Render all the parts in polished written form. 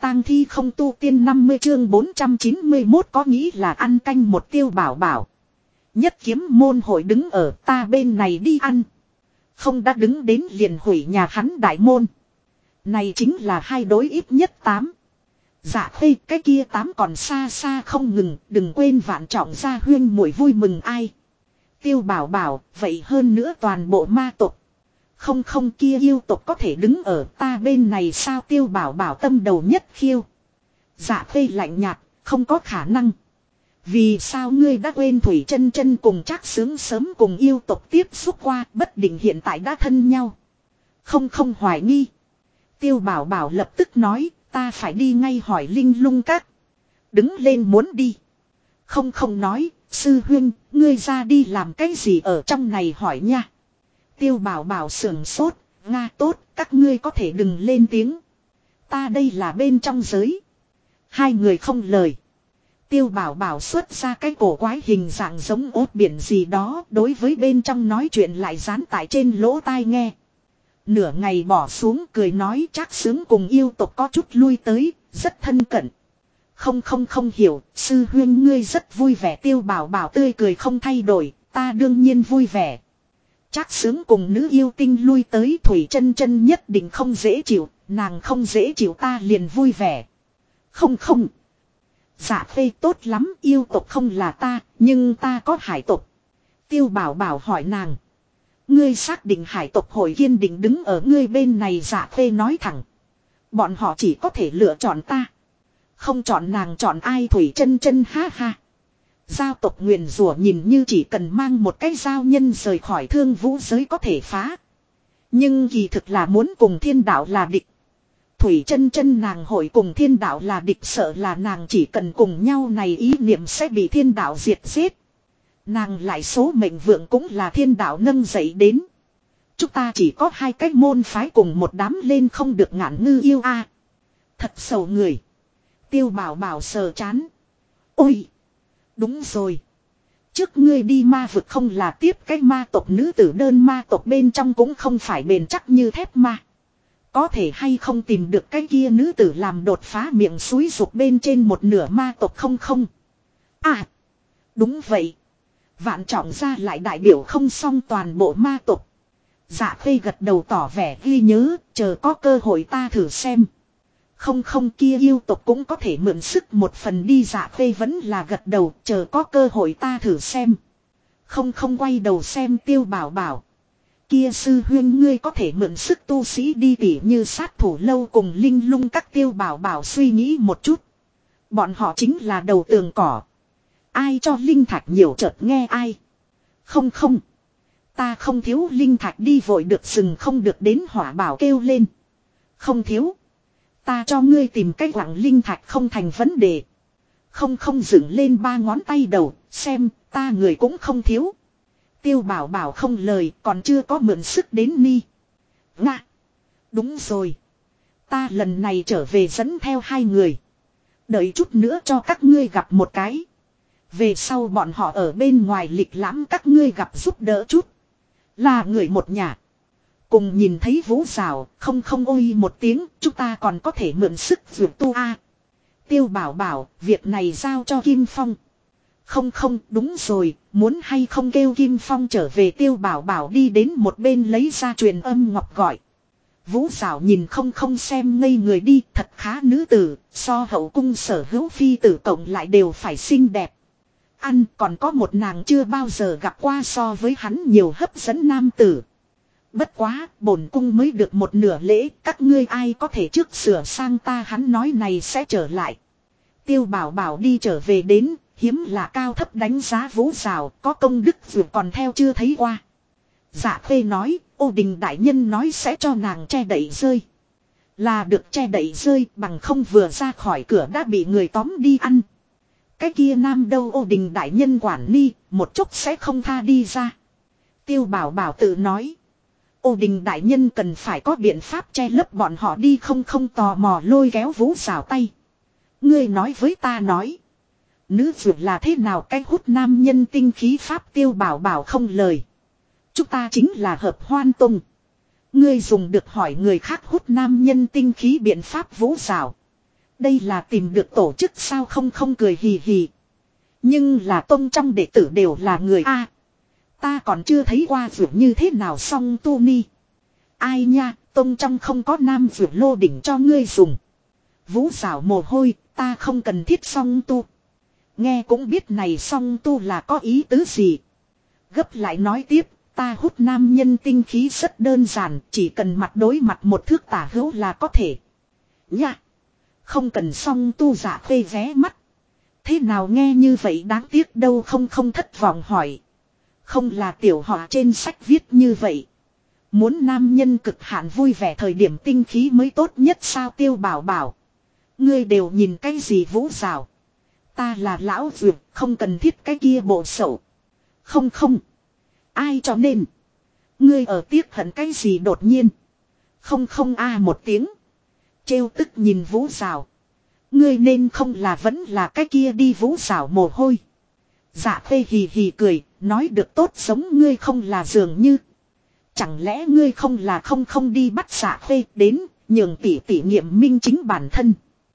tang thi không tu tiên 50 chương 491 có nghĩ là ăn canh một Tiêu Bảo Bảo. Nhất kiếm môn hội đứng ở ta bên này đi ăn. Không đã đứng đến liền hủy nhà hắn đại môn. Này chính là hai đối ít nhất 8. Dạ khê cái kia 8 còn xa xa không ngừng, đừng quên vạn trọng gia huyên muội vui mừng ai. Tiêu Bảo Bảo, vậy hơn nữa toàn bộ ma tộc. Không kia yêu tộc có thể đứng ở ta bên này sao Tiêu Bảo Bảo tâm đầu nhất khiêu. Dạ khê lạnh nhạt, không có khả năng. Vì sao ngươi đã quên Thủy Chân Chân cùng Trác Sướng sớm cùng yêu tộc tiếp xúc qua, bất định hiện tại đã thân nhau. Không hoài nghi. Tiêu Bảo Bảo lập tức nói, ta phải đi ngay hỏi Linh Lung Các. Đứng lên muốn đi. Không nói, sư huynh, ngươi ra đi làm cái gì ở trong này hỏi nha. Tiêu Bảo Bảo sưởng sốt, nga tốt, các ngươi có thể đừng lên tiếng. Ta đây là bên trong giới. Hai người không lời. Tiêu Bảo Bảo xuất ra cái cổ quái hình dạng giống ốt biển gì đó, đối với bên trong nói chuyện lại dán tại trên lỗ tai nghe. Nửa ngày bỏ xuống cười nói Trác Sướng cùng yêu tộc có chút lui tới, rất thân cận. Không hiểu, sư huynh ngươi rất vui vẻ. Tiêu Bảo Bảo tươi cười không thay đổi, ta đương nhiên vui vẻ. Trác Sướng cùng nữ yêu tinh lui tới Thủy Chân Chân nhất định không dễ chịu, nàng không dễ chịu ta liền vui vẻ. Không. Dạ phê tốt lắm, yêu tộc không là ta, nhưng ta có hải tộc. Tiêu Bảo Bảo hỏi nàng. Ngươi xác định hải tộc hội kiên định đứng ở ngươi bên này. Dạ phê nói thẳng. Bọn họ chỉ có thể lựa chọn ta. Không chọn nàng chọn ai. Thủy Chân Chân ha ha. Giao tộc nguyền rủa nhìn như chỉ cần mang một cái giao nhân rời khỏi thương vũ giới có thể phá. Nhưng kỳ thực là muốn cùng thiên đạo là địch. Thủy Chân Chân nàng hội cùng thiên đạo là địch, sợ là nàng chỉ cần cùng nhau này ý niệm sẽ bị thiên đạo diệt giết. Nàng lại số mệnh vượng cũng là thiên đạo nâng dậy đến. Chúng ta chỉ có hai cái môn phái cùng một đám lên không được ngạn ngư yêu a. Thật sầu người. Tiêu Bảo Bảo sờ chán. Ôi! Đúng rồi. Trước ngươi đi ma vực không là tiếp cái ma tộc nữ tử đơn ma tộc bên trong cũng không phải bền chắc như thép ma. Có thể hay không tìm được cái kia nữ tử làm đột phá miệng suối rục bên trên một nửa ma tộc không? À! Đúng vậy. Vạn trọng ra lại đại biểu không xong toàn bộ ma tộc. Dạ khê gật đầu tỏ vẻ ghi nhớ, chờ có cơ hội ta thử xem. Không kia yêu tộc cũng có thể mượn sức một phần đi. Dạ khê vẫn là gật đầu, chờ có cơ hội ta thử xem. Không quay đầu xem Tiêu Bảo Bảo. Kia sư huyên ngươi có thể mượn sức tu sĩ đi tỉ như sát thủ lâu cùng Linh Lung Các. Tiêu Bảo Bảo suy nghĩ một chút. Bọn họ chính là đầu tường cỏ. Ai cho linh thạch nhiều chợt nghe ai. Không. Ta không thiếu linh thạch đi vội được sừng không được đến Hỏa Bảo kêu lên. Không thiếu. Ta cho ngươi tìm cách quặng linh thạch không thành vấn đề. Không dựng lên 3 ngón tay đầu, xem, ta người cũng không thiếu. Tiêu Bảo Bảo không lời, còn chưa có mượn sức đến ni. Nga. Đúng rồi. Ta lần này trở về dẫn theo 2 người. Đợi chút nữa cho các ngươi gặp một cái. Về sau bọn họ ở bên ngoài lịch lãm các ngươi gặp giúp đỡ chút. Là người một nhà. Cùng nhìn thấy Vũ Giảo, không ôi một tiếng, chúng ta còn có thể mượn sức vượt tu a. Tiêu Bảo Bảo, việc này giao cho Kim Phong. Không, đúng rồi, muốn hay không kêu Kim Phong trở về. Tiêu Bảo Bảo đi đến một bên lấy ra truyền âm ngọc gọi. Vũ Giảo nhìn không xem ngây người đi, thật khá nữ tử, so hậu cung sở hữu phi tử cộng lại đều phải xinh đẹp. Ăn còn có một nàng chưa bao giờ gặp qua so với hắn nhiều hấp dẫn nam tử. Bất quá, bổn cung mới được một nửa lễ, các ngươi ai có thể trước sửa sang ta. Hắn nói này sẽ trở lại. Tiêu Bảo Bảo đi trở về đến, hiếm là cao thấp đánh giá Vũ Giảo, có công đức vượt còn theo chưa thấy qua. Dạ khê nói, Ô Đình đại nhân nói sẽ cho nàng che đậy rơi. Là được che đậy rơi, bằng không vừa ra khỏi cửa đã bị người tóm đi ăn. Cái kia nam đâu Ô Đình đại nhân quản ni, một chút sẽ không tha đi ra. Tiêu Bảo Bảo tự nói. Ô Đình đại nhân cần phải có biện pháp che lấp bọn họ đi. Không tò mò lôi kéo Vũ Giảo tay. Ngươi nói với ta nói. Nữ dược là thế nào cái hút nam nhân tinh khí pháp. Tiêu Bảo Bảo không lời. Chúng ta chính là hợp hoan tông. Ngươi dùng được hỏi người khác hút nam nhân tinh khí biện pháp. Vũ Giảo. Đây là tìm được tổ chức sao không không cười hì hì. Nhưng là tông trong đệ tử đều là người A. Ta còn chưa thấy qua vượt như thế nào song tu ni. Ai nha, tông trong không có nam vượt lô đỉnh cho ngươi dùng. Vũ xảo mồ hôi, ta không cần thiết song tu. Nghe cũng biết này song tu là có ý tứ gì. Gấp lại nói tiếp, ta hút nam nhân tinh khí rất đơn giản, chỉ cần mặt đối mặt một thước tả hữu là có thể. Nha, không cần song tu giả phê vé mắt. Thế nào nghe như vậy đáng tiếc đâu không không thất vọng hỏi. Không là tiểu họa trên sách viết như vậy. Muốn nam nhân cực hạn vui vẻ thời điểm tinh khí mới tốt nhất sao Tiêu Bảo bảo. Ngươi đều nhìn cái gì Vũ rào. Ta là lão dược, không cần thiết cái kia bộ sậu. Không không. Ai cho nên. Ngươi ở tiếc hận cái gì đột nhiên. Không không a một tiếng. Trêu tức nhìn Vũ rào. Ngươi nên không là vẫn là cái kia đi Vũ rào mồ hôi. Dạ phê hì hì cười, nói được tốt giống ngươi không là dường như. Chẳng lẽ ngươi không là không đi bắt dạ phê đến, nhường tỷ tỷ nghiệm minh chính bản thân.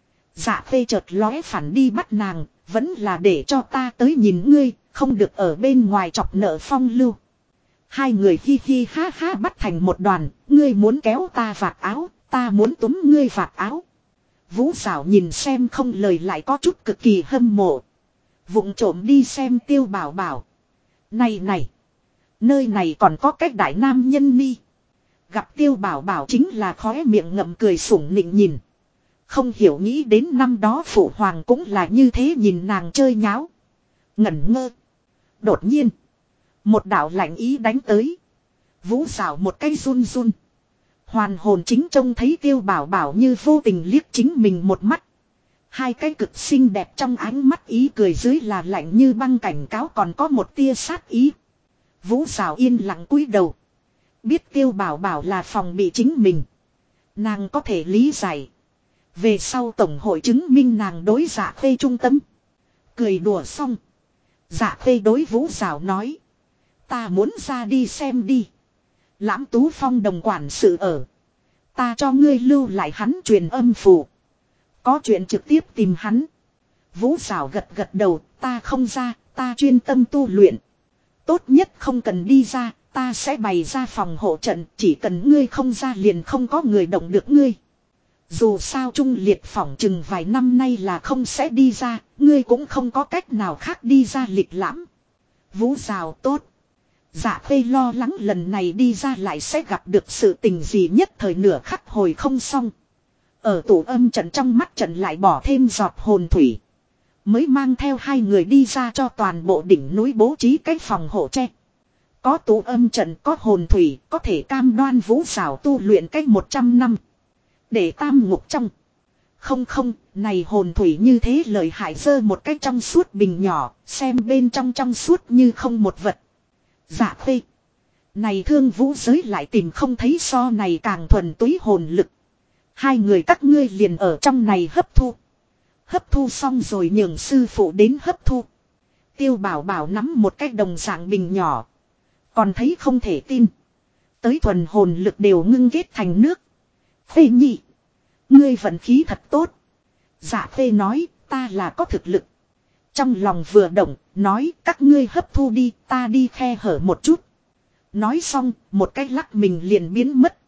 Dạ phê chợt lóe phản đi bắt nàng, vẫn là để cho ta tới nhìn ngươi, không được ở bên ngoài chọc nợ phong lưu. Hai người hi hi ha ha bắt thành một đoàn, ngươi muốn kéo ta vạt áo, ta muốn túm ngươi vạt áo. Vũ xảo nhìn xem không lời lại có chút cực kỳ hâm mộ. Vụng trộm đi xem Tiêu Bảo bảo. Này này. Nơi này còn có cách đại nam nhân mi. Gặp Tiêu Bảo bảo chính là khóe miệng ngậm cười sủng nịnh nhìn. Không hiểu nghĩ đến năm đó phụ hoàng cũng là như thế nhìn nàng chơi nháo. Ngẩn ngơ. Đột nhiên. Một đạo lạnh ý đánh tới. Vũ xảo một cái run run. Hoàn hồn chính trông thấy Tiêu Bảo bảo như vô tình liếc chính mình một mắt. Hai cái cực xinh đẹp trong ánh mắt ý cười dưới là lạnh như băng cảnh cáo còn có một tia sát ý. Vũ xảo yên lặng cúi đầu. Biết Tiêu Bảo bảo là phòng bị chính mình. Nàng có thể lý giải. Về sau tổng hội chứng minh nàng đối Dạ Khê trung tâm. Cười đùa xong. Dạ Khê đối Vũ xảo nói. Ta muốn ra đi xem đi. Lãm Tú Phong đồng quản sự ở. Ta cho ngươi lưu lại hắn truyền âm phù. Có chuyện trực tiếp tìm hắn. Vũ xảo gật gật đầu, ta không ra, ta chuyên tâm tu luyện. Tốt nhất không cần đi ra, ta sẽ bày ra phòng hộ trận, chỉ cần ngươi không ra liền không có người động được ngươi. Dù sao Trung Liệt phỏng chừng vài năm nay là không sẽ đi ra, ngươi cũng không có cách nào khác đi ra lịch lãm. Vũ xảo tốt. Dạ Khê lo lắng lần này đi ra lại sẽ gặp được sự tình gì nhất thời nửa khắc hồi không xong. Ở tủ âm trận trong mắt trận lại bỏ thêm giọt hồn thủy. Mới mang theo hai người đi ra cho toàn bộ đỉnh núi bố trí cái phòng hộ tre. Có tủ âm trận có hồn thủy có thể cam đoan Vũ xảo tu luyện cách 100 năm. Để tam ngục trong. Không không, này hồn thủy như thế lợi hại dơ một cái trong suốt bình nhỏ, xem bên trong suốt như không một vật. Dạ Khê. Này thương vũ giới lại tìm không thấy so này càng thuần túy hồn lực. Hai người các ngươi liền ở trong này hấp thu. Hấp thu xong rồi nhường sư phụ đến hấp thu. Tiêu Bảo bảo nắm một cái đồng dạng bình nhỏ. Còn thấy không thể tin. Tới thuần hồn lực đều ngưng kết thành nước. Khê nhị. Ngươi vận khí thật tốt. Dạ Khê nói ta là có thực lực. Trong lòng vừa động, nói các ngươi hấp thu đi, ta đi khe hở một chút. Nói xong, một cái lắc mình liền biến mất.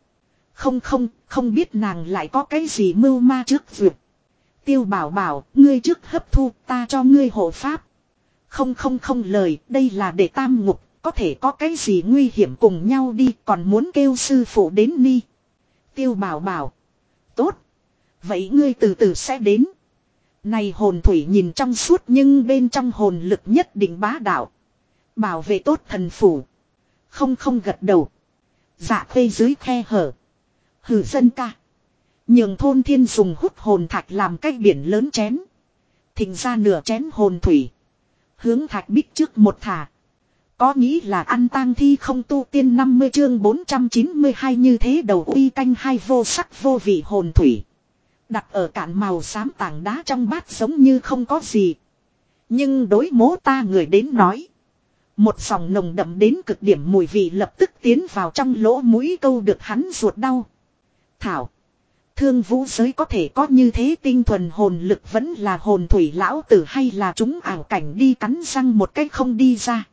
Không biết nàng lại có cái gì mưu ma trước vượt. Tiêu Bảo bảo, ngươi trước hấp thu, ta cho ngươi hộ pháp. Không lời, đây là để tam ngục, có thể có cái gì nguy hiểm cùng nhau đi, còn muốn kêu sư phụ đến ni. Tiêu Bảo bảo, tốt. Vậy ngươi từ từ sẽ đến. Này hồn thủy nhìn trong suốt nhưng bên trong hồn lực nhất định bá đạo. Bảo vệ tốt thần phủ. Không gật đầu. Dạ Khê dưới khe hở. Hử dân ca. Nhường thôn thiên dùng hút hồn thạch làm cái biển lớn chén. Thình ra nửa chén hồn thủy. Hướng thạch bích trước một thả. Có nghĩ là ăn tang thi không tu tiên 50 chương 492 như thế đầu uy canh hai vô sắc vô vị hồn thủy. Đặt ở cạn màu xám tảng đá trong bát giống như không có gì. Nhưng đối mố ta người đến nói. Một dòng nồng đậm đến cực điểm mùi vị lập tức tiến vào trong lỗ mũi câu được hắn ruột đau. Thảo. Thương vũ giới có thể có như thế tinh thuần hồn lực vẫn là hồn thủy lão tử hay là chúng ảo cảnh đi cắn răng một cách không đi ra.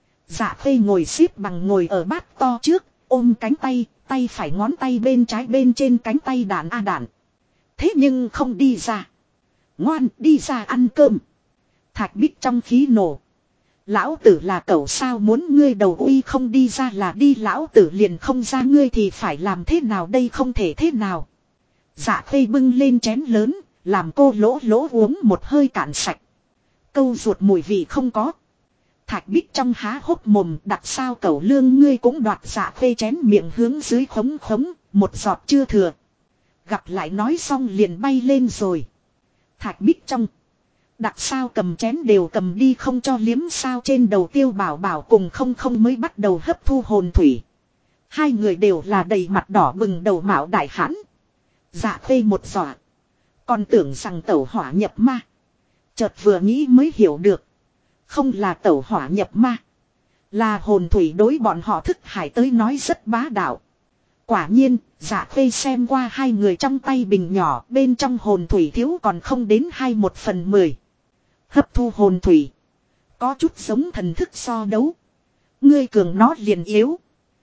Dạ Khê ngồi xếp bằng ngồi ở bát to trước, ôm cánh tay, tay phải ngón tay bên trái bên trên cánh tay đạn a đạn. Thế nhưng không đi ra. Ngoan đi ra ăn cơm. Thạch Bích trong khí nổ. Lão tử là cậu sao muốn ngươi đầu uy không đi ra là đi lão tử liền không ra ngươi thì phải làm thế nào đây không thể thế nào. Dạ Khê bưng lên chén lớn, làm cô lỗ lỗ uống một hơi cạn sạch. Câu ruột mùi vị không có. Thạch Bích trong há hốc mồm đặt sao cẩu lương ngươi cũng đoạt Dạ Khê chén miệng hướng dưới khống khống, một giọt chưa thừa. Gặp lại nói xong liền bay lên rồi. Thạch Bích trong. Đặt sao cầm chén đều cầm đi không cho liếm sao trên đầu Tiêu Bảo Bảo cùng không không mới bắt đầu hấp thu hồn thủy. Hai người đều là đầy mặt đỏ bừng đầu mạo đại hãn. Dạ Khê một dọa. Còn tưởng rằng tẩu hỏa nhập ma. Chợt vừa nghĩ mới hiểu được. Không là tẩu hỏa nhập ma. Là hồn thủy đối bọn họ thức hải tới nói rất bá đạo. Quả nhiên, Dạ Khê xem qua hai người trong tay bình nhỏ bên trong hồn thủy thiếu còn không đến 1/10. Hấp thu hồn thủy. Có chút giống thần thức so đấu. Ngươi cường nó liền yếu.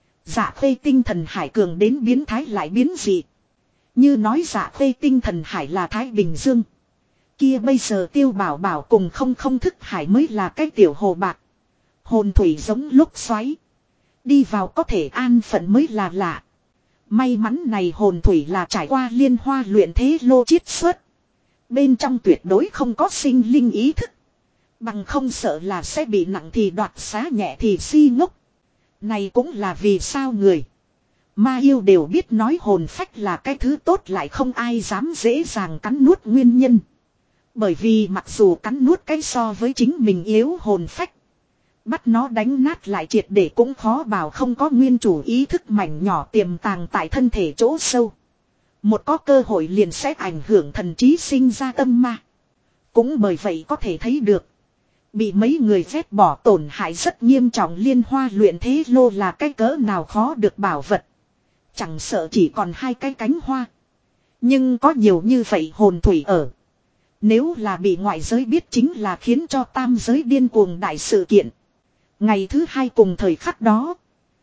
Dạ Khê tinh thần hải cường đến biến thái lại biến dị. Như nói Dạ Khê tinh thần hải là Thái Bình Dương. Kia bây giờ Tiêu Bảo Bảo cùng không không thức hải mới là cái tiểu hồ bạc. Hồn thủy giống lúc xoáy. Đi vào có thể an phận mới là lạ. May mắn này hồn thủy là trải qua liên hoa luyện thế lô chiết xuất. Bên trong tuyệt đối không có sinh linh ý thức. Bằng không sợ là sẽ bị nặng thì đoạt xá nhẹ thì si ngốc. Này cũng là vì sao người. Ma yêu đều biết nói hồn phách là cái thứ tốt lại không ai dám dễ dàng cắn nuốt nguyên nhân. Bởi vì mặc dù cắn nuốt cái so với chính mình yếu hồn phách. Bắt nó đánh nát lại triệt để cũng khó bảo không có nguyên chủ ý thức mảnh nhỏ tiềm tàng tại thân thể chỗ sâu. Một có cơ hội liền sẽ ảnh hưởng thần trí sinh ra tâm ma. Cũng bởi vậy có thể thấy được. Bị mấy người vét bỏ tổn hại rất nghiêm trọng liên hoa luyện thế lô là cái cỡ nào khó được bảo vật. Chẳng sợ chỉ còn 2 cái cánh hoa. Nhưng có nhiều như vậy hồn thủy ở. Nếu là bị ngoại giới biết chính là khiến cho tam giới điên cuồng đại sự kiện. Ngày thứ 2 cùng thời khắc đó.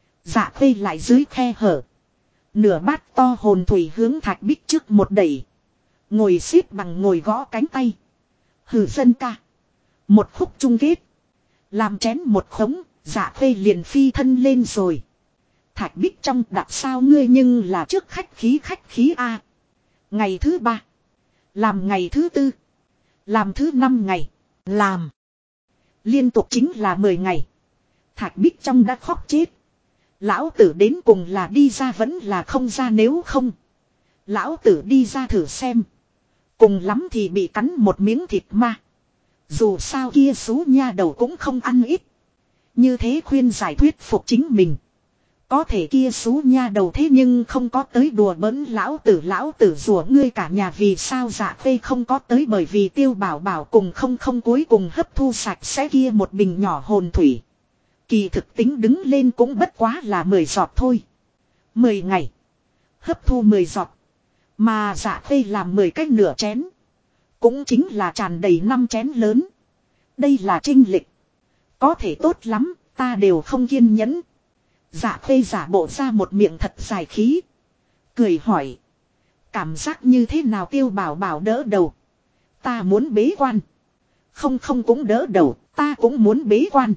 Dạ Khê lại dưới khe hở. Nửa bát to hồn thủy hướng Thạch Bích trước một đẩy. Ngồi xếp bằng ngồi gõ cánh tay. Hử dân ca. Một khúc chung kết. Làm chén một khống. Dạ Khê liền phi thân lên rồi. Thạch Bích trong đặt sao ngươi nhưng là trước khách khí a. Ngày thứ 3. Làm ngày thứ 4. Làm thứ 5 ngày. Làm. Liên tục chính là 10 ngày. Thạch Bích trong đã khóc chết. Lão tử đến cùng là đi ra vẫn là không ra nếu không. Lão tử đi ra thử xem. Cùng lắm thì bị cắn một miếng thịt ma. Dù sao kia xú nha đầu cũng không ăn ít. Như thế khuyên giải thuyết phục chính mình. Có thể kia xú nha đầu thế nhưng không có tới đùa bỡn lão tử rủa ngươi cả nhà vì sao Dạ Khê không có tới bởi vì Tiêu Bảo Bảo cùng không không cuối cùng hấp thu sạch sẽ kia một bình nhỏ hồn thủy. Kỳ thực tính đứng lên cũng bất quá là 10 giọt thôi. 10 ngày. Hấp thu 10 giọt. Mà Dạ Khê làm 10 cái nửa chén. Cũng chính là tràn đầy 5 chén lớn. Đây là chênh lệch. Có thể tốt lắm, ta đều không kiên nhẫn. Dạ Khê giả bộ ra một miệng thật dài khí. Cười hỏi. Cảm giác như thế nào Tiêu Bảo Bảo đỡ đầu. Ta muốn bế quan. Không không cũng đỡ đầu, ta cũng muốn bế quan.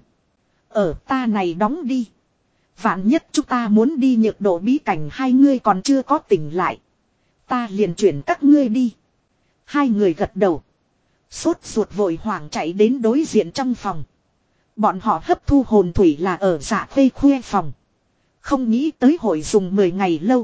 Ở ta này đóng đi. Vạn nhất chúng ta muốn đi nhược độ bí cảnh hai ngươi còn chưa có tỉnh lại. Ta liền chuyển các ngươi đi. Hai người gật đầu. Sốt ruột vội hoảng chạy đến đối diện trong phòng. Bọn họ hấp thu hồn thủy là ở Dạ Khê khuê phòng. Không nghĩ tới hội dùng 10 ngày lâu.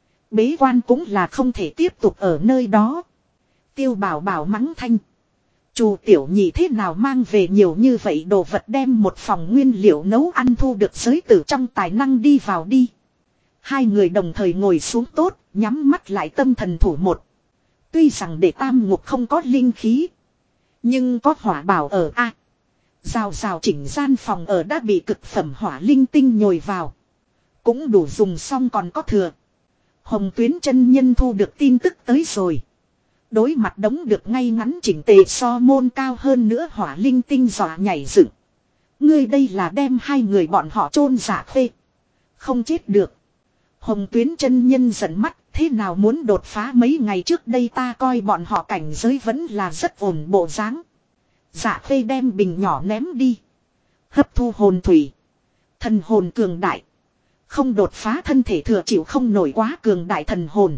Bế quan cũng là không thể tiếp tục ở nơi đó. Tiêu Bảo Bảo mắng thanh. Chu tiểu nhị thế nào mang về nhiều như vậy đồ vật đem một phòng nguyên liệu nấu ăn thu được giới tử trong tài năng đi vào đi. Hai người đồng thời ngồi xuống tốt, nhắm mắt lại tâm thần thủ một. Tuy rằng để tam ngục không có linh khí. Nhưng có hỏa bảo ở A. Rào rào chỉnh gian phòng ở đã bị cực phẩm hỏa linh tinh nhồi vào. Cũng đủ dùng xong còn có thừa. Hồng Tuyến chân nhân thu được tin tức tới rồi. Đối mặt đống được ngay ngắn chỉnh tề so môn cao hơn nữa hỏa linh tinh dọa nhảy dựng. Ngươi đây là đem hai người bọn họ chôn Dạ Khê. Không chết được. Hồng Tuyến chân nhân giận mắt, thế nào muốn đột phá mấy ngày trước đây ta coi bọn họ cảnh giới vẫn là rất ổn bộ dáng. Dạ Khê đem bình nhỏ ném đi. Hấp thu hồn thủy. Thần hồn cường đại. Không đột phá thân thể thừa chịu không nổi quá cường đại thần hồn.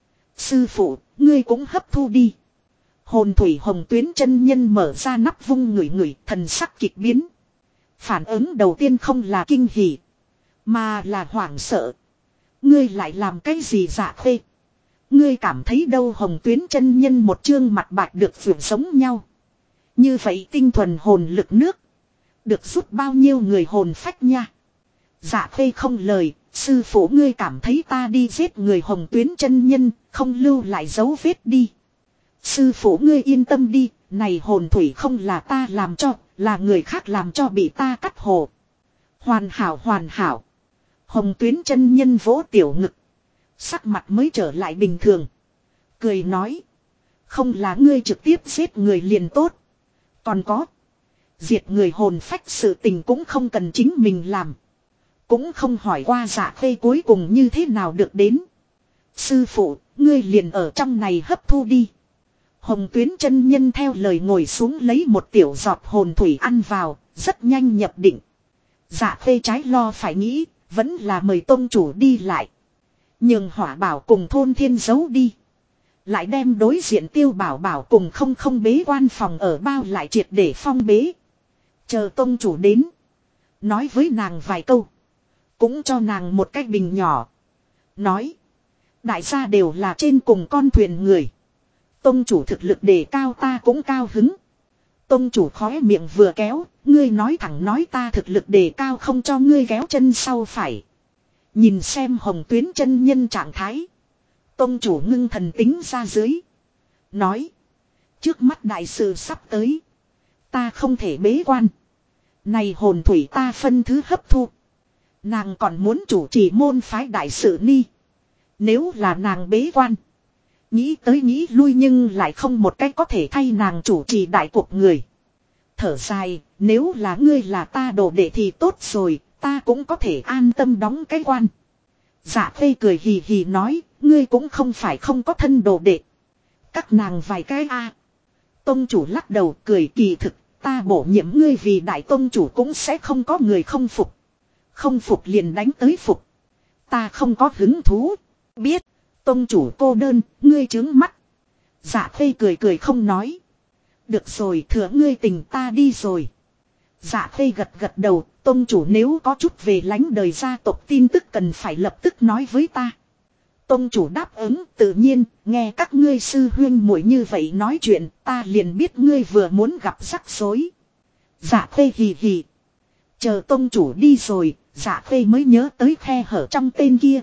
Sư phụ, ngươi cũng hấp thu đi. Hồn thủy Hồng Tuyến chân nhân mở ra nắp vung ngửi ngửi, thần sắc kịch biến. Phản ứng đầu tiên không là kinh hỉ, mà là hoảng sợ. Ngươi lại làm cái gì Dạ Khê? Ngươi cảm thấy đâu? Hồng Tuyến chân nhân một trương mặt bạch được vượt giống nhau. Như vậy tinh thuần hồn lực nước. Được rút bao nhiêu người hồn phách nha. Dạ Khê không lời, sư phụ ngươi cảm thấy ta đi giết người Hồng Tuyến chân nhân, không lưu lại dấu vết đi. Sư phụ ngươi yên tâm đi, này hồn thủy không là ta làm cho, là người khác làm cho bị ta cắt hồ. Hoàn hảo hoàn hảo. Hồng Tuyến chân nhân vỗ tiểu ngực. Sắc mặt mới trở lại bình thường. Cười nói. Không là ngươi trực tiếp giết người liền tốt. Còn có. Diệt người hồn phách sự tình cũng không cần chính mình làm. Cũng không hỏi qua Dạ Khê cuối cùng như thế nào được đến. Sư phụ, ngươi liền ở trong này hấp thu đi. Hồng Tuyến chân nhân theo lời ngồi xuống lấy một tiểu giọt hồn thủy ăn vào, rất nhanh nhập định. Dạ Khê trái lo phải nghĩ, vẫn là mời tông chủ đi lại. Nhường Hỏa Bảo cùng thôn thiên giấu đi. Lại đem đối diện Tiêu Bảo Bảo cùng không bế quan phòng ở bao lại triệt để phong bế. Chờ tông chủ đến. Nói với nàng vài câu. Cũng cho nàng một cái bình nhỏ. Nói. Đại gia đều là trên cùng con thuyền người. Tông chủ thực lực đề cao ta cũng cao hứng. Tông chủ khóe miệng vừa kéo. Ngươi nói thẳng nói ta thực lực đề cao không cho ngươi kéo chân sau phải. Nhìn xem Hồng Tuyến chân nhân trạng thái. Tông chủ ngưng thần tính ra dưới. Nói. Trước mắt đại sự sắp tới. Ta không thể bế quan. Này hồn thủy ta phân thứ hấp thu. Nàng còn muốn chủ trì môn phái đại sự ni. Nếu là nàng bế quan. Nghĩ tới nghĩ lui nhưng lại không một cách có thể thay nàng chủ trì đại cuộc người. Thở dài, nếu là ngươi là ta đồ đệ thì tốt rồi, ta cũng có thể an tâm đóng cái quan. Dạ Khê cười hì hì nói, ngươi cũng không phải không có thân đồ đệ. Các nàng vài cái a. Tông chủ lắc đầu cười kỳ thực, ta bổ nhiệm ngươi vì đại tông chủ cũng sẽ không có người không phục. Không phục liền đánh tới phục. Ta không có hứng thú. Biết, tông chủ cô đơn, ngươi trướng mắt. Dạ Khê cười cười không nói. Được rồi, thừa ngươi tình ta đi rồi. Dạ Khê gật gật đầu, tông chủ nếu có chút về lánh đời gia tộc tin tức cần phải lập tức nói với ta. Tông chủ đáp ứng tự nhiên, nghe các ngươi sư huyên muội như vậy nói chuyện, ta liền biết ngươi vừa muốn gặp rắc rối. Dạ Khê hì hì. Chờ tông chủ đi rồi, Dạ Khê mới nhớ tới khe hở trong tên kia.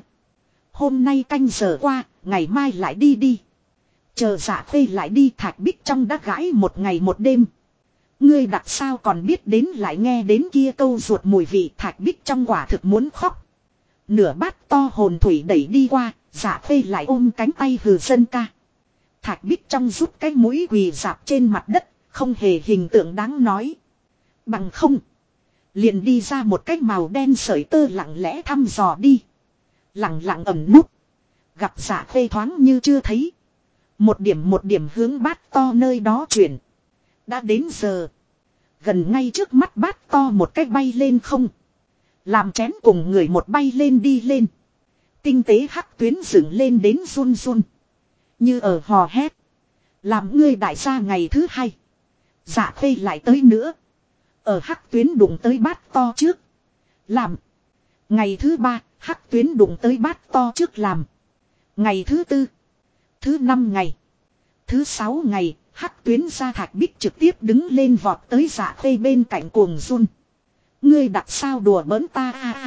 Hôm nay canh giờ qua, ngày mai lại đi đi. Chờ Dạ Khê lại đi Thạch Bích trong đã gãi một ngày một đêm. Ngươi đặt sao còn biết đến lại nghe đến kia câu ruột mùi vị Thạch Bích trong quả thực muốn khóc. Nửa bát to hồn thủy đẩy đi qua, Dạ Khê lại ôm cánh tay hừ dân ca. Thạch Bích trong rút cái mũi quỳ dạp trên mặt đất, không hề hình tượng đáng nói. Bằng không, liền đi ra một cái màu đen sợi tơ lặng lẽ thăm dò đi. Lặng lặng ẩn núp. Gặp Dạ Khê thoáng như chưa thấy. Một điểm hướng bát to nơi đó chuyển. Đã đến giờ. Gần ngay trước mắt bát to một cách bay lên không. Làm chén cùng người một bay lên đi lên. Tinh tế hắc tuyến dựng lên đến run run. Như ở hò hét. Làm ngươi đại gia ngày thứ hai. Dạ Khê lại tới nữa. Ở hắc tuyến đụng tới bát to trước. Làm. Ngày thứ ba, hắc tuyến đụng tới bát to trước làm. Ngày thứ tư. Thứ năm ngày. Thứ sáu ngày, hắc tuyến ra Thạch Bích trực tiếp đứng lên vọt tới Dạ Khê bên cạnh cuồng run. Ngươi đặt sao đùa bỡn ta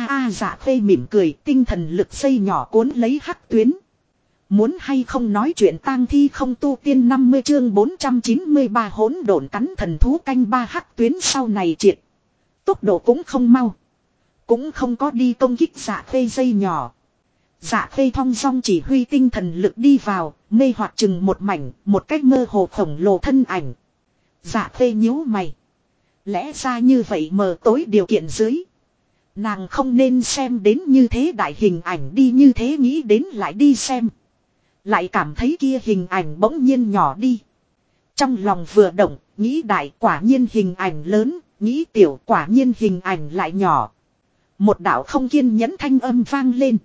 Dạ Khê mỉm cười tinh thần lực xây nhỏ cuốn lấy hắc tuyến. Muốn hay không nói chuyện tang thi không tu tiên 50 chương 493 hỗn độn cắn thần thú canh ba hắc tuyến sau này triệt. Tốc độ cũng không mau. Cũng không có đi công kích Dạ Khê dây nhỏ. Dạ Khê thong dong chỉ huy tinh thần lực đi vào, mê hoặc chừng một mảnh, một cách mơ hồ khổng lồ thân ảnh. Dạ Khê nhíu mày. Lẽ ra như vậy mờ tối điều kiện dưới. Nàng không nên xem đến như thế đại hình ảnh đi, như thế nghĩ đến lại đi xem. Lại cảm thấy kia hình ảnh bỗng nhiên nhỏ đi. Trong lòng vừa động, nghĩ đại quả nhiên hình ảnh lớn, nghĩ tiểu quả nhiên hình ảnh lại nhỏ. Một đạo không kiên nhẫn thanh âm vang lên.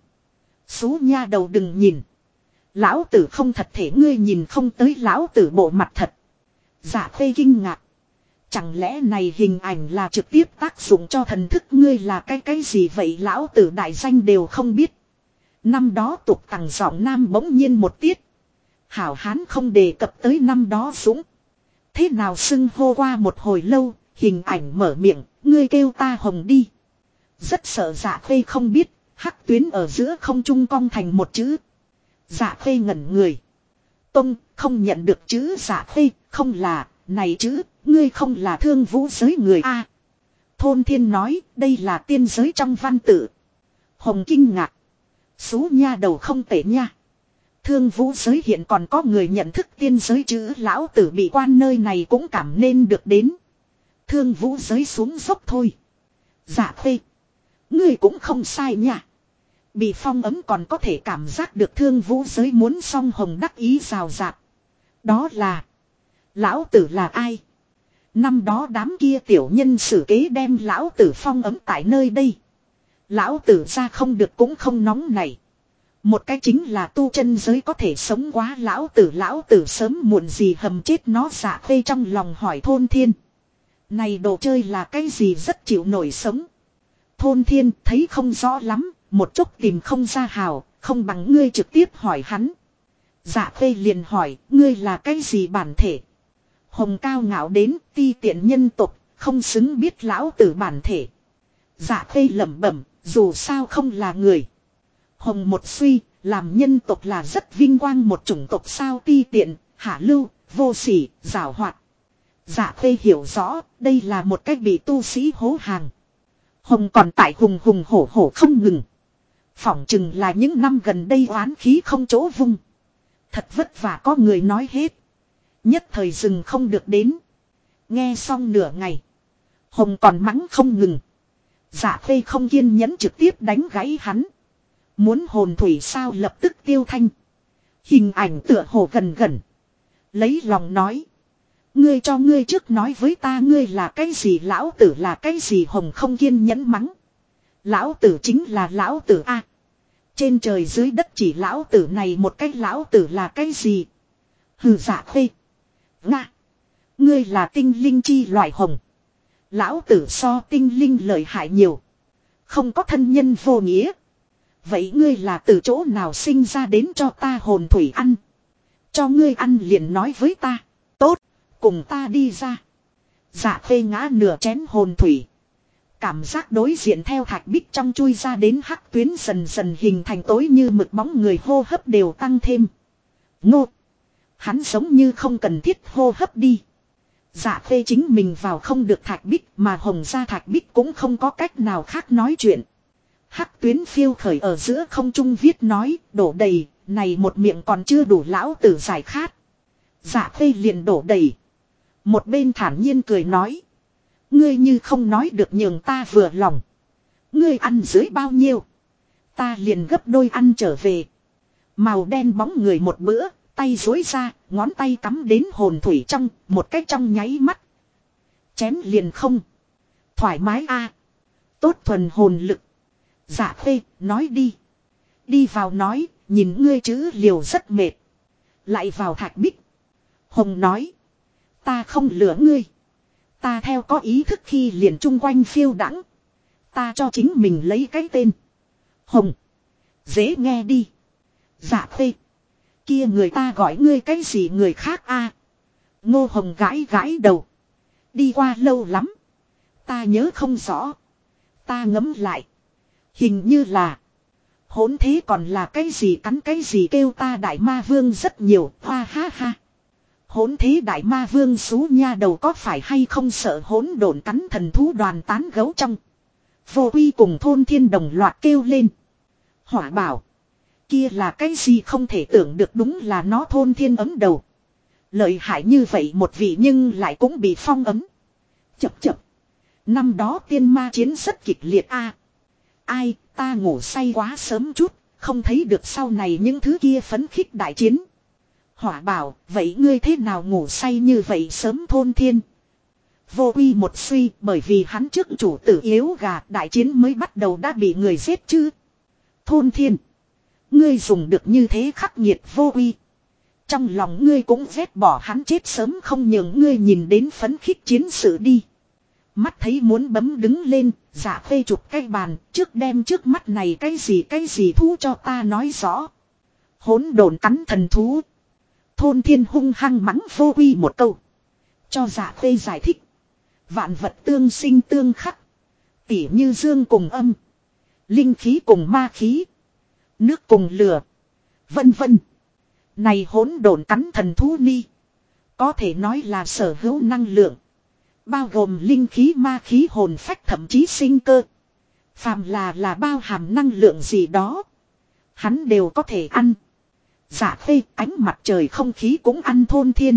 Xú nha đầu đừng nhìn. Lão tử không thật thể, ngươi nhìn không tới lão tử bộ mặt thật. Dạ Khê kinh ngạc. Chẳng lẽ này hình ảnh là trực tiếp tác dụng cho thần thức, ngươi là cái gì vậy, lão tử đại danh đều không biết. Năm đó tục tằng giọng nam bỗng nhiên một tiết. Hảo hán không đề cập tới năm đó Dũng. Thế nào xưng hô qua một hồi lâu, hình ảnh mở miệng, ngươi kêu ta Hồng đi. Rất sợ Dạ Khê không biết, hắc tuyến ở giữa không trung cong thành một chữ. Dạ Khê ngẩn người. Tông, không nhận được chữ Dạ Khê, không là, này chữ, ngươi không là Thương Vũ giới người a. Thôn Thiên nói, đây là tiên giới trong văn tự. Hồng kinh ngạc. Xú nha đầu không tệ nha. Thương Vũ giới hiện còn có người nhận thức tiên giới chữ, lão tử bị quan nơi này cũng cảm nên được đến. Thương Vũ giới xuống dốc thôi. Dạ Khê, ngươi cũng không sai nha. Bị phong ấm còn có thể cảm giác được Thương Vũ giới muốn song Hồng đắc ý rào rạt. Đó là, lão tử là ai? Năm đó đám kia tiểu nhân xử kế đem lão tử phong ấm tại nơi đây. Lão tử ra không được cũng không nóng này. Một cái chính là tu chân giới có thể sống quá lão tử sớm muộn gì hầm chết nó. Dạ Khê trong lòng hỏi Thôn Thiên. Này đồ chơi là cái gì rất chịu nổi sống. Thôn Thiên thấy không rõ lắm, một chút tìm không ra hào, không bằng ngươi trực tiếp hỏi hắn. Dạ Khê liền hỏi, ngươi là cái gì bản thể? Hồng cao ngạo đến, ti tiện nhân tục, không xứng biết lão tử bản thể. Dạ Khê lẩm bẩm, dù sao không là người. Hồng một suy, làm nhân tộc là rất vinh quang một chủng tộc sao, ti tiện, hạ lưu, vô sỉ, giảo hoạt. Dạ Khê hiểu rõ, đây là một cách bị tu sĩ hố hàng. Hồng còn tại hùng hùng hổ hổ không ngừng. Phỏng chừng là những năm gần đây oán khí không chỗ vung. Thật vất vả có người nói hết. Nhất thời dừng không được đến. Nghe xong nửa ngày. Hồng còn mắng không ngừng. Dạ Khê không kiên nhẫn trực tiếp đánh gãy hắn. Muốn hồn thủy sao, lập tức tiêu thanh. Hình ảnh tựa hồ gần gần. Lấy lòng nói. Ngươi cho ngươi trước nói với ta ngươi là cái gì, lão tử là cái gì. Hồng không kiên nhẫn mắng. Lão tử chính là lão tử a. Trên trời dưới đất chỉ lão tử này một cái, lão tử là cái gì. Hừ. Dạ Khê. Nga. Ngươi là tinh linh chi loại Hồng. Lão tử so tinh linh lợi hại nhiều. Không có thân nhân vô nghĩa. Vậy ngươi là từ chỗ nào sinh ra đến cho ta hồn thủy ăn? Cho ngươi ăn liền nói với ta. Tốt, cùng ta đi ra. Dạ Khê ngã nửa chén hồn thủy. Cảm giác đối diện theo thạch bích trong chui ra đến hắc tuyến dần dần hình thành tối như mực bóng người, hô hấp đều tăng thêm. Ngô. Hắn giống như không cần thiết hô hấp đi. Dạ Khê chính mình vào không được thạch bích, mà Hồng ra thạch bích cũng không có cách nào khác nói chuyện. Hắc tuyến phiêu khởi ở giữa không trung viết nói, đổ đầy, này một miệng còn chưa đủ lão tử giải khát. Dạ Khê liền đổ đầy. Một bên thản nhiên cười nói. Ngươi như không nói được nhường ta vừa lòng. Ngươi ăn dưới bao nhiêu, ta liền gấp đôi ăn trở về. Màu đen bóng người một bữa, tay duỗi ra, ngón tay cắm đến hồn thủy trong, một cách trong nháy mắt. Chém liền không. Thoải mái a. Tốt thuần hồn lực. Dạ Khê, nói đi. Đi vào nói, nhìn ngươi chữ liều rất mệt. Lại vào thạch bích. Hồng nói. Ta không lừa ngươi. Ta theo có ý thức khi liền chung quanh phiêu đãng. Ta cho chính mình lấy cái tên. Hồng. Dễ nghe đi. Dạ Khê. Kia người ta gọi ngươi cái gì người khác a? Ngô Hồng gãi gãi đầu. Đi qua lâu lắm. Ta nhớ không rõ. Ta ngẫm lại. Hình như là. Hỗn thế còn là cái gì cắn cái gì kêu ta đại ma vương rất nhiều. Hoa ha ha. Hỗn thế đại ma vương xú nha đầu có phải hay không sợ hỗn độn cắn thần thú đoàn tán gấu trong. Vô Quy cùng Thôn Thiên đồng loạt kêu lên. Hỏa bảo. Kia là cái gì không thể tưởng được, đúng là nó thôn thiên ấm đầu. Lợi hại như vậy một vị nhưng lại cũng bị phong ấm. Chập chập. Năm đó tiên ma chiến rất kịch liệt a. Ai, ta ngủ say quá sớm chút, không thấy được sau này những thứ kia phấn khích đại chiến. Hỏa bảo, vậy ngươi thế nào ngủ say như vậy sớm thôn thiên? Vô uy một suy, bởi vì hắn trước chủ tử yếu gà, đại chiến mới bắt đầu đã bị người giết chứ. Thôn thiên, ngươi dùng được như thế khắc nghiệt vô uy. Trong lòng ngươi cũng ghét bỏ hắn chết sớm không nhường ngươi nhìn đến phấn khích chiến sự đi. Mắt thấy muốn bấm đứng lên, Dạ Khê chụp cái bàn, trước đem trước mắt này cái gì thú cho ta nói rõ. Hỗn độn cắn thần thú. Thôn thiên hung hăng mắng vô uy một câu. Cho Dạ Khê giải thích. Vạn vật tương sinh tương khắc. Tỉ như dương cùng âm. Linh khí cùng ma khí. Nước cùng lửa. Vân vân. Này hỗn độn cắn thần thú ni. Có thể nói là sở hữu năng lượng. Bao gồm linh khí, ma khí, hồn phách, thậm chí sinh cơ. Phàm là bao hàm năng lượng gì đó. Hắn đều có thể ăn. Dạ Khê, ánh mặt trời không khí cũng ăn thôn thiên.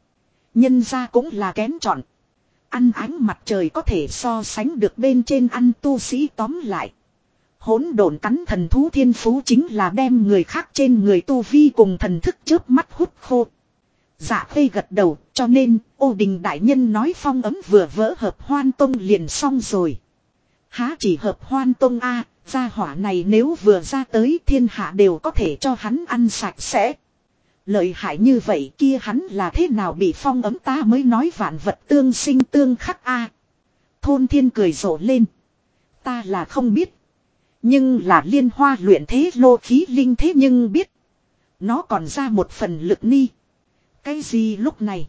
Nhân ra cũng là kén chọn. Ăn ánh mặt trời có thể so sánh được bên trên ăn tu sĩ tóm lại. Hỗn độn cắn thần thú thiên phú chính là đem người khác trên người tu vi cùng thần thức chớp mắt hút khô. Dạ Khê gật đầu, cho nên Ô Đình đại nhân nói phong ấm vừa vỡ hợp hoan tông liền xong rồi. Há chỉ hợp hoan tông a, gia hỏa này nếu vừa ra tới thiên hạ đều có thể cho hắn ăn sạch sẽ. Lợi hại như vậy kia hắn là thế nào bị phong ấm ta mới nói vạn vật tương sinh tương khắc a. Thôn thiên cười rộ lên. Ta là không biết. Nhưng là liên hoa luyện thế lô khí linh thế nhưng biết. Nó còn ra một phần lực ni. Cái gì lúc này?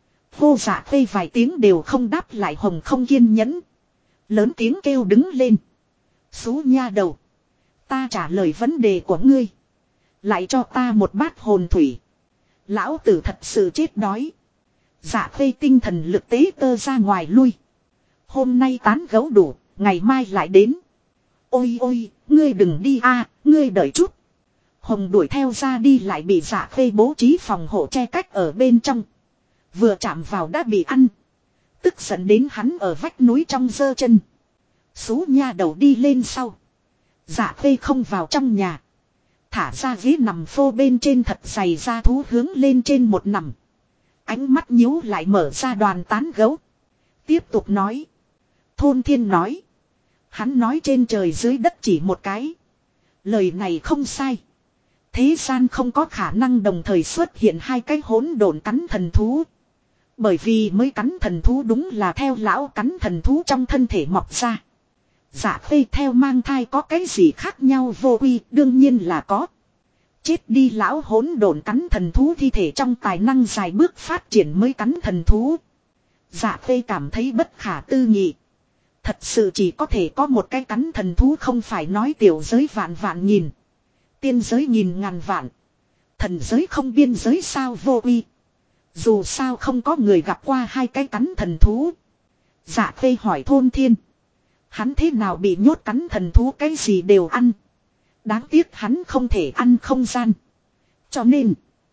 Vô Dạ Khê vài tiếng đều không đáp lại, hồng không kiên nhẫn. Lớn tiếng kêu đứng lên. Xú nha đầu. Ta trả lời vấn đề của ngươi. Lại cho ta một bát hồn thủy. Lão tử thật sự chết đói. Dạ Khê tinh thần lực tế tơ ra ngoài lui. Hôm nay tán gấu đủ, ngày mai lại đến. Ôi ôi, ngươi đừng đi a, ngươi đợi chút. Hồng đuổi theo ra đi lại bị Dạ Khê bố trí phòng hộ che cách ở bên trong. Vừa chạm vào đã bị ăn. Tức giận đến hắn ở vách núi trong giơ chân. Xú nha đầu đi lên sau. Dạ Khê không vào trong nhà. Thả ra ghế nằm phô bên trên thật dày ra thú hướng lên trên một nằm. Ánh mắt nhíu lại mở ra đoàn tán gấu. Tiếp tục nói. Thôn thiên nói. Hắn nói trên trời dưới đất chỉ một cái. Lời này không sai. Thế gian không có khả năng đồng thời xuất hiện hai cái hỗn độn cắn thần thú. Bởi vì mới cắn thần thú đúng là theo lão cắn thần thú trong thân thể mọc ra. Dạ Khê theo mang thai có cái gì khác nhau vô uy, đương nhiên là có. Chết đi lão hỗn độn cắn thần thú thi thể trong tài năng dài bước phát triển mới cắn thần thú. Dạ Khê cảm thấy bất khả tư nghị. Thật sự chỉ có thể có một cái cắn thần thú, không phải nói tiểu giới vạn vạn nghìn. Tiên giới nghìn ngàn vạn. Thần giới không biên giới sao vô uy. Dù sao không có người gặp qua hai cái cắn thần thú. Dạ Khê hỏi thôn thiên. Hắn thế nào bị nhốt cắn thần thú cái gì đều ăn. Đáng tiếc hắn không thể ăn không gian. Cho nên.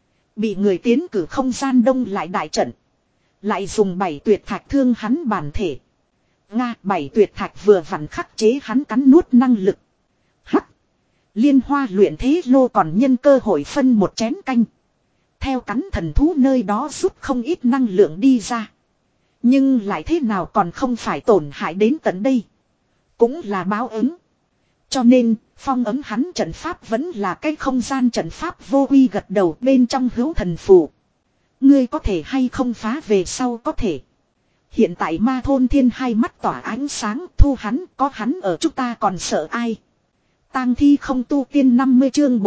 Bị người tiến cử không gian đông lại đại trận. Lại dùng 7 tuyệt thạch thương hắn bản thể. Nga 7 tuyệt thạch vừa vặn khắc chế hắn cắn nuốt năng lực. Hắc. Liên hoa luyện thế lô còn nhân cơ hội phân một chén canh. Theo cắn thần thú nơi đó rút không ít năng lượng đi ra. Nhưng lại thế nào còn không phải tổn hại đến tận đây. Cũng là báo ứng. Cho nên, phong ấm hắn trận pháp vẫn là cái không gian trận pháp vô uy gật đầu bên trong hữu thần phù. Ngươi có thể hay không phá về sau có thể. Hiện tại ma thôn thiên hai mắt tỏa ánh sáng thu hắn có hắn ở chúng ta còn sợ ai. Tang thi không tu tiên 50 chương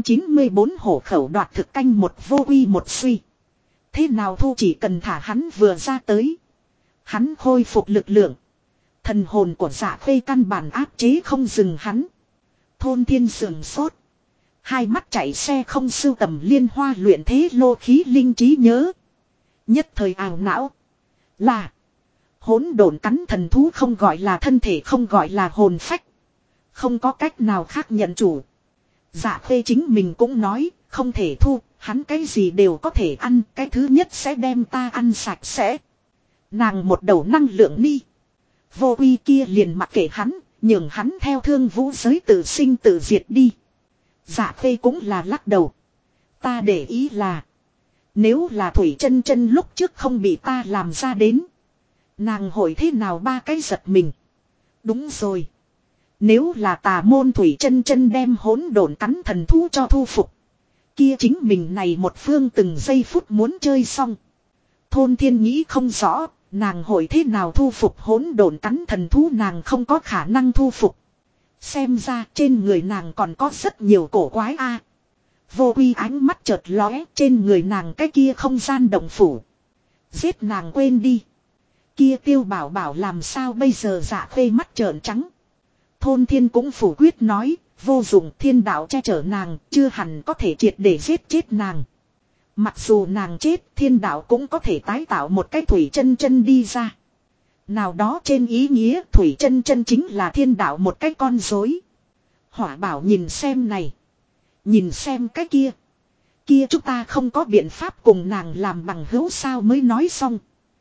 494 hổ khẩu đoạt thực canh một vô uy một suy. Thế nào thu chỉ cần thả hắn vừa ra tới. Hắn khôi phục lực lượng. Thần hồn của Dạ Khê căn bản áp chế không dừng hắn. Thôn thiên sườn sốt. Hai mắt chạy xe không sưu tầm liên hoa luyện thế lô khí linh trí nhớ. Nhất thời ảo não. Là. Hỗn độn cắn thần thú không gọi là thân thể, không gọi là hồn phách. Không có cách nào khác nhận chủ. Dạ Khê chính mình cũng nói, không thể thu, hắn cái gì đều có thể ăn, cái thứ nhất sẽ đem ta ăn sạch sẽ. Nàng một đầu năng lượng ni. Vô uy kia liền mặc kệ hắn, nhường hắn theo thương vũ giới tự sinh tự diệt đi. Dạ Khê cũng là lắc đầu. Ta để ý là, nếu là Thủy Chân Chân lúc trước không bị ta làm ra đến, nàng hội thế nào ba cái giật mình. Đúng rồi. Nếu là Tà Môn Thủy Chân Chân đem hỗn độn cắn thần thú cho thu phục, kia chính mình này một phương từng giây phút muốn chơi xong. Thôn Thiên nghĩ không rõ, nàng hội thế nào thu phục hỗn độn cắn thần thú, nàng không có khả năng thu phục. Xem ra trên người nàng còn có rất nhiều cổ quái a. Vô uy ánh mắt chợt lóe, trên người nàng cái kia không gian động phủ. Giết nàng quên đi. Kia Tiêu Bảo Bảo làm sao bây giờ? Dạ Khê mắt trợn trắng. Thôn Thiên cũng phủ quyết nói, vô dụng, thiên đạo che chở nàng, chưa hẳn có thể triệt để giết chết nàng. Mặc dù nàng chết, thiên đạo cũng có thể tái tạo một cái Thủy Chân Chân đi ra. Nào đó trên ý nghĩa Thủy Chân Chân chính là thiên đạo một cái con rối. Hỏa Bảo nhìn xem này. Nhìn xem cái kia. Kia chúng ta không có biện pháp cùng nàng làm bằng hữu sao? Mới nói xong.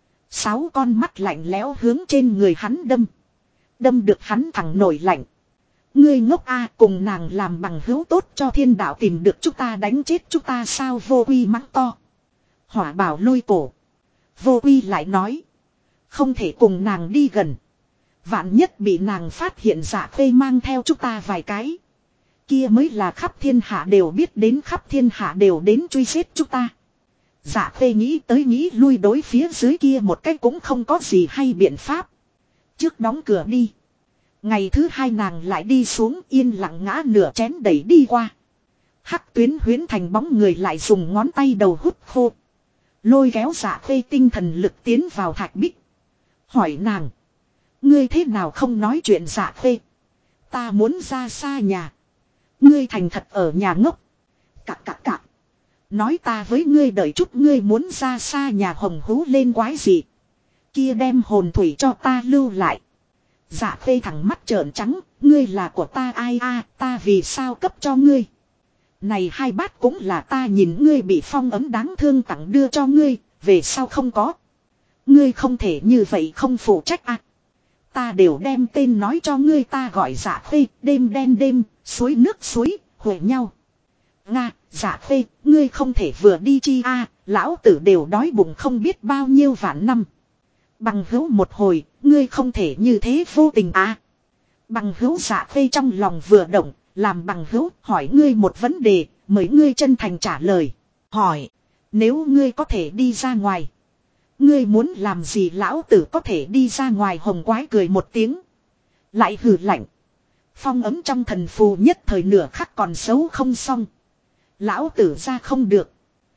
6 con mắt lạnh lẽo hướng trên người hắn đâm. Đâm được hắn thẳng nổi lạnh. Ngươi ngốc a, cùng nàng làm bằng hữu tốt cho thiên đạo tìm được chúng ta đánh chết chúng ta sao? Vô uy mắng to. Hỏa Bảo lôi cổ. Vô uy lại nói. Không thể cùng nàng đi gần. Vạn nhất bị nàng phát hiện. Dạ Khê mang theo chúng ta vài cái. Kia mới là khắp thiên hạ đều biết đến, khắp thiên hạ đều đến truy giết chúng ta. Dạ Khê nghĩ tới nghĩ lui, đối phía dưới kia một cách cũng không có gì hay biện pháp. Trước đóng cửa đi. Ngày thứ 2 nàng lại đi xuống, yên lặng ngã nửa chén đẩy đi qua. Hắc Tuyến huyễn thành bóng người lại dùng ngón tay đầu hút khô. Lôi kéo Dạ Khê tinh thần lực tiến vào thạch bích. Hỏi nàng. Ngươi thế nào không nói chuyện? Dạ Khê. Ta muốn ra xa nhà. Ngươi thành thật ở nhà ngốc. Cạc cạc cạc. Nói ta với ngươi đợi chút, ngươi muốn ra xa nhà hồng hú lên quái gì. Kia đem hồn thủy cho ta lưu lại. Dạ Khê thẳng mắt trợn trắng. Ngươi là của ta ai a, ta vì sao cấp cho ngươi. Này 2 bát cũng là ta nhìn ngươi bị phong ấm đáng thương tặng đưa cho ngươi. Về sao không có. Ngươi không thể như vậy không phụ trách à. Ta đều đem tên nói cho ngươi, ta gọi Dạ Khê, đêm đen đêm, suối nước suối, huệ nhau. Nga, Dạ Khê, ngươi không thể vừa đi chi a, lão tử đều đói bụng không biết bao nhiêu vạn năm. Bằng hữu một hồi, ngươi không thể như thế vô tình à. Bằng hữu Dạ Khê trong lòng vừa động, làm bằng hữu hỏi ngươi một vấn đề, mời ngươi chân thành trả lời. Hỏi, nếu ngươi có thể đi ra ngoài, ngươi muốn làm gì? Lão tử có thể đi ra ngoài. Hồng quái cười một tiếng. Lại hừ lạnh. Phong ấm trong thần phù nhất thời nửa khắc còn xấu không xong. Lão tử ra không được.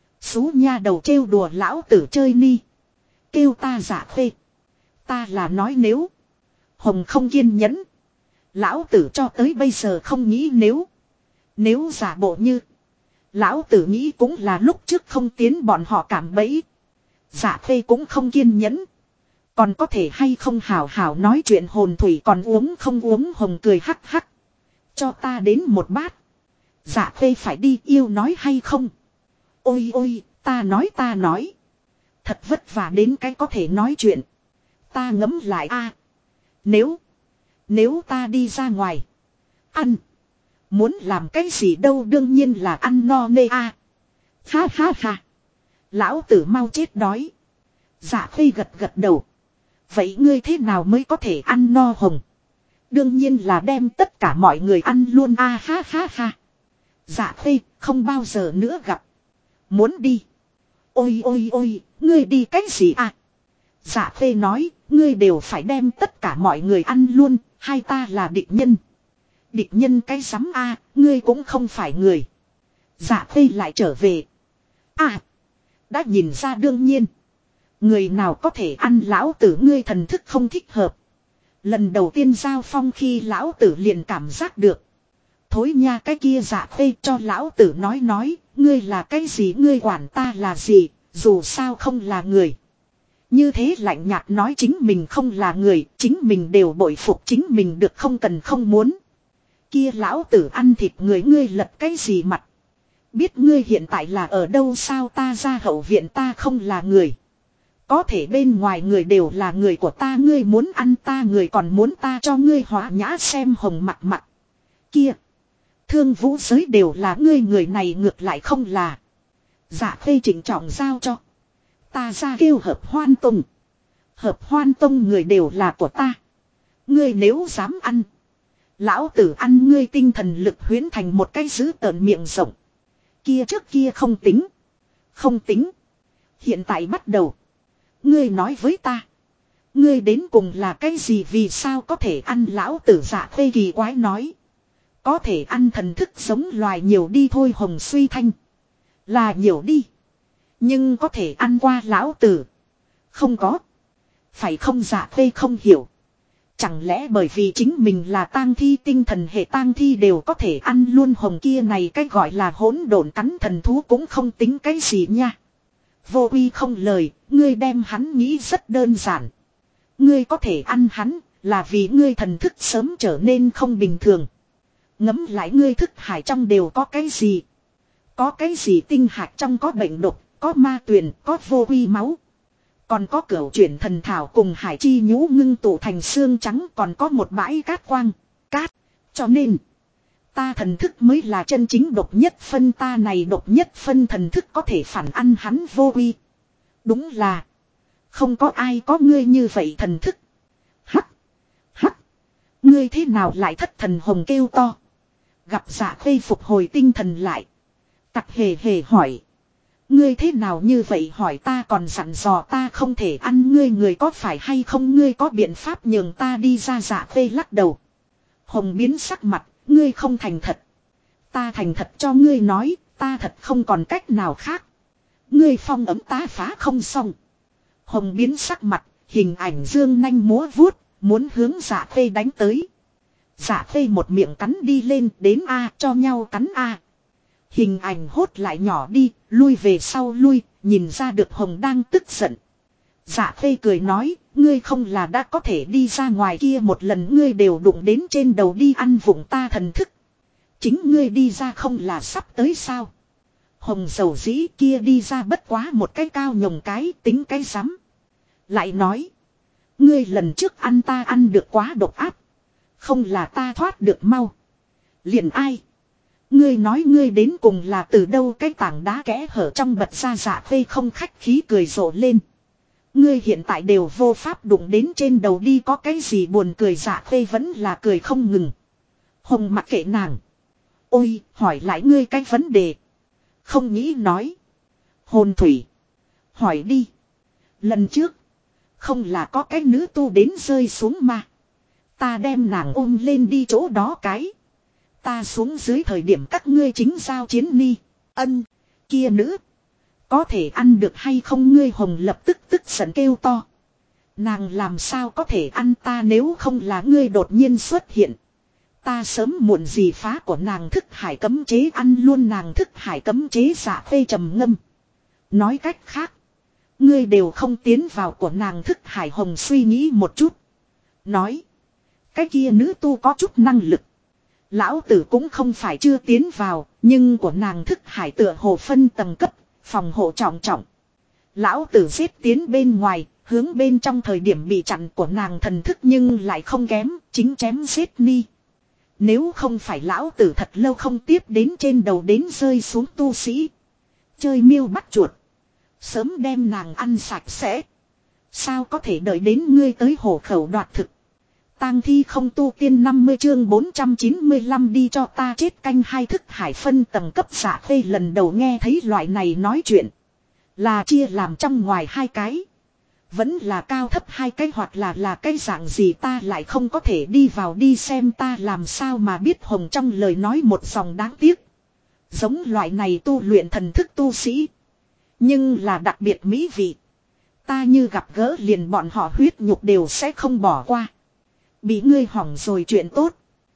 Xú nha đầu trêu đùa lão tử chơi ni. Kêu ta Dạ Khê. Ta là nói nếu. Hồng không kiên nhẫn. Lão tử cho tới bây giờ không nghĩ nếu. Nếu giả bộ như. Lão tử nghĩ cũng là lúc trước không tiến bọn họ cảm bẫy. Dạ Khê cũng không kiên nhẫn. Còn có thể hay không hảo hảo nói chuyện? Hồn thủy còn uống không uống? Hồng cười hắc hắc. Cho ta đến một bát. Dạ Khê phải đi, yêu nói hay không? Ôi ôi, ta nói. Thật vất vả đến cái có thể nói chuyện. Ta ngấm lại a. Nếu ta đi ra ngoài. Ăn. Muốn làm cái gì đâu, đương nhiên là ăn no nê a. Ha ha ha. Lão tử mau chết đói. Dạ Khê gật đầu. Vậy ngươi thế nào mới có thể ăn no? Hồng. Đương nhiên là đem tất cả mọi người ăn luôn a. Ha ha ha. Dạ Khê không bao giờ nữa gặp. Muốn đi. Ôi ôi ôi, ngươi đi cái gì à? Dạ Khê nói, ngươi đều phải đem tất cả mọi người ăn luôn, hai ta là địch nhân. Địch nhân cái rắm a, ngươi cũng không phải người. Dạ Khê lại trở về. À, đã nhìn ra đương nhiên. Người nào có thể ăn lão tử, ngươi thần thức không thích hợp. Lần đầu tiên giao phong khi lão tử liền cảm giác được. Thối nha cái kia. Dạ Khê cho lão tử nói, ngươi là cái gì, ngươi quản ta là gì, dù sao không là người. Như thế lạnh nhạt nói chính mình không là người, chính mình đều bội phục chính mình được, không cần không muốn. Kia lão tử ăn thịt người ngươi lật cái gì mặt. Biết ngươi hiện tại là ở đâu sao ta ra hậu viện ta không là người. Có thể bên ngoài người đều là người của ta ngươi muốn ăn ta người còn muốn ta cho ngươi hóa nhã xem hồng mặt mặt. Kia. Thương vũ giới đều là ngươi người này ngược lại không là. Dạ Khê chỉnh trọng giao cho. Ta ra kêu Hợp Hoan Tông. Hợp Hoan Tông người đều là của ta. Ngươi nếu dám ăn. Lão tử ăn ngươi tinh thần lực huyến thành một cái dữ tợn miệng rộng. Kia trước kia không tính. Không tính. Hiện tại bắt đầu. Ngươi nói với ta. Ngươi đến cùng là cái gì vì sao có thể ăn lão tử Dạ Khê kỳ quái nói. Có thể ăn thần thức giống loài nhiều đi thôi Hồng Suy Thanh. Là nhiều đi. Nhưng có thể ăn qua lão tử. Không có. Phải không Dạ Khê không hiểu. Chẳng lẽ bởi vì chính mình là tang thi tinh thần hệ tang thi đều có thể ăn luôn hồng kia này cái gọi là hỗn độn cắn thần thú cũng không tính cái gì nha. Vô uy không lời, ngươi đem hắn nghĩ rất đơn giản. Ngươi có thể ăn hắn là vì ngươi thần thức sớm trở nên không bình thường. Ngẫm lại ngươi thức hải trong đều có cái gì. Có cái gì tinh hạt trong có bệnh độc, có ma tuyền, có vô uy máu. Còn có cửu chuyển thần thảo cùng hải chi nhũ ngưng tụ thành xương trắng còn có một bãi cát quang. Cát. Cho nên. Ta thần thức mới là chân chính độc nhất phân ta này độc nhất phân thần thức có thể phản ăn hắn vô uy. Đúng là. Không có ai có ngươi như vậy thần thức. Hắc. Hắc. Ngươi thế nào lại thất thần hồng kêu to. Gặp Dạ Khê phục hồi tinh thần lại. Tặc hề hề hỏi. Ngươi thế nào như vậy hỏi ta còn dặn dò ta không thể ăn ngươi người có phải hay không ngươi có biện pháp nhường ta đi ra Dạ Khê lắc đầu. Hồng biến sắc mặt, ngươi không thành thật. Ta thành thật cho ngươi nói, ta thật không còn cách nào khác. Ngươi phong ấm ta phá không xong. Hồng biến sắc mặt, hình ảnh dương nanh múa vuốt, muốn hướng Dạ Khê đánh tới. Dạ Khê một miệng cắn đi lên đến A cho nhau cắn A. Hình ảnh hốt lại nhỏ đi, lui về sau lui, nhìn ra được Hồng đang tức giận. Dạ Khê cười nói, ngươi không là đã có thể đi ra ngoài kia một lần ngươi đều đụng đến trên đầu đi ăn vụng ta thần thức. Chính ngươi đi ra không là sắp tới sao. Hồng dầu dĩ kia đi ra bất quá một cái cao nhồng cái tính cái rắm. Lại nói, ngươi lần trước ăn ta ăn được quá độc áp. Không là ta thoát được mau. Liền ai? Ngươi nói ngươi đến cùng là từ đâu cái tảng đá kẽ hở trong bật ra Dạ Khê không khách khí cười rộ lên. Ngươi hiện tại đều vô pháp đụng đến trên đầu đi có cái gì buồn cười Dạ Khê vẫn là cười không ngừng. Hồng mặc kệ nàng. Ôi, hỏi lại ngươi cái vấn đề. Không nghĩ nói. Hồn thủy. Hỏi đi. Lần trước. Không là có cái nữ tu đến rơi xuống mà. Ta đem nàng ôm lên đi chỗ đó cái. Ta xuống dưới thời điểm các ngươi chính giao chiến ni. Ân. Kia nữ. Có thể ăn được hay không ngươi Hồng lập tức tức giận kêu to. Nàng làm sao có thể ăn ta nếu không là ngươi đột nhiên xuất hiện. Ta sớm muộn gì phá của nàng thức hải cấm chế ăn luôn nàng thức hải cấm chế Dạ Khê trầm ngâm. Nói cách khác. Ngươi đều không tiến vào của nàng thức hải Hồng suy nghĩ một chút. Nói. Cái kia nữ tu có chút năng lực. Lão tử cũng không phải chưa tiến vào. Nhưng của nàng thức hải tựa hồ phân tầng cấp. Phòng hộ trọng trọng. Lão tử xếp tiến bên ngoài. Hướng bên trong thời điểm bị chặn của nàng thần thức nhưng lại không kém. Chính chém xếp ni. Nếu không phải lão tử thật lâu không tiếp đến trên đầu đến rơi xuống tu sĩ. Chơi miêu bắt chuột. Sớm đem nàng ăn sạch sẽ. Sao có thể đợi đến ngươi tới hổ khẩu đoạt thực. Tang thi không tu tiên 50 chương 495 đi cho ta chết canh hai thức hải phân tầng cấp Dạ Khê lần đầu nghe thấy loại này nói chuyện. Là chia làm trong ngoài hai cái. Vẫn là cao thấp hai cái hoặc là cái dạng gì ta lại không có thể đi vào đi xem ta làm sao mà biết Hồng trong lời nói một dòng đáng tiếc. Giống loại này tu luyện thần thức tu sĩ. Nhưng là đặc biệt mỹ vị. Ta như gặp gỡ liền bọn họ huyết nhục đều sẽ không bỏ qua. Bị ngươi hỏng rồi chuyện tốt.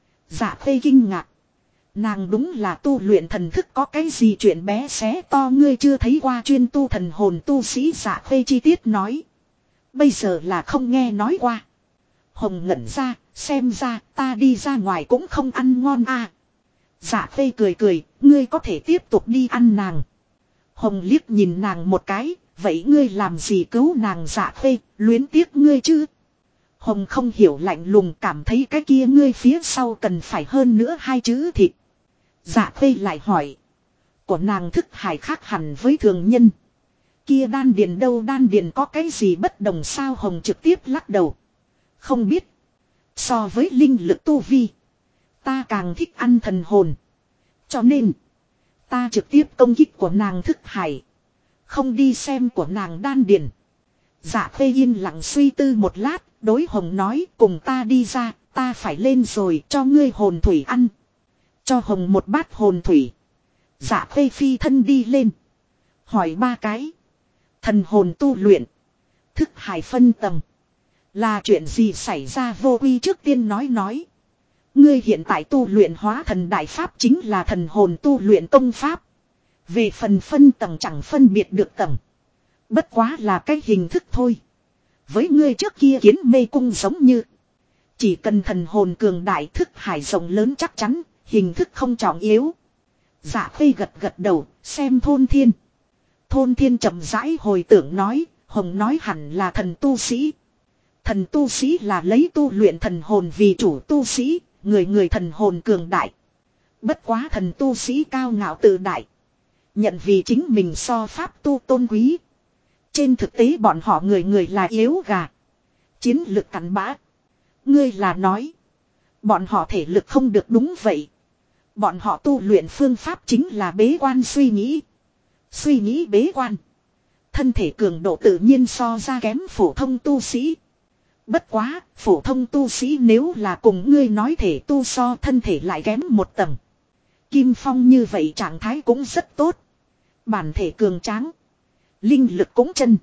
Dạ Khê kinh ngạc. Nàng đúng là tu luyện thần thức có cái gì chuyện bé xé to ngươi chưa thấy qua chuyên tu thần hồn tu sĩ Dạ Khê chi tiết nói. Bây giờ là không nghe nói qua. Hồng ngẩn ra, xem ra ta đi ra ngoài cũng không ăn ngon à. Dạ Khê cười cười, ngươi có thể tiếp tục đi ăn nàng. Hồng liếc nhìn nàng một cái, vậy ngươi làm gì cứu nàng Dạ Khê, luyến tiếc ngươi chứ. Hồng không hiểu lạnh lùng, cảm thấy cái kia ngươi phía sau cần phải hơn nữa hai chữ thịt. Dạ Khê lại hỏi. Của nàng thức hải khác hẳn với thường nhân. Kia đan điền đâu, đan điền có cái gì bất đồng sao? Hồng trực tiếp lắc đầu. Không biết. So với linh lực tu vi, ta càng thích ăn thần hồn. Cho nên ta trực tiếp công kích của nàng thức hải, không đi xem của nàng đan điền. Dạ Khê yên lặng suy tư một lát, đối Hồng nói, cùng ta đi ra, ta phải lên rồi, cho ngươi hồn thủy ăn. Cho Hồng một bát hồn thủy. Dạ Khê phi thân đi lên. Hỏi ba cái. Thần hồn tu luyện, thức hải phân tầng, là chuyện gì xảy ra? Vô Uy trước tiên nói. Ngươi hiện tại tu luyện hóa thần đại pháp chính là thần hồn tu luyện công pháp. Về phần phân tầng chẳng phân biệt được tầng. Bất quá là cái hình thức thôi. Với ngươi trước kia kiến mê cung giống như. Chỉ cần thần hồn cường đại, thức hải rộng lớn chắc chắn, hình thức không trọng yếu. Dạ Khê gật đầu, xem Thôn Thiên. Thôn Thiên chậm rãi hồi tưởng nói, Hồng nói hẳn là thần tu sĩ. Thần tu sĩ là lấy tu luyện thần hồn vì chủ tu sĩ, người thần hồn cường đại. Bất quá thần tu sĩ cao ngạo tự đại, nhận vì chính mình so pháp tu tôn quý. Trên thực tế bọn họ người là yếu gà, chiến lực cắn bã. Ngươi là nói bọn họ thể lực không được? Đúng vậy. Bọn họ tu luyện phương pháp chính là bế quan suy nghĩ. Suy nghĩ bế quan, thân thể cường độ tự nhiên so ra kém phổ thông tu sĩ. Bất quá, phổ thông tu sĩ nếu là cùng ngươi nói thể tu so, thân thể lại kém một tầng. Kim Phong như vậy trạng thái cũng rất tốt. Bản thể cường tráng, linh lực cũng chân.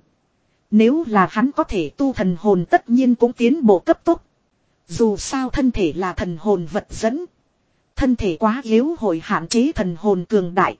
Nếu là hắn có thể tu thần hồn tất nhiên cũng tiến bộ cấp tốc. Dù sao thân thể là thần hồn vật dẫn. Thân thể quá yếu hội hạn chế thần hồn cường đại.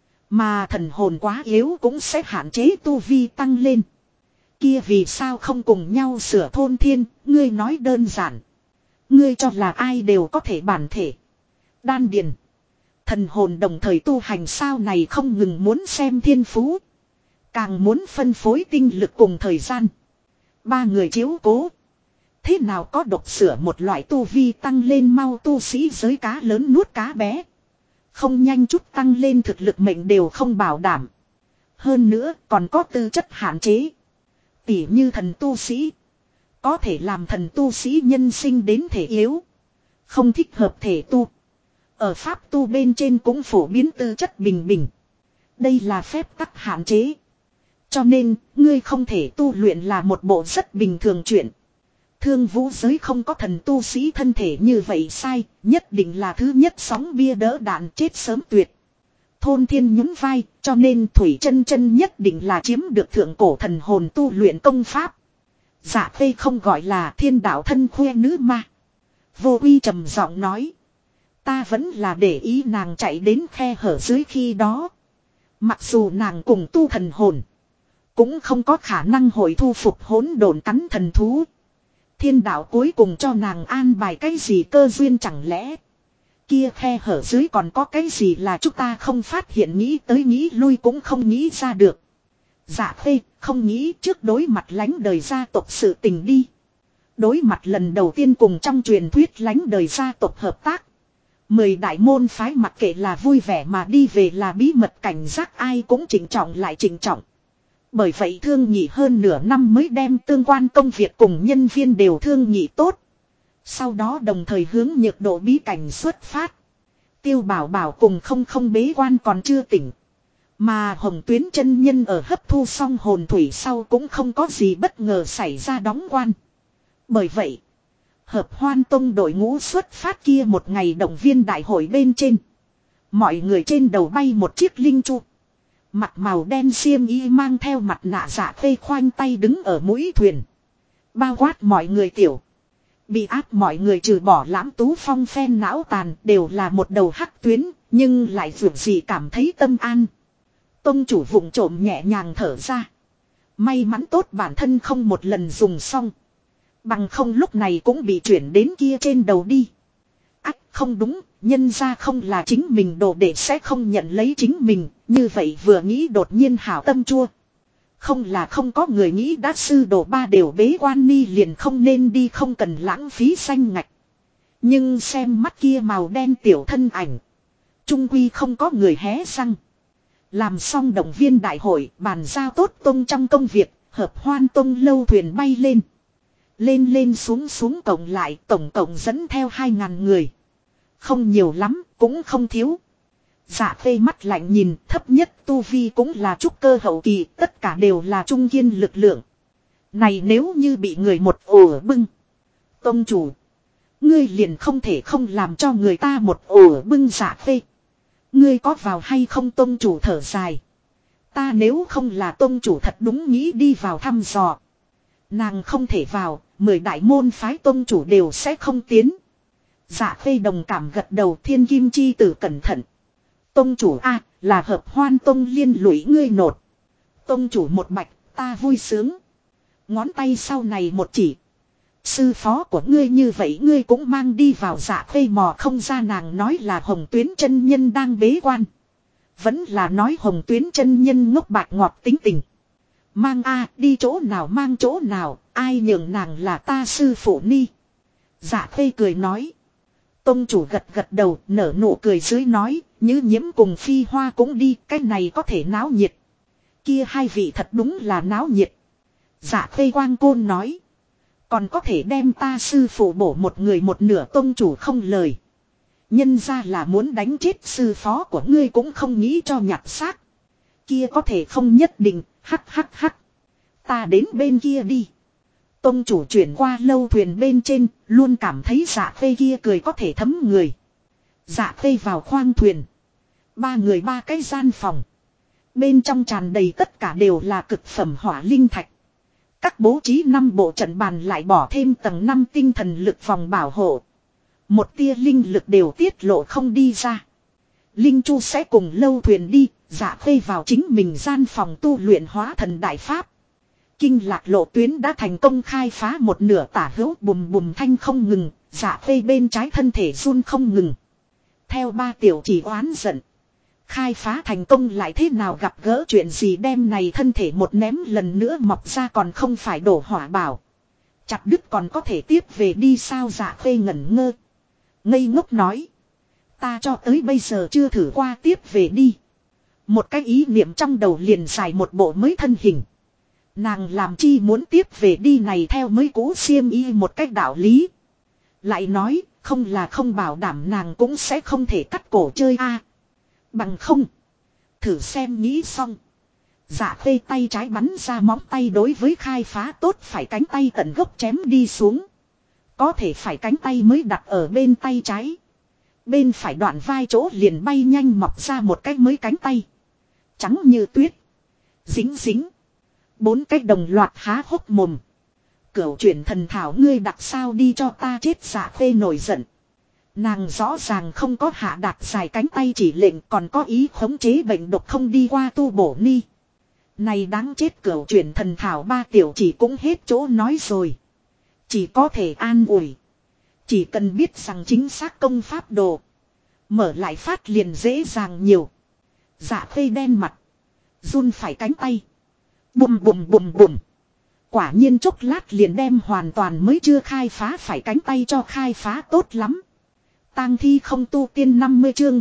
Mà thần hồn quá yếu cũng sẽ hạn chế tu vi tăng lên. Kia vì sao không cùng nhau sửa? Thôn Thiên, ngươi nói đơn giản. Ngươi cho là ai đều có thể bản thể, đan điền, thần hồn đồng thời tu hành sao? Này không ngừng muốn xem thiên phú, càng muốn phân phối tinh lực cùng thời gian. Ba người chiếu cố, thế nào có độc sửa một loại tu vi tăng lên mau tu sĩ giới cá lớn nuốt cá bé. Không nhanh chút tăng lên thực lực mệnh đều không bảo đảm. Hơn nữa còn có tư chất hạn chế. Tỉ như thần tu sĩ, có thể làm thần tu sĩ nhân sinh đến thể yếu, không thích hợp thể tu. Ở pháp tu bên trên cũng phổ biến tư chất bình bình. Đây là phép tắc hạn chế. Cho nên, ngươi không thể tu luyện là một bộ rất bình thường chuyện. Thương vũ giới không có thần tu sĩ thân thể như vậy sai, nhất định là thứ nhất sóng bia đỡ đạn chết sớm tuyệt. Thôn Thiên nhún vai, cho nên Thủy Chân Chân nhất định là chiếm được thượng cổ thần hồn tu luyện công pháp. Dạ Khê không gọi là thiên đạo thân khoe nữ ma. Vô Uy trầm giọng nói. Ta vẫn là để ý nàng chạy đến khe hở dưới khi đó. Mặc dù nàng cùng tu thần hồn, cũng không có khả năng hội thu phục hỗn độn cắn thần thú. Thiên đạo cuối cùng cho nàng an bài cái gì cơ duyên chẳng lẽ? Kia khe hở dưới còn có cái gì là chúng ta không phát hiện, nghĩ tới nghĩ lui cũng không nghĩ ra được. Dạ Khê không nghĩ trước đối mặt lánh đời gia tộc sự tình đi. Đối mặt lần đầu tiên cùng trong truyền thuyết lánh đời gia tộc hợp tác. 10 đại môn phái mặc kệ là vui vẻ mà đi về là bí mật cảnh giác, ai cũng trịnh trọng lại trịnh trọng. Bởi vậy thương nghị hơn nửa năm mới đem tương quan công việc cùng nhân viên đều thương nghị tốt. Sau đó đồng thời hướng Nhược Độ bí cảnh xuất phát. Tiêu Bảo Bảo cùng không bế quan còn chưa tỉnh. Mà Hồng Tuyến chân nhân ở hấp thu xong hồn thủy sau cũng không có gì bất ngờ xảy ra đóng quan. Bởi vậy, Hợp Hoan Tông đội ngũ xuất phát kia một ngày động viên đại hội bên trên. Mọi người trên đầu bay một chiếc linh chu. Mặt màu đen xiêm y mang theo mặt nạ Dạ Khê khoanh tay đứng ở mũi thuyền. Bao quát mọi người tiểu. Bị áp mọi người trừ bỏ Lãm Tú Phong phen não tàn đều là một đầu hắc tuyến, nhưng lại vượt gì cảm thấy tâm an. Tông chủ vụng trộm nhẹ nhàng thở ra. May mắn tốt bản thân không một lần dùng xong. Bằng không lúc này cũng bị chuyển đến kia trên đầu đi. Ách không đúng, nhân ra không là chính mình đồ để sẽ không nhận lấy chính mình, như vậy vừa nghĩ đột nhiên hảo tâm chua. Không là không có người nghĩ đã sư đồ ba đều bế quan ni liền không nên đi, không cần lãng phí xanh ngạch. Nhưng xem mắt kia màu đen tiểu thân ảnh. Trung quy không có người hé răng. Làm xong động viên đại hội, bàn giao tốt tông trong công việc, hợp hoan tông lâu thuyền bay lên. Lên lên xuống xuống cộng lại tổng cộng dẫn theo 2.000 người. Không nhiều lắm, cũng không thiếu. Dạ phê mắt lạnh nhìn, thấp nhất tu vi cũng là trúc cơ hậu kỳ, tất cả đều là trung kiên lực lượng. Này nếu như bị người một ổ bưng. Tông chủ, ngươi liền không thể không làm cho người ta một ổ bưng. Dạ phê, ngươi có vào hay không? Tông chủ thở dài. Ta nếu không là tông chủ thật đúng nghĩ đi vào thăm dò. Nàng không thể vào, 10 đại môn phái tông chủ đều sẽ không tiến. Dạ phê đồng cảm gật đầu. Thiên kim chi tử cẩn thận. Tông chủ a là hợp hoan tông liên lụy ngươi nột. Tông chủ một bạch, ta vui sướng. Ngón tay sau này một chỉ. Sư phó của ngươi như vậy ngươi cũng mang đi vào. Dạ phê mò không ra nàng nói là Hồng Tuyến chân nhân đang bế quan. Vẫn là nói Hồng Tuyến chân nhân ngốc bạch ngọt tính tình. Mang a đi chỗ nào mang chỗ nào, ai nhường nàng là ta sư phụ ni. Dạ phê cười nói. Tông chủ gật gật đầu nở nụ cười dưới nói, như nhiễm cùng phi hoa cũng đi, cái này có thể náo nhiệt. Kia hai vị thật đúng là náo nhiệt. Dạ phê quang côn nói. Còn có thể đem ta sư phụ bổ một người một nửa. Tông chủ không lời. Nhân ra là muốn đánh chết sư phó của ngươi cũng không nghĩ cho nhặt xác. Kia có thể không nhất định, hắc hắc hắc. Ta đến bên kia đi. Tông chủ chuyển qua lâu thuyền bên trên, luôn cảm thấy dạ phê kia cười có thể thấm người. Dạ phê vào khoang thuyền. Ba người ba cái gian phòng. Bên trong tràn đầy tất cả đều là cực phẩm hỏa linh thạch. Các bố trí 5 bộ trận bàn lại bỏ thêm tầng 5 tinh thần lực phòng bảo hộ. Một tia linh lực đều tiết lộ không đi ra. Linh Chu sẽ cùng lâu thuyền đi, dạ phê vào chính mình gian phòng tu luyện hóa thần đại pháp. Kinh lạc lộ tuyến đã thành công khai phá một nửa tả hữu bùm bùm thanh không ngừng, dạ phê bên trái thân thể run không ngừng. Theo ba tiểu chỉ oán giận. Khai phá thành công lại thế nào gặp gỡ chuyện gì đem này thân thể một ném lần nữa mọc ra còn không phải đổ hỏa bảo. Chặt đứt còn có thể tiếp về đi sao? Dạ phê ngẩn ngơ. Ngây ngốc nói. Ta cho tới bây giờ chưa thử qua tiếp về đi. Một cái ý niệm trong đầu liền xài một bộ mới thân hình. Nàng làm chi muốn tiếp về đi này theo mới cũ xiêm y một cách đạo lý. Lại nói không là không bảo đảm nàng cũng sẽ không thể cắt cổ chơi a. Bằng không. Thử xem nghĩ xong. Dạ phê tay trái bắn ra móng tay đối với khai phá tốt phải cánh tay tận gốc chém đi xuống. Có thể phải cánh tay mới đặt ở bên tay trái. Bên phải đoạn vai chỗ liền bay nhanh mọc ra một cái mới cánh tay. Trắng như tuyết. Dính dính. 4 cái đồng loạt há hốc mồm. Cửu chuyển thần thảo ngươi đặt sao đi cho ta chết. Dạ phê nổi giận. Nàng rõ ràng không có hạ đạt dài cánh tay chỉ lệnh còn có ý khống chế bệnh độc không đi qua tu bổ ni. Này đáng chết, cửu chuyển thần thảo ba tiểu chỉ cũng hết chỗ nói rồi. Chỉ có thể an ủi. Chỉ cần biết rằng chính xác công pháp đồ. Mở lại phát liền dễ dàng nhiều. Dạ phê đen mặt. Run phải cánh tay. Bùm bùm bùm bùm. Quả nhiên chốc lát liền đem hoàn toàn mới chưa khai phá phải cánh tay cho khai phá tốt lắm. Tang thi không tu tiên 50 chương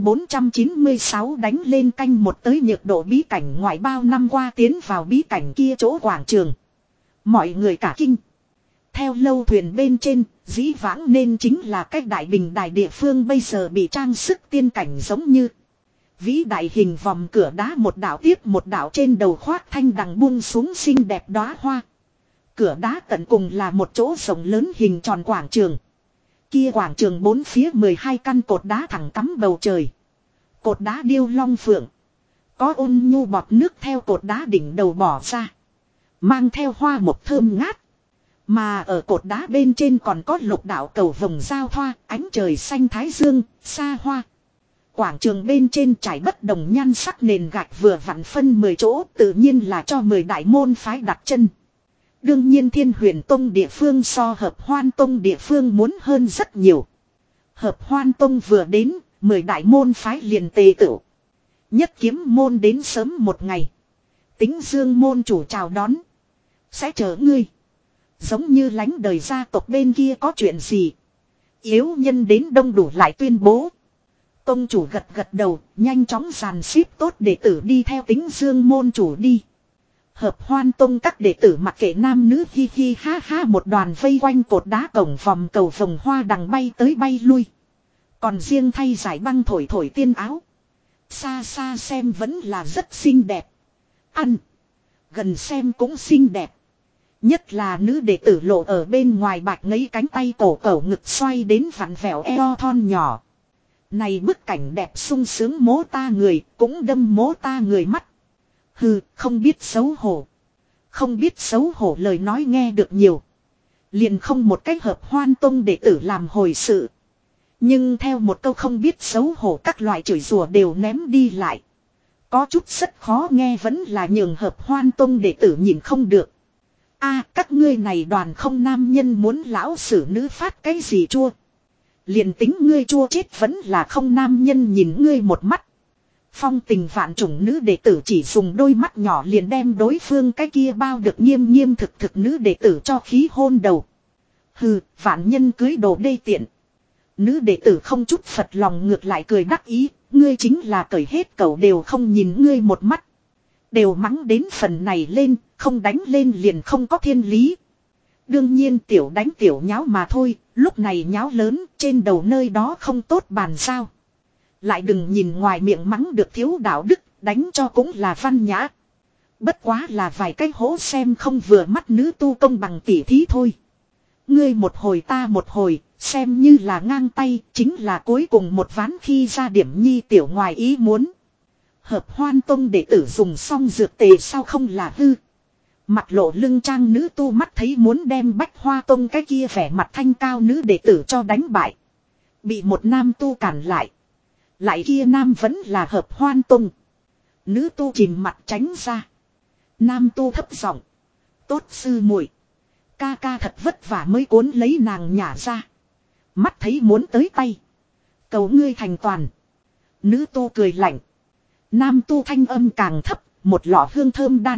496 đánh lên canh một tới nhược độ bí cảnh ngoại bao năm qua tiến vào bí cảnh kia chỗ quảng trường. Mọi người cả kinh. Theo lâu thuyền bên trên, dĩ vãng nên chính là cách đại bình đài địa phương bây giờ bị trang sức tiên cảnh giống như. Vĩ đại hình vòng cửa đá một đảo tiếp một đảo trên đầu khoác thanh đằng buông xuống xinh đẹp đóa hoa. Cửa đá tận cùng là một chỗ rộng lớn hình tròn quảng trường. Kia quảng trường bốn phía 12 căn cột đá thẳng cắm bầu trời. Cột đá điêu long phượng. Có ôn nhu bọt nước theo cột đá đỉnh đầu bỏ ra. Mang theo hoa một thơm ngát. Mà ở cột đá bên trên còn có lục đạo cầu vồng giao thoa, ánh trời xanh thái dương, xa hoa. Quảng trường bên trên trải bất đồng nhan sắc nền gạch vừa vặn phân 10 chỗ tự nhiên là cho 10 đại môn phái đặt chân. Đương nhiên Thiên Huyền Tông địa phương so Hợp Hoan Tông địa phương muốn hơn rất nhiều. Hợp Hoan Tông vừa đến, 10 đại môn phái liền tề tựu. Nhất Kiếm môn đến sớm một ngày. Tính Dương môn chủ chào đón. Sẽ chờ ngươi. Giống như lánh đời gia tộc bên kia có chuyện gì. Yếu nhân đến đông đủ lại tuyên bố. Tông chủ gật gật đầu, nhanh chóng dàn xếp tốt đệ tử đi theo Tính Dương môn chủ đi. Hợp Hoan Tông các đệ tử mặc kệ nam nữ hi hi ha ha một đoàn vây quanh cột đá cổng vòng cầu vòng hoa đằng bay tới bay lui. Còn riêng thay giải băng thổi thổi tiên áo. Xa xa xem vẫn là rất xinh đẹp. Ăn. Gần xem cũng xinh đẹp. Nhất là nữ đệ tử lộ ở bên ngoài bạch ngấy cánh tay cổ cẩu ngực xoay đến vặn vẹo eo thon nhỏ. Này bức cảnh đẹp sung sướng mố ta người, cũng đâm mố ta người mắt. Hừ, không biết xấu hổ. Không biết xấu hổ lời nói nghe được nhiều. Liền không một cách Hợp Hoan Tông đệ tử làm hồi sự. Nhưng theo một câu không biết xấu hổ các loại chửi rủa đều ném đi lại. Có chút rất khó nghe vẫn là nhường Hợp Hoan Tông đệ tử nhìn không được. A, các ngươi này đoàn không nam nhân muốn lão xử nữ phát cái gì chua. Liền tính ngươi chua chết vẫn là không nam nhân nhìn ngươi một mắt. Phong tình vạn chủng nữ đệ tử chỉ dùng đôi mắt nhỏ liền đem đối phương cái kia bao được nghiêm nghiêm thực thực nữ đệ tử cho khí hôn đầu. Hừ, vạn nhân cưới đồ đê tiện. Nữ đệ tử không chút phật lòng ngược lại cười đắc ý, ngươi chính là cởi hết cậu đều không nhìn ngươi một mắt. Đều mắng đến phần này lên, không đánh lên liền không có thiên lý. Đương nhiên tiểu đánh tiểu nháo mà thôi, lúc này nháo lớn trên đầu nơi đó không tốt bàn sao. Lại đừng nhìn ngoài miệng mắng được thiếu đạo đức, đánh cho cũng là văn nhã. Bất quá là vài cái hố xem không vừa mắt nữ tu công bằng tỉ thí thôi. Ngươi một hồi ta một hồi, xem như là ngang tay, chính là cuối cùng một ván khi ra điểm nhi tiểu ngoài ý muốn. Hợp Hoan Tông đệ tử dùng xong dược tề sao không là hư. Mặt lộ lưng trang nữ tu mắt thấy muốn đem Bách Hoa Tông cái kia vẻ mặt thanh cao nữ đệ tử cho đánh bại. Bị một nam tu cản lại. Lại kia nam vẫn là Hợp Hoan Tông. Nữ tu chìm mặt tránh ra. Nam tu thấp giọng, tốt sư muội, ca ca thật vất vả mới cuốn lấy nàng nhả ra. Mắt thấy muốn tới tay. Cầu ngươi thành toàn. Nữ tu cười lạnh. Nam tu thanh âm càng thấp, một lọ hương thơm đan.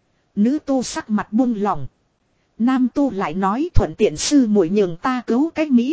Nữ tu sắc mặt buông lỏng. Nam tu lại nói thuận tiện sư muội nhường ta cứu cái Mỹ.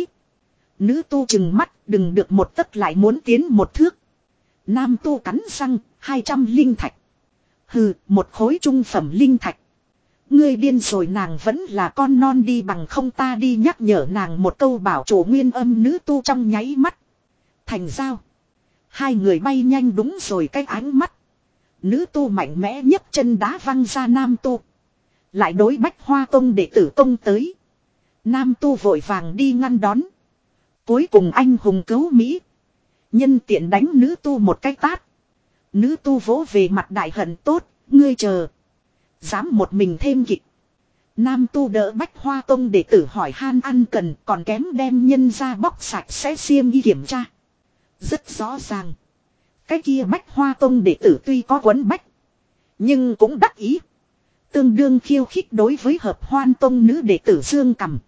Nữ tu chừng mắt, đừng được một tấc lại muốn tiến một thước. Nam tu cắn răng, 200 linh thạch. Hừ, một khối trung phẩm linh thạch. Ngươi điên rồi, nàng vẫn là con non đi bằng không ta đi nhắc nhở nàng một câu bảo chủ nguyên âm. Nữ tu trong nháy mắt. Thành giao. Hai người bay nhanh đúng rồi cái ánh mắt. Nữ tu mạnh mẽ nhấc chân đá văng ra nam tu. Lại đối Bách Hoa Tông đệ tử công tới. Nam tu vội vàng đi ngăn đón. Cuối cùng anh hùng cứu Mỹ. Nhân tiện đánh nữ tu một cái tát. Nữ tu vỗ về mặt đại hận, tốt, ngươi chờ. Dám một mình thêm kịch. Nam tu đỡ Bách Hoa Tông đệ tử hỏi han ăn cần, còn kém đem nhân ra bóc sạch sẽ xiêm y kiểm tra. Rất rõ ràng. Cái kia Bách Hoa Tông đệ tử tuy có quấn bách, nhưng cũng đắc ý. Tương đương khiêu khích đối với Hợp Hoan Tông nữ đệ tử Dương Cầm.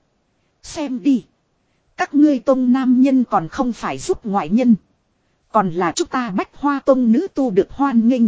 Xem đi. Các ngươi tông nam nhân còn không phải giúp ngoại nhân. Còn là chúng ta Bách Hoa Tông nữ tu được hoan nghênh.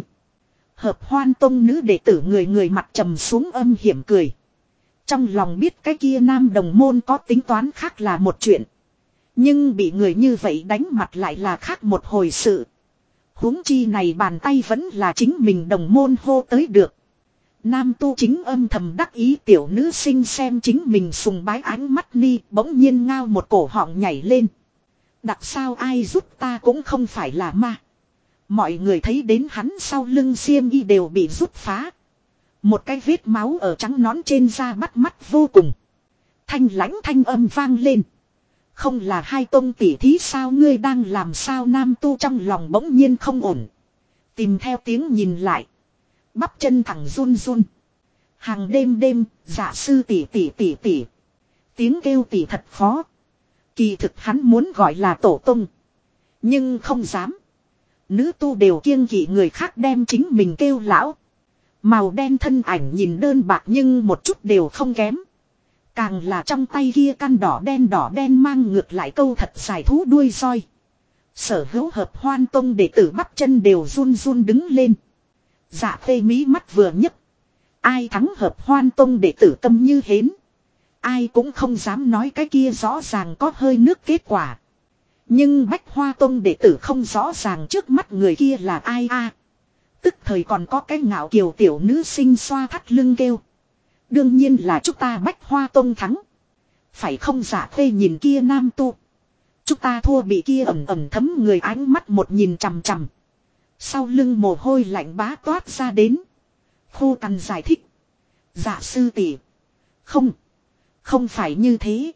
Hợp Hoan Tông nữ đệ tử người người mặt trầm xuống âm hiểm cười. Trong lòng biết cái kia nam đồng môn có tính toán khác là một chuyện. Nhưng bị người như vậy đánh mặt lại là khác một hồi sự. Huống chi này bàn tay vẫn là chính mình đồng môn hô tới được. Nam tu chính âm thầm đắc ý, tiểu nữ sinh xem chính mình sùng bái ánh mắt ni, bỗng nhiên ngao một cổ họng nhảy lên. Đặc sao ai giúp ta cũng không phải là ma. Mọi người thấy đến hắn sau lưng xiêm y đều bị rút phá. Một cái vết máu ở trắng nón trên da bắt mắt vô cùng. Thanh lãnh thanh âm vang lên. Không là hai tông tỷ thí sao, ngươi đang làm sao? Nam tu trong lòng bỗng nhiên không ổn. Tìm theo tiếng nhìn lại. Bắp chân thẳng run run. Hàng đêm dạ sư tỷ tỷ. Tiếng kêu tỷ thật khó. Kỳ thực hắn muốn gọi là tổ tông. Nhưng không dám. Nữ tu đều kiêng kỵ người khác đem chính mình kêu lão. Màu đen thân ảnh nhìn đơn bạc nhưng một chút đều không kém. Càng là trong tay kia căn đỏ đen mang ngược lại câu thật dài thú đuôi roi. Sở hữu hợp hoan tông đệ tử bắp chân đều run run đứng lên. Dạ khê mí mắt vừa nhấc. Ai thắng hợp hoan tông đệ tử tâm như hến. Ai cũng không dám nói cái kia rõ ràng có hơi nước kết quả. Nhưng Bách Hoa Tông đệ tử không rõ ràng trước mắt người kia là ai a. Tức thời còn có cái ngạo kiều tiểu nữ sinh xoa thắt lưng kêu. Đương nhiên là chúng ta Bách Hoa Tông thắng. Phải không giả khê nhìn kia nam tu. Chúng ta thua bị kia ẩm ẩm thấm người ánh mắt một nhìn chằm chằm. Sau lưng mồ hôi lạnh bá toát ra đến. Khô cằn giải thích. Dạ sư tỷ. Không phải như thế.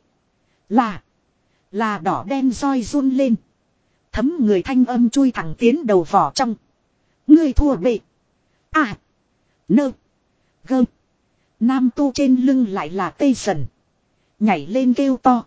Là đỏ đen roi run lên. Thấm người thanh âm chui thẳng tiến đầu vỏ trong. Ngươi thua bệ. À. Nơ. Gơ. Nam tu trên lưng lại là tê sần. Nhảy lên kêu to.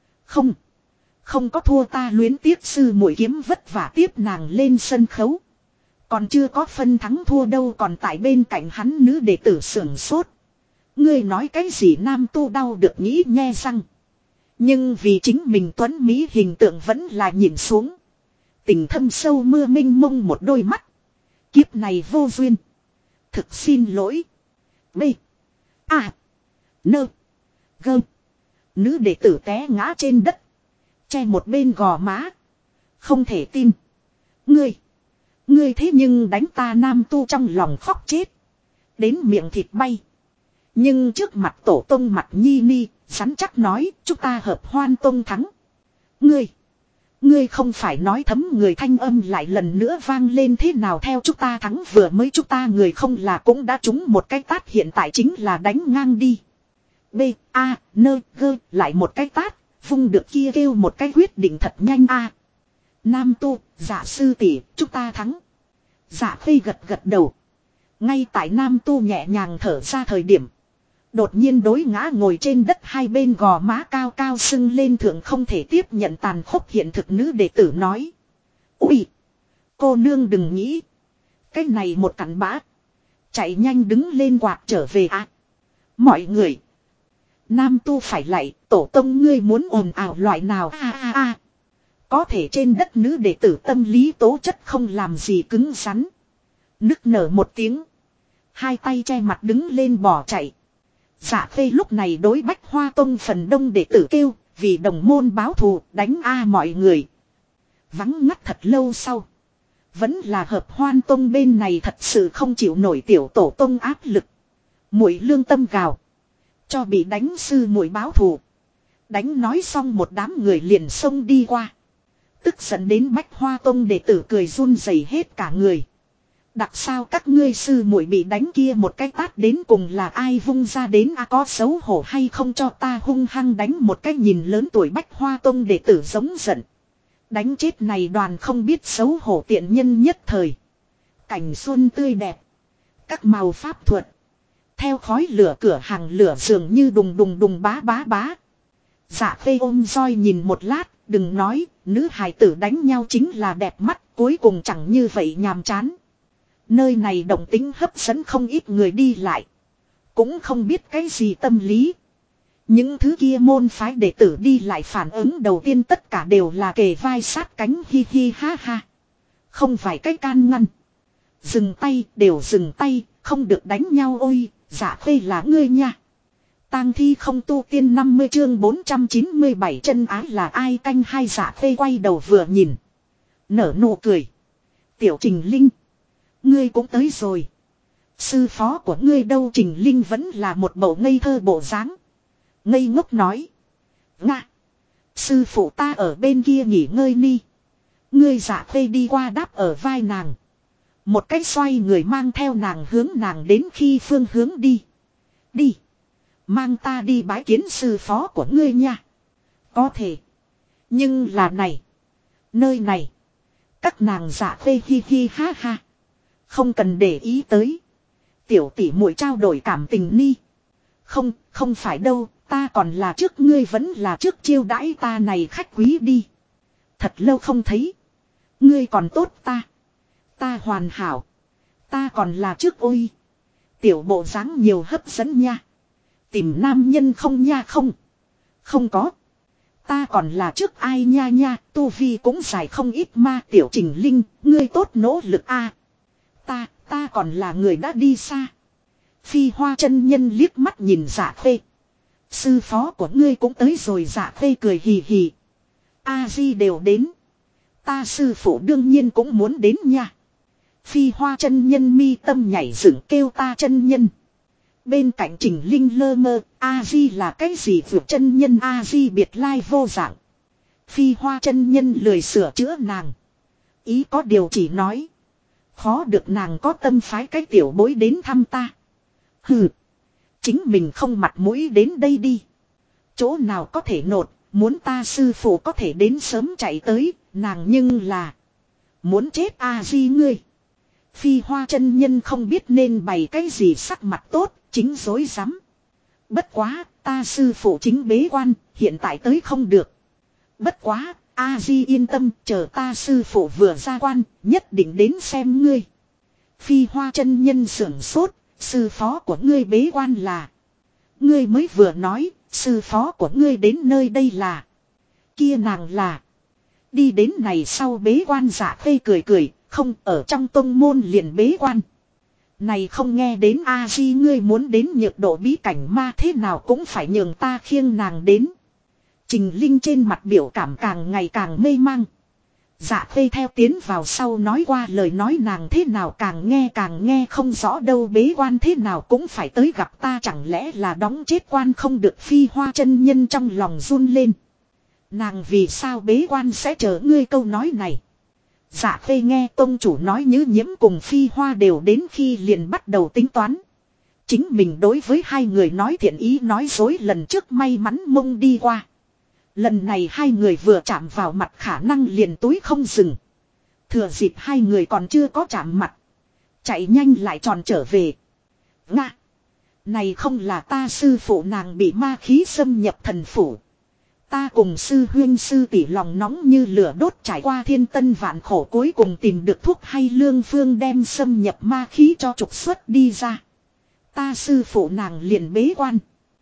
Không có thua ta luyến tiếc sư muội kiếm vất vả tiếp nàng lên sân khấu. Còn chưa có phân thắng thua đâu còn tại bên cạnh hắn nữ đệ tử sưởng sốt. Ngươi nói cái gì nam tu đau được nghĩ nghe răng. Nhưng vì chính mình tuấn mỹ hình tượng vẫn là nhìn xuống. Tình thâm sâu mưa minh mông một đôi mắt. Kiếp này vô duyên. Thực xin lỗi. B. A. Nơ. Gơ. Nữ đệ tử té ngã trên đất. Che một bên gò má. Không thể tin. Ngươi thế nhưng đánh ta nam tu trong lòng khóc chết. Đến miệng thịt bay. Nhưng trước mặt tổ tông mặt nhi ni, rắn chắc nói, chúng ta hợp hoan tông thắng. Ngươi không phải nói thấm người thanh âm lại lần nữa vang lên thế nào theo chúng ta thắng vừa mới chúng ta người không là cũng đã trúng một cái tát hiện tại chính là đánh ngang đi. B, A, nơ, gơ, lại một cái tát, vung được kia kêu một cái quyết định thật nhanh a. Nam tu, dạ sư tỷ, chúng ta thắng. Dạ khê gật đầu. Ngay tại nam tu nhẹ nhàng thở ra thời điểm. Đột nhiên đối ngã ngồi trên đất hai bên gò má cao cao sưng lên thượng không thể tiếp nhận tàn khốc hiện thực nữ đệ tử nói. Ui! Cô nương đừng nghĩ. Cái này một cặn bã. Chạy nhanh đứng lên quạt trở về à. Mọi người. Nam tu phải lạy tổ tông ngươi muốn ồn ào loại nào a. Có thể trên đất nữ đệ tử tâm lý tố chất không làm gì cứng rắn. Nức nở một tiếng. Hai tay che mặt đứng lên bỏ chạy. Dạ khê lúc này đối Bách Hoa Tông phần đông đệ tử kêu, vì đồng môn báo thù đánh a mọi người. Vắng ngắt thật lâu sau. Vẫn là hợp Hoan Tông bên này thật sự không chịu nổi tiểu tổ tông áp lực. Muội lương tâm gào. Cho bị đánh sư muội báo thù. Đánh nói xong một đám người liền xông đi qua. Tức giận đến Bách Hoa Tông đệ tử cười run rẩy hết cả người. Đặc sao các ngươi sư muội bị đánh kia một cái tát đến cùng là ai vung ra đến có xấu hổ hay không cho ta hung hăng đánh một cái nhìn lớn tuổi Bách Hoa Tông đệ tử giống giận. Đánh chết này đoàn không biết xấu hổ tiện nhân nhất thời. Cảnh xuân tươi đẹp. Các màu pháp thuật. Theo khói lửa cửa hàng lửa dường như đùng đùng đùng bá bá bá. Dạ khê ôm roi nhìn một lát, đừng nói, nữ hài tử đánh nhau chính là đẹp mắt, cuối cùng chẳng như vậy nhàm chán. Nơi này động tính hấp dẫn không ít người đi lại. Cũng không biết cái gì tâm lý. Những thứ kia môn phái đệ tử đi lại phản ứng đầu tiên tất cả đều là kề vai sát cánh hi hi ha ha. Không phải cái can ngăn. Dừng tay, đều dừng tay, không được đánh nhau ôi, dạ khê là ngươi nha. Tang thi không tu tiên 50 chương 497 chân ái là ai canh hai dạ khê quay đầu vừa nhìn. Nở nụ cười. Tiểu Trình Linh. Ngươi cũng tới rồi. Sư phó của ngươi đâu Trình Linh vẫn là một bầu ngây thơ bộ dáng. Ngây ngốc nói. Nga. Sư phụ ta ở bên kia nghỉ ngơi ni. Ngươi dạ khê đi qua đáp ở vai nàng. Một cách xoay người mang theo nàng hướng nàng đến khi phương hướng đi. Đi. Mang ta đi bái kiến sư phó của ngươi nha. Có thể. Nhưng là này. Nơi này. Các nàng dạ khê hi hi ha ha. Không cần để ý tới. Tiểu tỷ muội trao đổi cảm tình ni. Không phải đâu. Ta còn là trước ngươi vẫn là trước chiêu đãi ta này khách quý đi. Thật lâu không thấy. Ngươi còn tốt ta. Ta hoàn hảo. Ta còn là trước ôi. Tiểu bộ dáng nhiều hấp dẫn nha. Tìm nam nhân không nha không. Không có. Ta còn là trước ai nha nha, tu vi cũng dài không ít ma tiểu Trình Linh, ngươi tốt nỗ lực a. Ta còn là người đã đi xa. Phi Hoa chân nhân liếc mắt nhìn Dạ Khê. Sư phó của ngươi cũng tới rồi. Dạ Khê cười hì hì. A Di đều đến. Ta sư phụ đương nhiên cũng muốn đến nha. Phi Hoa chân nhân mi tâm nhảy dựng kêu ta chân nhân. Bên cạnh Trình Linh lơ mơ, A Di là cái gì vượt chân nhân A Di biệt lai vô dạng. Phi Hoa chân nhân lười sửa chữa nàng. Ý có điều chỉ nói. Khó được nàng có tâm phái cái tiểu bối đến thăm ta. Hừ. Chính mình không mặt mũi đến đây đi. Chỗ nào có thể nột, muốn ta sư phụ có thể đến sớm chạy tới, nàng nhưng là. Muốn chết A Di ngươi. Phi Hoa chân nhân không biết nên bày cái gì sắc mặt tốt, chính dối rắm. Bất quá, ta sư phụ chính bế quan, hiện tại tới không được. Bất quá, A Di yên tâm, chờ ta sư phụ vừa ra quan, nhất định đến xem ngươi. Phi Hoa chân nhân sưởng sốt, sư phó của ngươi bế quan là. Ngươi mới vừa nói, sư phó của ngươi đến nơi đây là. Kia nàng là. Đi đến này sau bế quan Dạ Khê cười cười, không ở trong tông môn liền bế quan. Này không nghe đến A Di ngươi muốn đến nhược độ bí cảnh ma thế nào cũng phải nhường ta khiêng nàng đến. Trình Linh trên mặt biểu cảm càng ngày càng mê mang. Dạ Khê theo tiến vào sau nói qua lời nói nàng thế nào càng nghe không rõ đâu bế quan thế nào cũng phải tới gặp ta chẳng lẽ là đóng chết quan không được. Phi Hoa chân nhân trong lòng run lên. Nàng vì sao bế quan sẽ chờ ngươi câu nói này. Dạ Khê nghe tông chủ nói Nhứ Nhiễm cùng Phi Hoa đều đến khi liền bắt đầu tính toán. Chính mình đối với hai người nói thiện ý nói dối lần trước may mắn mông đi qua. Lần này hai người vừa chạm vào mặt khả năng liền túi không dừng. Thừa dịp hai người còn chưa có chạm mặt. Chạy nhanh lại tròn trở về. Nga. Này không là ta sư phụ nàng bị ma khí xâm nhập thần phủ. Ta cùng sư huyên sư tỷ lòng nóng như lửa đốt trải qua thiên tân vạn khổ cuối cùng tìm được thuốc hay lương phương đem xâm nhập ma khí cho trục xuất đi ra. Ta sư phụ nàng liền bế quan.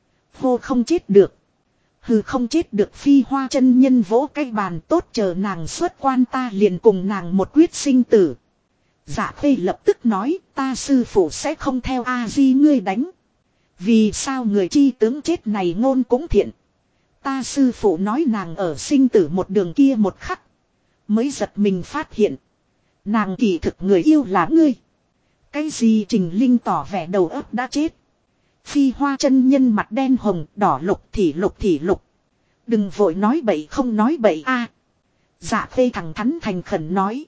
Hô không chết được. Hừ không chết được. Phi Hoa chân nhân vỗ cái bàn tốt chờ nàng xuất quan ta liền cùng nàng một quyết sinh tử. Dạ Khê lập tức nói ta sư phụ sẽ không theo A Di ngươi đánh. Vì sao người chi tướng chết này ngôn cũng thiện. Ta sư phụ nói nàng ở sinh tử một đường kia một khắc. Mới giật mình phát hiện. Nàng kỳ thực người yêu là ngươi. Cái gì Trình Linh tỏ vẻ đầu óc đã chết. Phi Hoa chân nhân mặt đen hồng đỏ lục thì lục. Đừng vội nói bậy không nói bậy a. Dạ Khê thẳng thắn thành khẩn nói.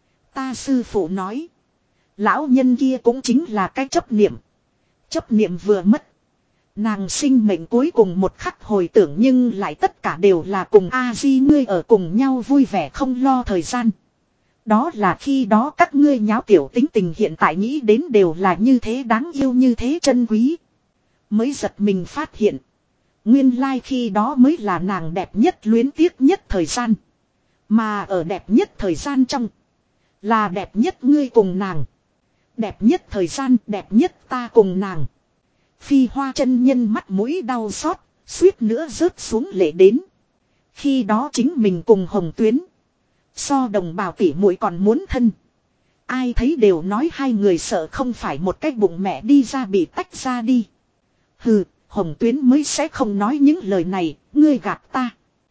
Ta sư phụ nói. Lão nhân kia cũng chính là cái chấp niệm. Chấp niệm vừa mất. Nàng sinh mệnh cuối cùng một khắc hồi tưởng nhưng lại tất cả đều là cùng A Di ngươi ở cùng nhau vui vẻ không lo thời gian. Đó là khi đó các ngươi nháo tiểu tính tình hiện tại nghĩ đến đều là như thế đáng yêu như thế chân quý. Mới giật mình phát hiện. Nguyên lai khi đó mới là nàng đẹp nhất luyến tiếc nhất thời gian. Mà ở đẹp nhất thời gian trong. Là đẹp nhất ngươi cùng nàng. Đẹp nhất thời gian đẹp nhất ta cùng nàng. Phi Hoa chân nhân mắt mũi đau xót, suýt nữa rớt xuống lệ đến. Khi đó chính mình cùng Hồng Tuyến. So đồng bào tỷ muội còn muốn thân. Ai thấy đều nói hai người sợ không phải một cái bụng mẹ đi ra bị tách ra đi. Hừ, Hồng Tuyến mới sẽ không nói những lời này, ngươi gạt ta.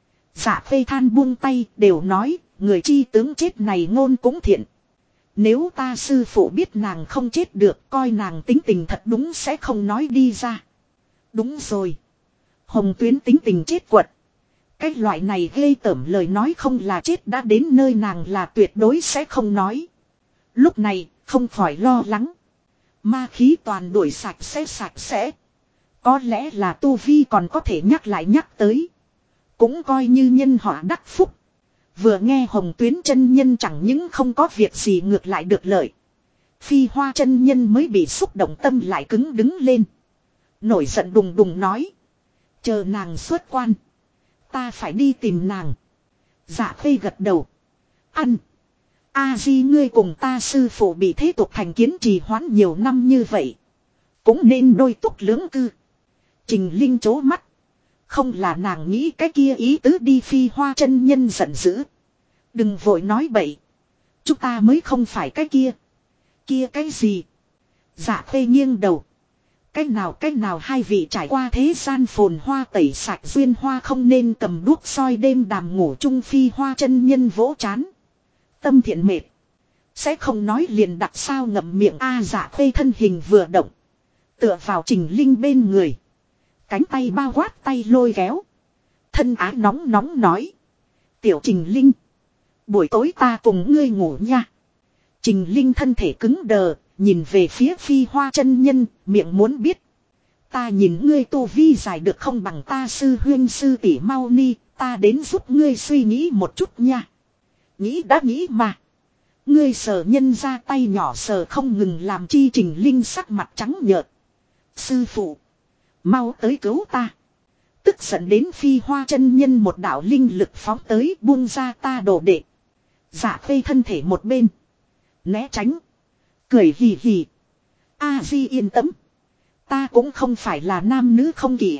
Dạ Khê than buông tay, đều nói, người chi tướng chết này ngôn cũng thiện. Nếu ta sư phụ biết nàng không chết được, coi nàng tính tình thật đúng sẽ không nói đi ra. Đúng rồi. Hồng Tuyến tính tình chết quật. Cái loại này ghê tởm lời nói không là chết đã đến nơi nàng là tuyệt đối sẽ không nói. Lúc này, không khỏi lo lắng. Ma khí toàn đuổi sạch sẽ. Có lẽ là tu vi còn có thể nhắc lại nhắc tới. Cũng coi như nhân họa đắc phúc. Vừa nghe Hồng Tuyến chân nhân chẳng những không có việc gì ngược lại được lợi. Phi Hoa chân nhân mới bị xúc động tâm lại cứng đứng lên. Nổi giận đùng đùng nói. Chờ nàng xuất quan. Ta phải đi tìm nàng. Dạ Khê gật đầu. Ăn. A Di ngươi cùng ta sư phụ bị thế tục thành kiến trì hoãn nhiều năm như vậy. Cũng nên đôi túc lưỡng cư. Trình Linh chố mắt. Không là nàng nghĩ cái kia ý tứ đi. Phi Hoa chân nhân giận dữ. Đừng vội nói bậy. Chúng ta mới không phải cái kia. Kia cái gì? Dạ Khê nghiêng đầu. Cái nào hai vị trải qua thế gian phồn hoa tẩy sạch duyên hoa không nên cầm đuốc soi đêm đàm ngủ chung. Phi Hoa chân nhân vỗ chán. Tâm thiện mệt. Sẽ không nói liền đặt sao ngậm miệng a. Dạ Khê thân hình vừa động. Tựa vào Trình Linh bên người. Cánh tay bao quát tay lôi kéo. Thân ái nóng nóng nói. Tiểu Trình Linh. Buổi tối ta cùng ngươi ngủ nha. Trình Linh thân thể cứng đờ. Nhìn về phía Phi Hoa chân nhân. Miệng muốn biết. Ta nhìn ngươi tu vi dài được không bằng ta sư huyên sư tỷ mau ni. Ta đến giúp ngươi suy nghĩ một chút nha. Nghĩ đã nghĩ mà. Ngươi sờ nhân ra tay nhỏ sờ không ngừng làm chi. Trình Linh sắc mặt trắng nhợt. Sư phụ. Mau tới cứu ta. Tức giận đến Phi Hoa chân nhân một đạo linh lực phóng tới buông ra ta đồ đệ. Dạ Khê thân thể một bên. Né tránh. Cười hì hì. A Di yên tâm. Ta cũng không phải là nam nữ không kỵ.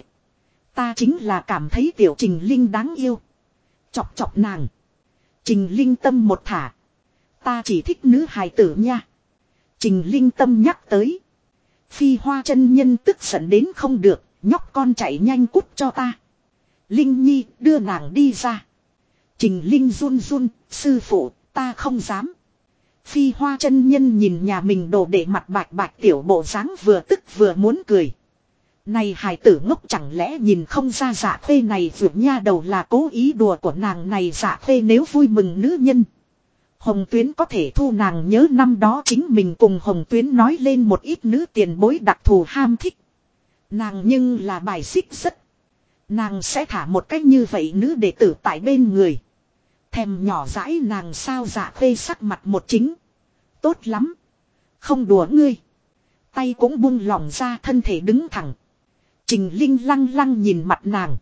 Ta chính là cảm thấy tiểu Trình Linh đáng yêu. Chọc chọc nàng. Trình Linh tâm một thả. Ta chỉ thích nữ hài tử nha. Trình Linh tâm nhắc tới. Phi Hoa chân nhân tức giận đến không được. Nhóc con chạy nhanh cút cho ta. Linh Nhi đưa nàng đi ra. Trình Linh run run. Sư phụ ta không dám. Phi Hoa chân nhân nhìn nhà mình đồ để mặt bạch bạch tiểu bộ dáng vừa tức vừa muốn cười. Này hài tử ngốc chẳng lẽ nhìn không ra Dạ Khê này vượt nha đầu là cố ý đùa của nàng này. Dạ Khê nếu vui mừng nữ nhân. Hồng Tuyến có thể thu nàng nhớ năm đó chính mình cùng Hồng Tuyến nói lên một ít nữ tiền bối đặc thù ham thích. Nàng nhưng là bài xích rất. Nàng sẽ thả một cách như vậy nữ đệ tử tại bên người. Thèm nhỏ dãi nàng sao. Dạ Khê sắc mặt một chính. Tốt lắm. Không đùa ngươi. Tay cũng buông lỏng ra thân thể đứng thẳng. Trình Linh lăng lăng nhìn mặt nàng.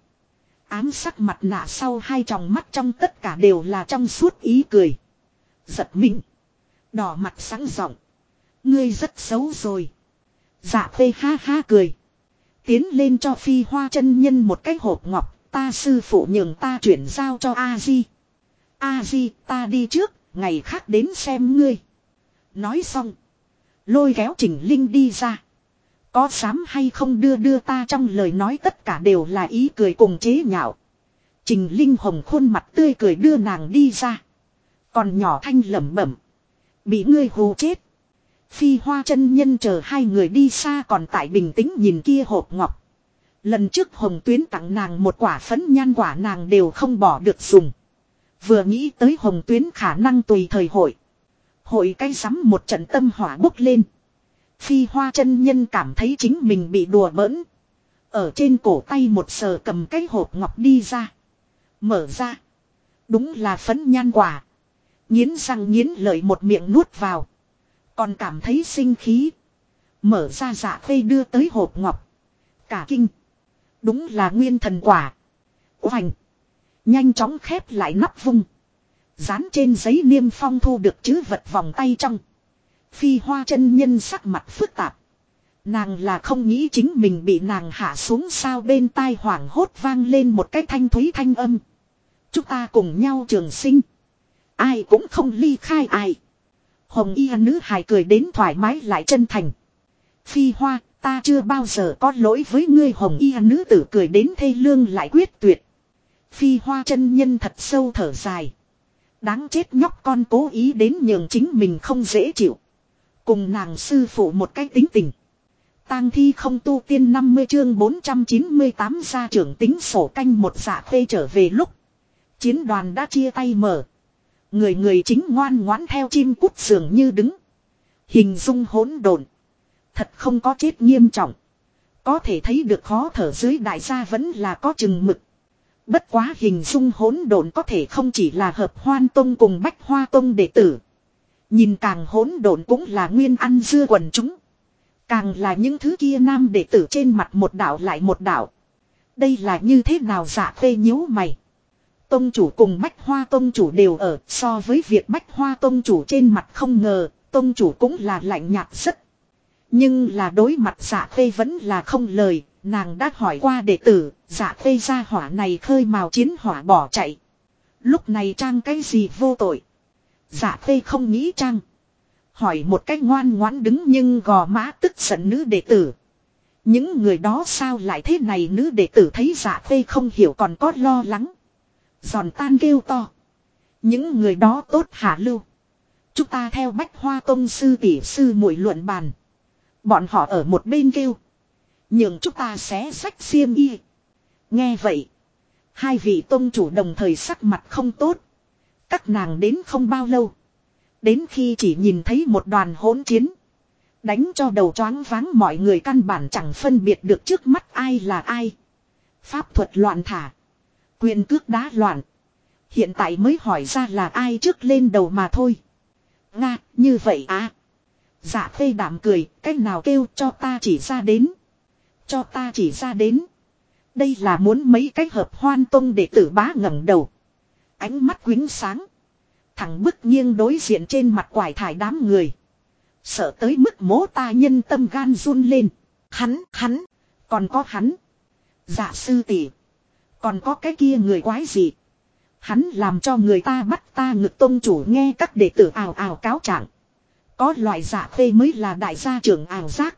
Ám sắc mặt nạ sau hai tròng mắt trong tất cả đều là trong suốt ý cười. Giật mình. Đỏ mặt sáng giọng. Ngươi rất xấu rồi. Dạ Khê ha ha cười. Tiến lên cho Phi Hoa chân nhân một cái hộp ngọc. Ta sư phụ nhường ta chuyển giao cho A-di. A-di ta đi trước. Ngày khác đến xem ngươi. Nói xong. Lôi kéo Trình Linh đi ra. Có dám hay không đưa ta trong lời nói tất cả đều là ý cười cùng chế nhạo. Trình Linh hồng khuôn mặt tươi cười đưa nàng đi ra. Còn nhỏ thanh lẩm bẩm. Bị ngươi hù chết. Phi Hoa chân nhân chờ hai người đi xa còn tại bình tĩnh nhìn kia hộp ngọc. Lần trước Hồng Tuyến tặng nàng một quả phấn nhan quả nàng đều không bỏ được dùng. Vừa nghĩ tới Hồng Tuyến khả năng tùy thời hội. Hội cái rắm một trận tâm hỏa bốc lên. Phi Hoa chân nhân cảm thấy chính mình bị đùa bỡn. Ở trên cổ tay một sờ cầm cái hộp ngọc đi ra. Mở ra. Đúng là phấn nhan quả. Nghiến răng nghiến lợi một miệng nuốt vào. Còn cảm thấy sinh khí. Mở ra Dạ Khê đưa tới hộp ngọc. Cả kinh. Đúng là nguyên thần quả. Hoành. Nhanh chóng khép lại nắp vung. Dán trên giấy niêm phong thu được chữ vật vòng tay trong. Phi Hoa chân nhân sắc mặt phức tạp. Nàng là không nghĩ chính mình bị nàng hạ xuống sao. Bên tai hoảng hốt vang lên một cái thanh thúy thanh âm. Chúng ta cùng nhau trường sinh. Ai cũng không ly khai ai. Hồng y nữ hài cười đến thoải mái lại chân thành. Phi Hoa, ta chưa bao giờ có lỗi với ngươi. Hồng y nữ tử cười đến thê lương lại quyết tuyệt. Phi Hoa chân nhân thật sâu thở dài. Đáng chết nhóc con cố ý đến nhường chính mình không dễ chịu. Cùng nàng sư phụ một cái tính tình. Tang thi không tu tiên 50 chương 498 gia trưởng tính sổ canh một. Dạ Khê trở về lúc. Chiến đoàn đã chia tay mở. Người chính ngoan ngoãn theo chim cút dường như đứng. Hình dung hỗn độn. Thật không có chết nghiêm trọng. Có thể thấy được khó thở dưới đại gia vẫn là có chừng mực. Bất quá hình dung hỗn độn có thể không chỉ là Hợp Hoan Tông cùng Bách Hoa Tông đệ tử. Nhìn càng hỗn độn cũng là nguyên ăn dưa quần chúng. Càng là những thứ kia nam đệ tử trên mặt một đạo lại một đạo. Đây là như thế nào? Dạ Khê nhíu mày. Tông chủ cùng Bách Hoa Tông chủ đều ở. So với việc Bách Hoa Tông chủ trên mặt không ngờ, Tông chủ cũng là lạnh nhạt rất. Nhưng là đối mặt Dạ Khê vẫn là không lời, nàng đã hỏi qua đệ tử, Dạ Khê gia hỏa này khơi mào chiến hỏa bỏ chạy. Lúc này Trang cái gì vô tội? Dạ Khê không nghĩ Trang. Hỏi một cách ngoan ngoãn đứng nhưng gò má tức giận nữ đệ tử. Những người đó sao lại thế này, nữ đệ tử thấy Dạ Khê không hiểu còn có lo lắng. Giòn tan kêu to. Những người đó tốt hả lưu. Chúng ta theo Bách Hoa Tông sư tỷ sư muội luận bàn. Bọn họ ở một bên kêu. Nhưng chúng ta xé rách xiêm y. Nghe vậy. Hai vị tông chủ đồng thời sắc mặt không tốt. Các nàng đến không bao lâu. Đến khi chỉ nhìn thấy một đoàn hỗn chiến. Đánh cho đầu choáng váng, mọi người căn bản chẳng phân biệt được trước mắt ai là ai. Pháp thuật loạn thả. Quyền cước đá loạn. Hiện tại mới hỏi ra là ai trước lên đầu mà thôi. Nga, như vậy à. Dạ Khê đảm cười, cách nào kêu cho ta chỉ ra đến. Cho ta chỉ ra đến. Đây là muốn mấy cách hợp Hoan Tông để tử bá ngẩng đầu. Ánh mắt quính sáng. Thẳng bức nghiêng đối diện trên mặt quải thải đám người. Sợ tới mức mố ta nhân tâm gan run lên. Hắn, còn có hắn. Dạ sư tỷ, còn có cái kia người quái gì. Hắn làm cho người ta bắt ta ngực. Tông chủ nghe các đệ tử ào ào cáo trạng. Có loại Dạ Khê mới là đại gia trưởng ảo giác.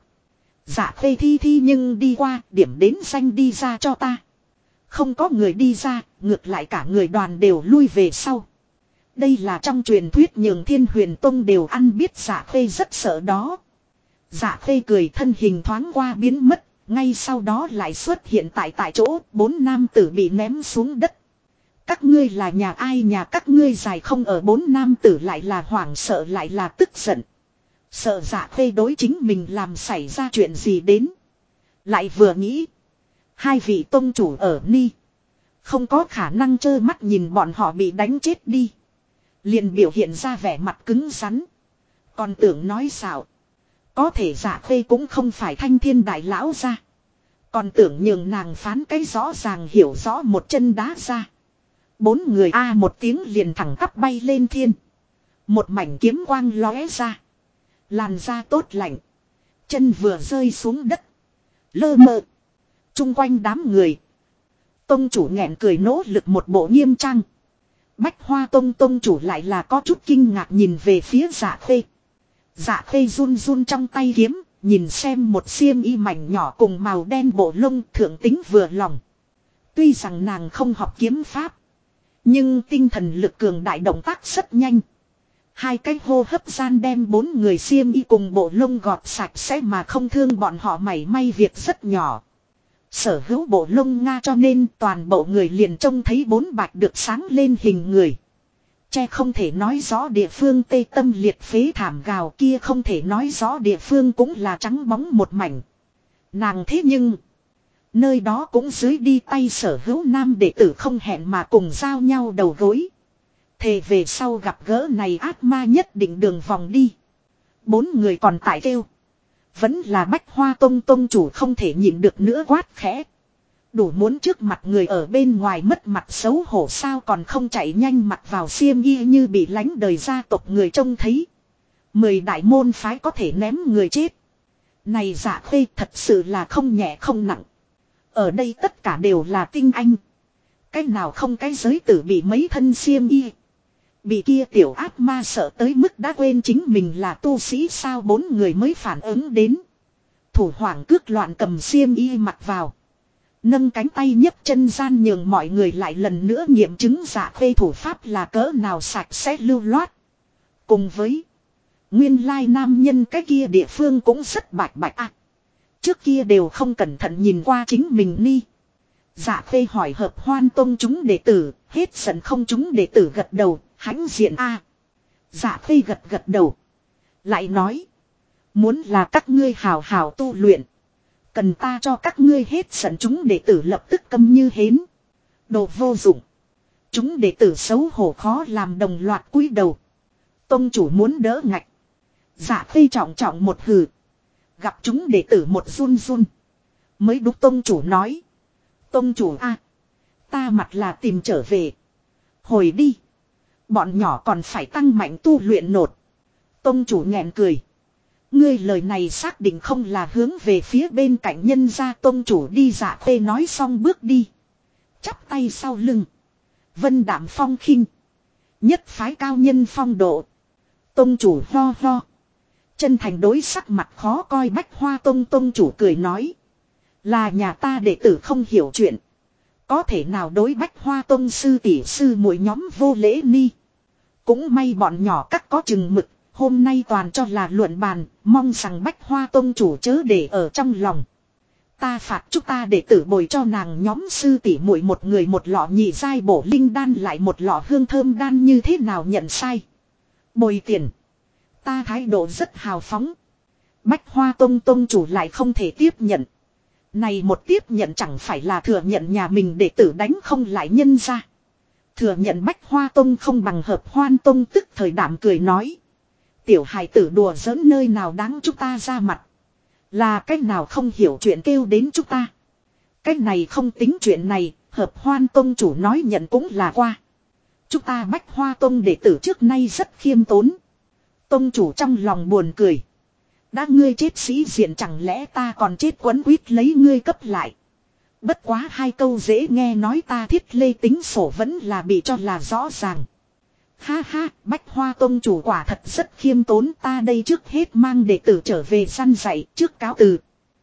Dạ Khê thi nhưng đi qua, điểm đến danh đi ra cho ta. Không có người đi ra, ngược lại cả người đoàn đều lui về sau. Đây là trong truyền thuyết nhường Thiên Huyền Tông đều ăn biết Dạ Khê rất sợ đó. Dạ Khê cười, thân hình thoáng qua biến mất, ngay sau đó lại xuất hiện tại chỗ, 4 nam tử bị ném xuống đất. Các ngươi là nhà ai, nhà các ngươi dài không ở? 4 nam tử lại là hoảng sợ lại là tức giận. Sợ Dạ Khê đối chính mình làm xảy ra chuyện gì đến. Lại vừa nghĩ. Hai vị tông chủ ở ni. Không có khả năng trơ mắt nhìn bọn họ bị đánh chết đi. Liền biểu hiện ra vẻ mặt cứng rắn. Còn tưởng nói xạo. Có thể Dạ Khê cũng không phải thanh thiên đại lão ra. Còn tưởng nhường nàng phán cái rõ ràng hiểu rõ, một chân đá ra. 4 người a một tiếng liền thẳng tắp bay lên thiên. Một mảnh kiếm quang lóe ra. Làn da tốt lạnh. Chân vừa rơi xuống đất. Lơ mơ. Trung quanh đám người. Tông chủ nghẹn cười nỗ lực một bộ nghiêm trang. Bách Hoa Tông tông chủ lại là có chút kinh ngạc nhìn về phía Dạ Khê. Dạ Khê run run trong tay kiếm. Nhìn xem một xiêm y mảnh nhỏ cùng màu đen bộ lông, thượng tính vừa lòng. Tuy rằng nàng không học kiếm pháp. Nhưng tinh thần lực cường đại, động tác rất nhanh. 2 cái hô hấp gian đem 4 người xiêm y cùng bộ lông gọt sạch sẽ mà không thương bọn họ mảy may, việc rất nhỏ. Sở hữu bộ lông Nga, cho nên toàn bộ người liền trông thấy 4 bạch được sáng lên hình người. Che không thể nói rõ địa phương, tê tâm liệt phế thảm gào kia không thể nói rõ địa phương cũng là trắng bóng một mảnh. Nàng thế nhưng nơi đó cũng dưới đi tay sở hữu nam đệ tử không hẹn mà cùng giao nhau đầu gối. Thề về sau gặp gỡ này ác ma nhất định đường vòng đi. 4 người còn tại kêu. Vẫn là Bách Hoa Tông tông chủ không thể nhịn được nữa quát khẽ. Đủ muốn trước mặt người ở bên ngoài mất mặt xấu hổ sao, còn không chạy nhanh mặc vào xiêm y như bị lánh đời gia tộc người trông thấy. 10 đại môn phái có thể ném người chết. Này Dạ Khê thật sự là không nhẹ không nặng. Ở đây tất cả đều là tinh anh. Cái nào không cái giới tử bị mấy thân xiêm y. Bị kia tiểu ác ma sợ tới mức đã quên chính mình là tu sĩ sao. 4 người mới phản ứng đến. Thủ hoảng cước loạn cầm xiêm y mặc vào. Nâng cánh tay nhấc chân gian nhường mọi người lại lần nữa nghiệm chứng Dạ Khê thủ pháp là cỡ nào sạch sẽ lưu loát. Cùng với nguyên lai nam nhân cái kia địa phương cũng rất bạch bạch à. Trước kia đều không cẩn thận nhìn qua chính mình ni. Dạ Khê hỏi hợp Hoan Tông chúng đệ tử, hết giận không chúng đệ tử gật đầu, hãnh diện a. Dạ Khê gật gật đầu. Lại nói. Muốn là các ngươi hào hào tu luyện. Cần ta cho các ngươi hết giận chúng đệ tử lập tức câm như hến. Đồ vô dụng. Chúng đệ tử xấu hổ khó làm đồng loạt cúi đầu. Tông chủ muốn đỡ ngạch. Dạ Khê trọng trọng một hừ. Gặp chúng đệ tử một run run. Mới đúc tông chủ nói. Tông chủ a, ta mặt là tìm trở về. Hồi đi. Bọn nhỏ còn phải tăng mạnh tu luyện nột. Tông chủ nghẹn cười. Ngươi lời này xác định không là hướng về phía bên cạnh nhân gia tông chủ đi. Dạ Khê nói xong bước đi. Chắp tay sau lưng. Vân đạm phong khinh. Nhất phái cao nhân phong độ. Tông chủ ho ho. Chân thành đối sắc mặt khó coi Bách Hoa Tông tông chủ cười nói. Là nhà ta đệ tử không hiểu chuyện. Có thể nào đối Bách Hoa Tông sư tỷ sư muội nhóm vô lễ ni. Cũng may bọn nhỏ các có chừng mực. Hôm nay toàn cho là luận bàn. Mong rằng Bách Hoa Tông chủ chớ để ở trong lòng. Ta phạt chúng ta đệ tử bồi cho nàng nhóm sư tỷ muội một người một lọ nhị giai bổ linh đan lại một lọ hương thơm đan như thế nào nhận sai. Bồi tiền. Ta thái độ rất hào phóng. Bách Hoa Tông tông chủ lại không thể tiếp nhận. Này một tiếp nhận chẳng phải là thừa nhận nhà mình đệ tử đánh không lại nhân ra. Thừa nhận Bách Hoa Tông không bằng Hợp Hoan Tông tức thời đảm cười nói. Tiểu hài tử đùa giỡn nơi nào đáng chúng ta ra mặt. Là cách nào không hiểu chuyện kêu đến chúng ta. Cách này không tính chuyện này, Hợp Hoan Tông chủ nói nhận cũng là qua. Chúng ta Bách Hoa Tông đệ tử trước nay rất khiêm tốn. Tông chủ trong lòng buồn cười. Đã ngươi chết sĩ diện chẳng lẽ ta còn chết quấn quýt lấy ngươi cấp lại. Bất quá hai câu dễ nghe nói ta thiết lê tính sổ vẫn là bị cho là rõ ràng. Ha ha, Bách Hoa Tông chủ quả thật rất khiêm tốn, ta đây trước hết mang đệ tử trở về săn dạy trước cáo từ.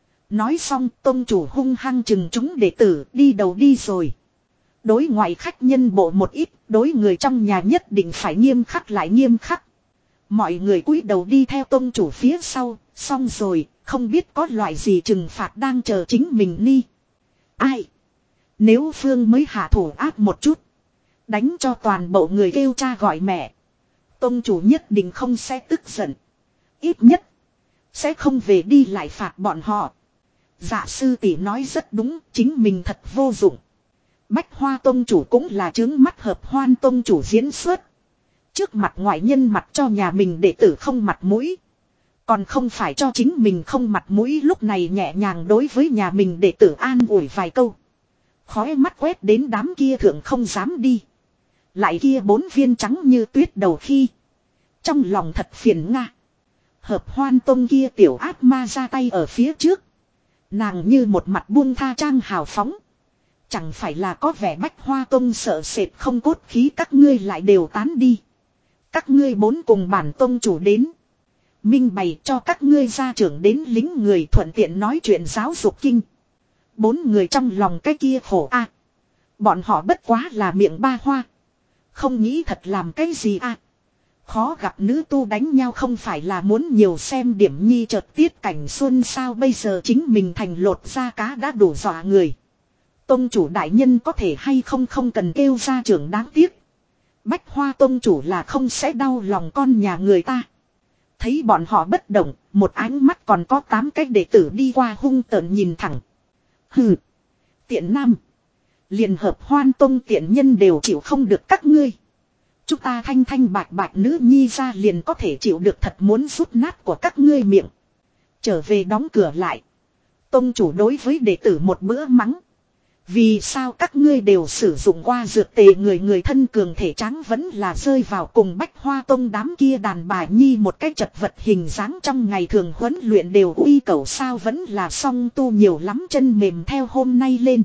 Nói xong Tông chủ hung hăng chừng chúng đệ tử đi đầu đi rồi. Đối ngoại khách nhân bộ một ít, đối người trong nhà nhất định phải nghiêm khắc lại nghiêm khắc. Mọi người cúi đầu đi theo Tông chủ phía sau, xong rồi, không biết có loại gì trừng phạt đang chờ chính mình ni. Ai? Nếu Phương mới hạ thủ áp một chút. Đánh cho toàn bộ người kêu cha gọi mẹ. Tông chủ nhất định không sẽ tức giận. Ít nhất. Sẽ không về đi lại phạt bọn họ. Dạ sư tỷ nói rất đúng. Chính mình thật vô dụng. Bách Hoa Tông chủ cũng là trướng mắt Hợp Hoan Tông chủ diễn xuất. Trước mặt ngoại nhân mặt cho nhà mình đệ tử không mặt mũi. Còn không phải cho chính mình không mặt mũi lúc này nhẹ nhàng đối với nhà mình đệ tử an ủi vài câu. Khói mắt quét đến đám kia thượng không dám đi. Lại kia bốn viên trắng như tuyết đầu khi. Trong lòng thật phiền nga. Hợp Hoan Tông kia tiểu ác ma ra tay ở phía trước. Nàng như một mặt buông tha trang hào phóng. Chẳng phải là có vẻ Bách Hoa Tông sợ sệt không cốt khí các ngươi lại đều tán đi. Các ngươi bốn cùng bản tông chủ đến. Minh bày cho các ngươi gia trưởng đến lính người thuận tiện nói chuyện giáo dục kinh. Bốn người trong lòng cái kia khổ a. Bọn họ bất quá là miệng ba hoa. Không nghĩ thật làm cái gì a. Khó gặp nữ tu đánh nhau không phải là muốn nhiều xem điểm nhi chợt tiết cảnh xuân sao bây giờ chính mình thành lột da cá đã đủ dọa người. Tông chủ đại nhân có thể hay không không cần kêu gia trưởng đáng tiếc. Bách Hoa Tông chủ là không sẽ đau lòng con nhà người ta. Thấy bọn họ bất động, một ánh mắt còn có 8 cái đệ tử đi qua hung tợn nhìn thẳng. Hừ, tiện nam. Liền Hợp Hoan Tông tiện nhân đều chịu không được các ngươi. Chúng ta thanh thanh bạch bạch nữ nhi ra liền có thể chịu được thật muốn rút nát của các ngươi miệng. Trở về đóng cửa lại. Tông chủ đối với đệ tử một bữa mắng. Vì sao các ngươi đều sử dụng qua dược tề người thân cường thể trắng vẫn là rơi vào cùng Bách Hoa Tông đám kia đàn bà nhi một cách chật vật hình dáng trong ngày thường huấn luyện đều uy cầu sao vẫn là song tu nhiều lắm chân mềm theo hôm nay lên.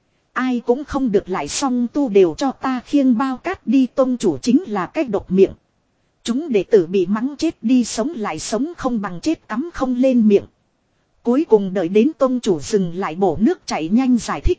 Ai cũng không được lại song tu đều cho ta khiêng bao cát đi tông chủ chính là cách độc miệng. Chúng đệ tử bị mắng chết đi sống lại sống không bằng chết cắm không lên miệng. Cuối cùng đợi đến tông chủ dừng lại bổ nước chảy nhanh giải thích.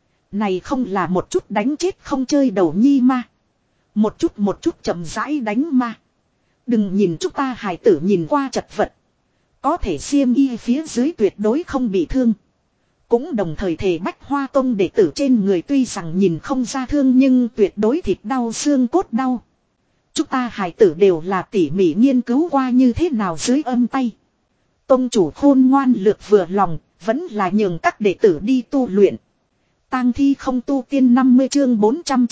Này không là một chút đánh chết không chơi đầu nhi ma. Một chút chậm rãi đánh ma. Đừng nhìn chúng ta hài tử nhìn qua chật vật. Có thể xiêm y phía dưới tuyệt đối không bị thương. Cũng đồng thời thề Bách Hoa Tông đệ tử trên người tuy rằng nhìn không ra thương nhưng tuyệt đối thịt đau xương cốt đau. Chúng ta hài tử đều là tỉ mỉ nghiên cứu qua như thế nào dưới âm tay. Tông chủ khôn ngoan lược vừa lòng, vẫn là nhường các đệ tử đi tu luyện. Tang thi không tu tiên 50 chương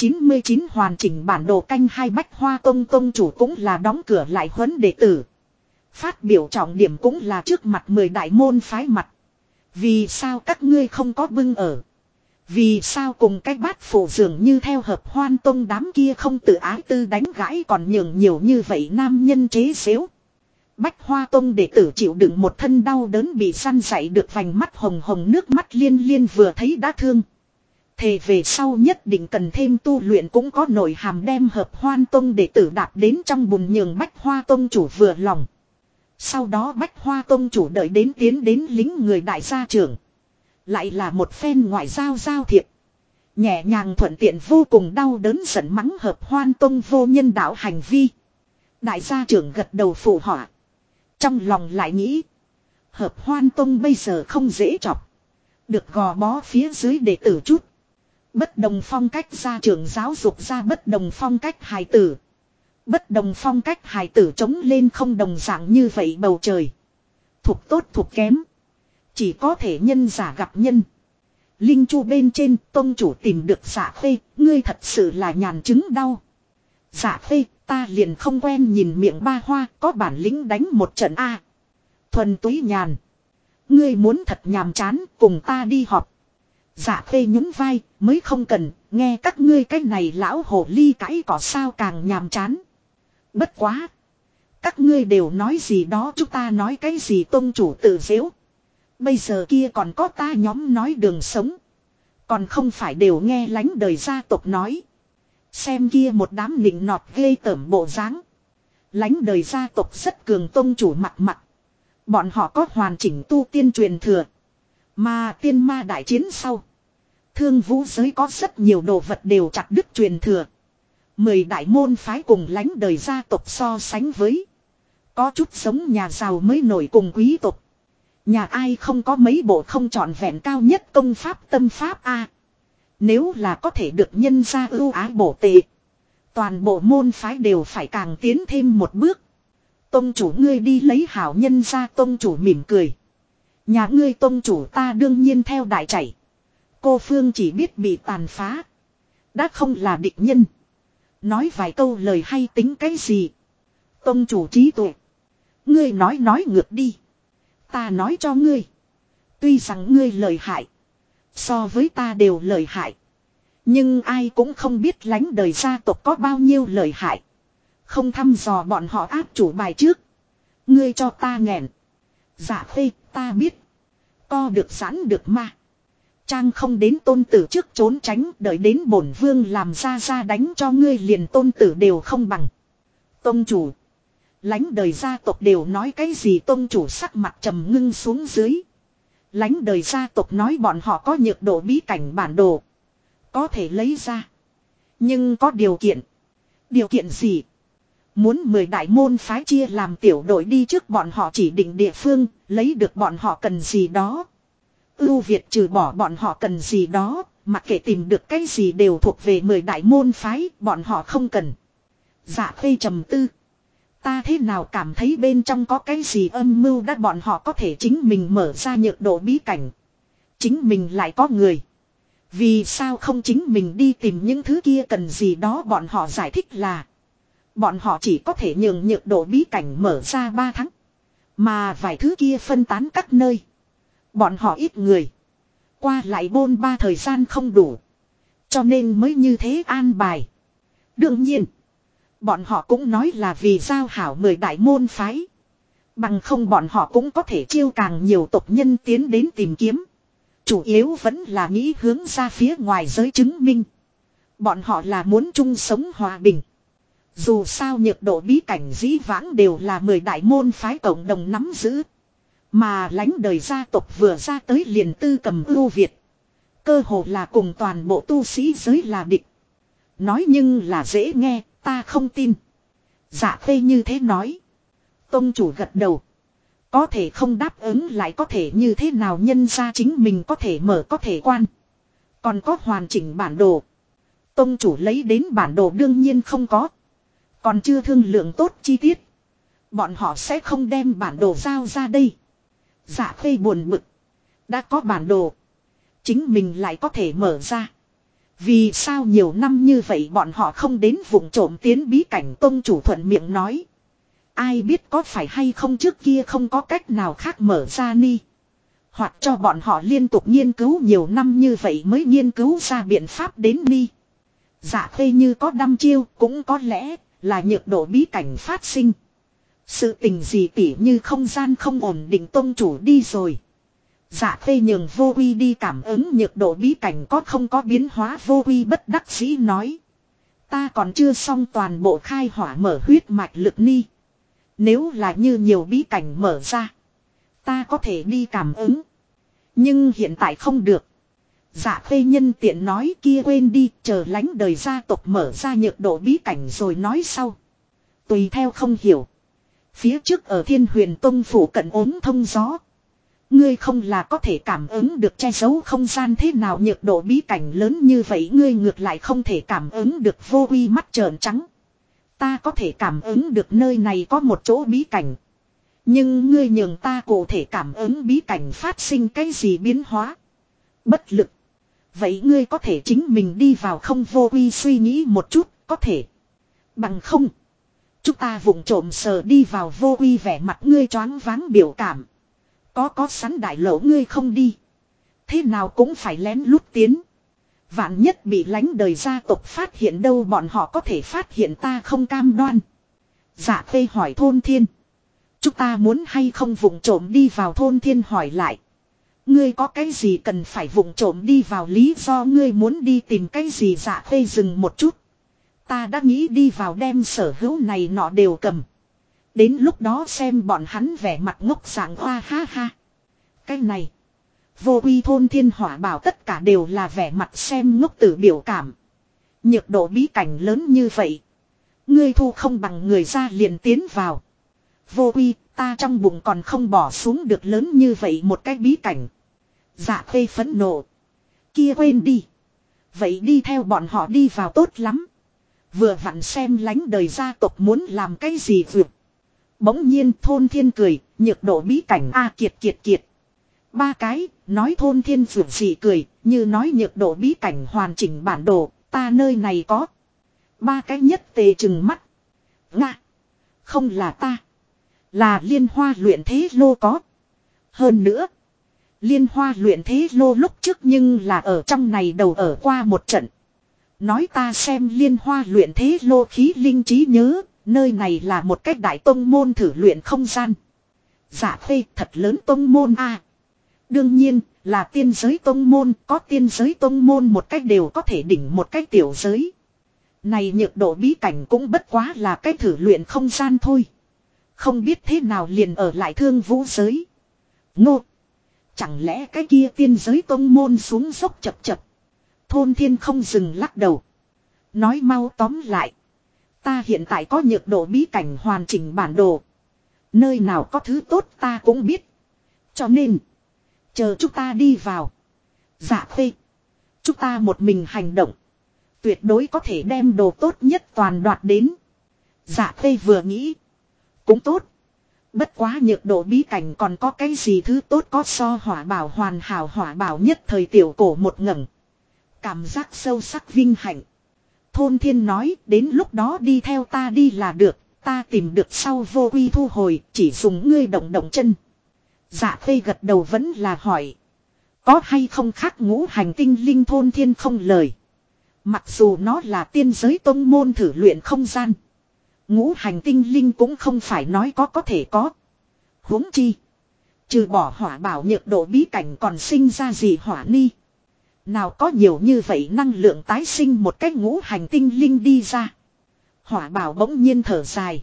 499 hoàn chỉnh bản đồ canh hai Bách Hoa Tông tông chủ cũng là đóng cửa lại huấn đệ tử. Phát biểu trọng điểm cũng là trước mặt 10 đại môn phái mặt. Vì sao các ngươi không có bưng ở? Vì sao cùng cái bát phụ dường như theo Hợp Hoan Tông đám kia không tự ái tư đánh gãi còn nhường nhiều như vậy nam nhân chế xếu? Bách Hoa Tông đệ tử chịu đựng một thân đau đớn bị săn dạy được vành mắt hồng hồng nước mắt liên liên vừa thấy đã thương. Thề về sau nhất định cần thêm tu luyện cũng có nội hàm đem Hợp Hoan Tông đệ tử đạp đến trong bùn nhường Bách Hoa Tông chủ vừa lòng. Sau đó Bách Hoa Tông chủ đợi đến tiến đến lính người đại gia trưởng. Lại là một phen ngoại giao giao thiệp. Nhẹ nhàng thuận tiện vô cùng đau đớn giận mắng Hợp Hoan Tông vô nhân đạo hành vi. Đại gia trưởng gật đầu phụ họa. Trong lòng lại nghĩ. Hợp Hoan Tông bây giờ không dễ chọc. Được gò bó phía dưới đệ tử chút. Bất đồng phong cách gia trưởng giáo dục ra bất đồng phong cách hài tử. Bất đồng phong cách hài tử chống lên không đồng dạng như vậy bầu trời. Thuộc tốt thuộc kém. Chỉ có thể nhân giả gặp nhân. Linh chu bên trên tông chủ tìm được Dạ Khê. Ngươi thật sự là nhàn chứng đau. Dạ Khê ta liền không quen nhìn miệng ba hoa. Có bản lĩnh đánh một trận A. Thuần túy nhàn. Ngươi muốn thật nhàm chán cùng ta đi họp. Dạ Khê nhún vai mới không cần. Nghe các ngươi cái này lão hồ ly cãi cỏ sao càng nhàm chán. Bất quá. Các ngươi đều nói gì đó chúng ta nói cái gì tông chủ tự dễu. Bây giờ kia còn có ta nhóm nói đường sống. Còn không phải đều nghe lánh đời gia tộc nói. Xem kia một đám nịnh nọt ghê tởm bộ dáng. Lánh đời gia tộc rất cường tông chủ mặt mặt. Bọn họ có hoàn chỉnh tu tiên truyền thừa. Mà tiên ma đại chiến sau. Thương vũ giới có rất nhiều đồ vật đều chặt đứt truyền thừa. 10 đại môn phái cùng lánh đời gia tộc so sánh với. Có chút giống nhà giàu mới nổi cùng quý tộc. Nhà ai không có mấy bộ không trọn vẹn cao nhất công pháp tâm pháp a. Nếu là có thể được nhân ra ưu ái bổ tệ. Toàn bộ môn phái đều phải càng tiến thêm một bước. Tông chủ ngươi đi lấy hảo nhân ra tông chủ mỉm cười. Nhà ngươi tông chủ ta đương nhiên theo đại chảy. Cô Phương chỉ biết bị tàn phá. Đã không là địch nhân. Nói vài câu lời hay tính cái gì. Tông chủ trí tuệ. Ngươi nói ngược đi. Ta nói cho ngươi. Tuy rằng ngươi lợi hại. So với ta đều lợi hại. Nhưng ai cũng không biết lánh đời gia tộc có bao nhiêu lợi hại. Không thăm dò bọn họ áp chủ bài trước. Ngươi cho ta nghẹn. Dạ Khê ta biết. Co được sẵn được mà. Trang không đến tôn tử trước trốn tránh. Đợi đến bổn vương làm ra đánh cho ngươi liền tôn tử đều không bằng. Tông chủ. Lánh đời gia tộc đều nói cái gì tông chủ sắc mặt trầm ngưng xuống dưới. Lánh đời gia tộc nói bọn họ có nhược độ bí cảnh bản đồ. Có thể lấy ra. Nhưng có điều kiện. Điều kiện gì? Muốn 10 đại môn phái chia làm tiểu đội đi trước bọn họ chỉ định địa phương. Lấy được bọn họ cần gì đó. Ưu Việt trừ bỏ bọn họ cần gì đó. Mặc kệ tìm được cái gì đều thuộc về 10 đại môn phái. Bọn họ không cần. Dạ Khê trầm tư. Ta thế nào cảm thấy bên trong có cái gì âm mưu đã bọn họ có thể chính mình mở ra nhược độ bí cảnh. Chính mình lại có người. Vì sao không chính mình đi tìm những thứ kia cần gì đó bọn họ giải thích là. Bọn họ chỉ có thể nhường nhược độ bí cảnh mở ra 3 tháng. Mà vài thứ kia phân tán các nơi. Bọn họ ít người. Qua lại bôn ba thời gian không đủ. Cho nên mới như thế an bài. Đương nhiên. Bọn họ cũng nói là vì giao hảo 10 đại môn phái. Bằng không bọn họ cũng có thể chiêu càng nhiều tộc nhân tiến đến tìm kiếm. Chủ yếu vẫn là nghĩ hướng ra phía ngoài giới chứng minh. Bọn họ là muốn chung sống hòa bình. Dù sao nhược độ bí cảnh dĩ vãng đều là 10 đại môn phái cộng đồng nắm giữ. Mà lánh đời gia tộc vừa ra tới liền tư cầm ưu Việt. Cơ hồ là cùng toàn bộ tu sĩ giới là địch. Nói nhưng là dễ nghe. Ta không tin. Dạ Khê như thế nói. Tông chủ gật đầu. Có thể không đáp ứng lại có thể như thế nào nhân ra chính mình có thể mở có thể quan. Còn có hoàn chỉnh bản đồ. Tông chủ lấy đến bản đồ đương nhiên không có. Còn chưa thương lượng tốt chi tiết. Bọn họ sẽ không đem bản đồ giao ra đây. Dạ Khê buồn bực. Đã có bản đồ. Chính mình lại có thể mở ra. Vì sao nhiều năm như vậy bọn họ không đến vùng trộm tiến bí cảnh tông chủ thuận miệng nói. Ai biết có phải hay không trước kia không có cách nào khác mở ra ni. Hoặc cho bọn họ liên tục nghiên cứu nhiều năm như vậy mới nghiên cứu ra biện pháp đến ni. Dạ Khê như có đăm chiêu cũng có lẽ là nhược độ bí cảnh phát sinh. Sự tình gì tỉ như không gian không ổn định tông chủ đi rồi. Dạ Khê nhường Vô Uy đi cảm ứng nhược độ bí cảnh có không có biến hóa. Vô Uy bất đắc dĩ nói. Ta còn chưa xong toàn bộ khai hỏa mở huyết mạch lực ni. Nếu là như nhiều bí cảnh mở ra, ta có thể đi cảm ứng. Nhưng hiện tại không được. Dạ Khê nhân tiện nói kia quên đi, chờ lánh đời gia tộc mở ra nhược độ bí cảnh rồi nói sau. Tùy theo không hiểu. Phía trước ở Thiên Huyền Tông phủ cận ốm thông gió. Ngươi không là có thể cảm ứng được che giấu không gian thế nào nhược độ bí cảnh lớn như vậy ngươi ngược lại không thể cảm ứng được. Vô Uy mắt trợn trắng. Ta có thể cảm ứng được nơi này có một chỗ bí cảnh. Nhưng ngươi nhường ta cụ thể cảm ứng bí cảnh phát sinh cái gì biến hóa. Bất lực. Vậy ngươi có thể chính mình đi vào không? Vô Uy suy nghĩ một chút, có thể. Bằng không. Chúng ta vụng trộm sờ đi vào. Vô Uy vẻ mặt ngươi choáng váng biểu cảm. Có sẵn đại lỗ ngươi không đi. Thế nào cũng phải lén lút tiến. Vạn nhất bị lánh đời gia tộc phát hiện đâu bọn họ có thể phát hiện ta không cam đoan. Dạ Khê hỏi Thôn Thiên. Chúng ta muốn hay không vụng trộm đi vào? Thôn Thiên hỏi lại. Ngươi có cái gì cần phải vụng trộm đi vào? Lý do ngươi muốn đi tìm cái gì? Dạ Khê dừng một chút. Ta đã nghĩ đi vào đem sở hữu này nọ đều cầm. Đến lúc đó xem bọn hắn vẻ mặt ngốc dạng hoa ha ha. Cái này. Vô Uy Thôn Thiên Hỏa bảo tất cả đều là vẻ mặt xem ngốc tử biểu cảm. Nhược độ bí cảnh lớn như vậy. Ngươi thu không bằng người ra liền tiến vào. Vô Uy, ta trong bụng còn không bỏ xuống được lớn như vậy một cái bí cảnh. Dạ Khê phẫn nộ. Kia quên đi. Vậy đi theo bọn họ đi vào tốt lắm. Vừa vặn xem lánh đời gia tộc muốn làm cái gì vượt. Bỗng nhiên Thôn Thiên cười, nhược độ bí cảnh a kiệt kiệt kiệt. Ba cái, nói Thôn Thiên vượt gì cười, như nói nhược độ bí cảnh hoàn chỉnh bản đồ, ta nơi này có. Ba cái nhất tề chừng mắt. Nga. Không là ta. Là Liên Hoa luyện thế lô có. Hơn nữa. Liên Hoa luyện thế lô lúc trước nhưng là ở trong này đầu ở qua một trận. Nói ta xem Liên Hoa luyện thế lô khí linh trí nhớ. Nơi này là một cách đại tông môn thử luyện không gian. Dạ Khê thật lớn tông môn a. Đương nhiên là tiên giới tông môn. Có tiên giới tông môn một cách đều có thể đỉnh một cách tiểu giới. Này nhược độ bí cảnh cũng bất quá là cái thử luyện không gian thôi. Không biết thế nào liền ở lại Thương Vũ giới. Ngô. Chẳng lẽ cái kia tiên giới tông môn xuống dốc chập chập. Thôn Thiên không dừng lắc đầu. Nói mau tóm lại. Ta hiện tại có nhược độ bí cảnh hoàn chỉnh bản đồ. Nơi nào có thứ tốt ta cũng biết. Cho nên. Chờ chúng ta đi vào. Dạ Khê. Chúng ta một mình hành động. Tuyệt đối có thể đem đồ tốt nhất toàn đoạt đến. Dạ Khê vừa nghĩ. Cũng tốt. Bất quá nhược độ bí cảnh còn có cái gì thứ tốt có so hỏa bảo hoàn hảo hỏa bảo nhất thời tiểu cổ một ngẩng. Cảm giác sâu sắc vinh hạnh. Thôn Thiên nói đến lúc đó đi theo ta đi là được. Ta tìm được sau Vô Uy thu hồi chỉ dùng ngươi động động chân. Dạ Khê gật đầu vẫn là hỏi. Có hay không khác ngũ hành tinh linh? Thôn Thiên không lời. Mặc dù nó là tiên giới tông môn thử luyện không gian. Ngũ hành tinh linh cũng không phải nói có thể có. Huống chi. Trừ bỏ hỏa bảo nhược độ bí cảnh còn sinh ra gì hỏa ni. Nào có nhiều như vậy năng lượng tái sinh một cách ngũ hành tinh linh đi ra. Hỏa bảo bỗng nhiên thở dài.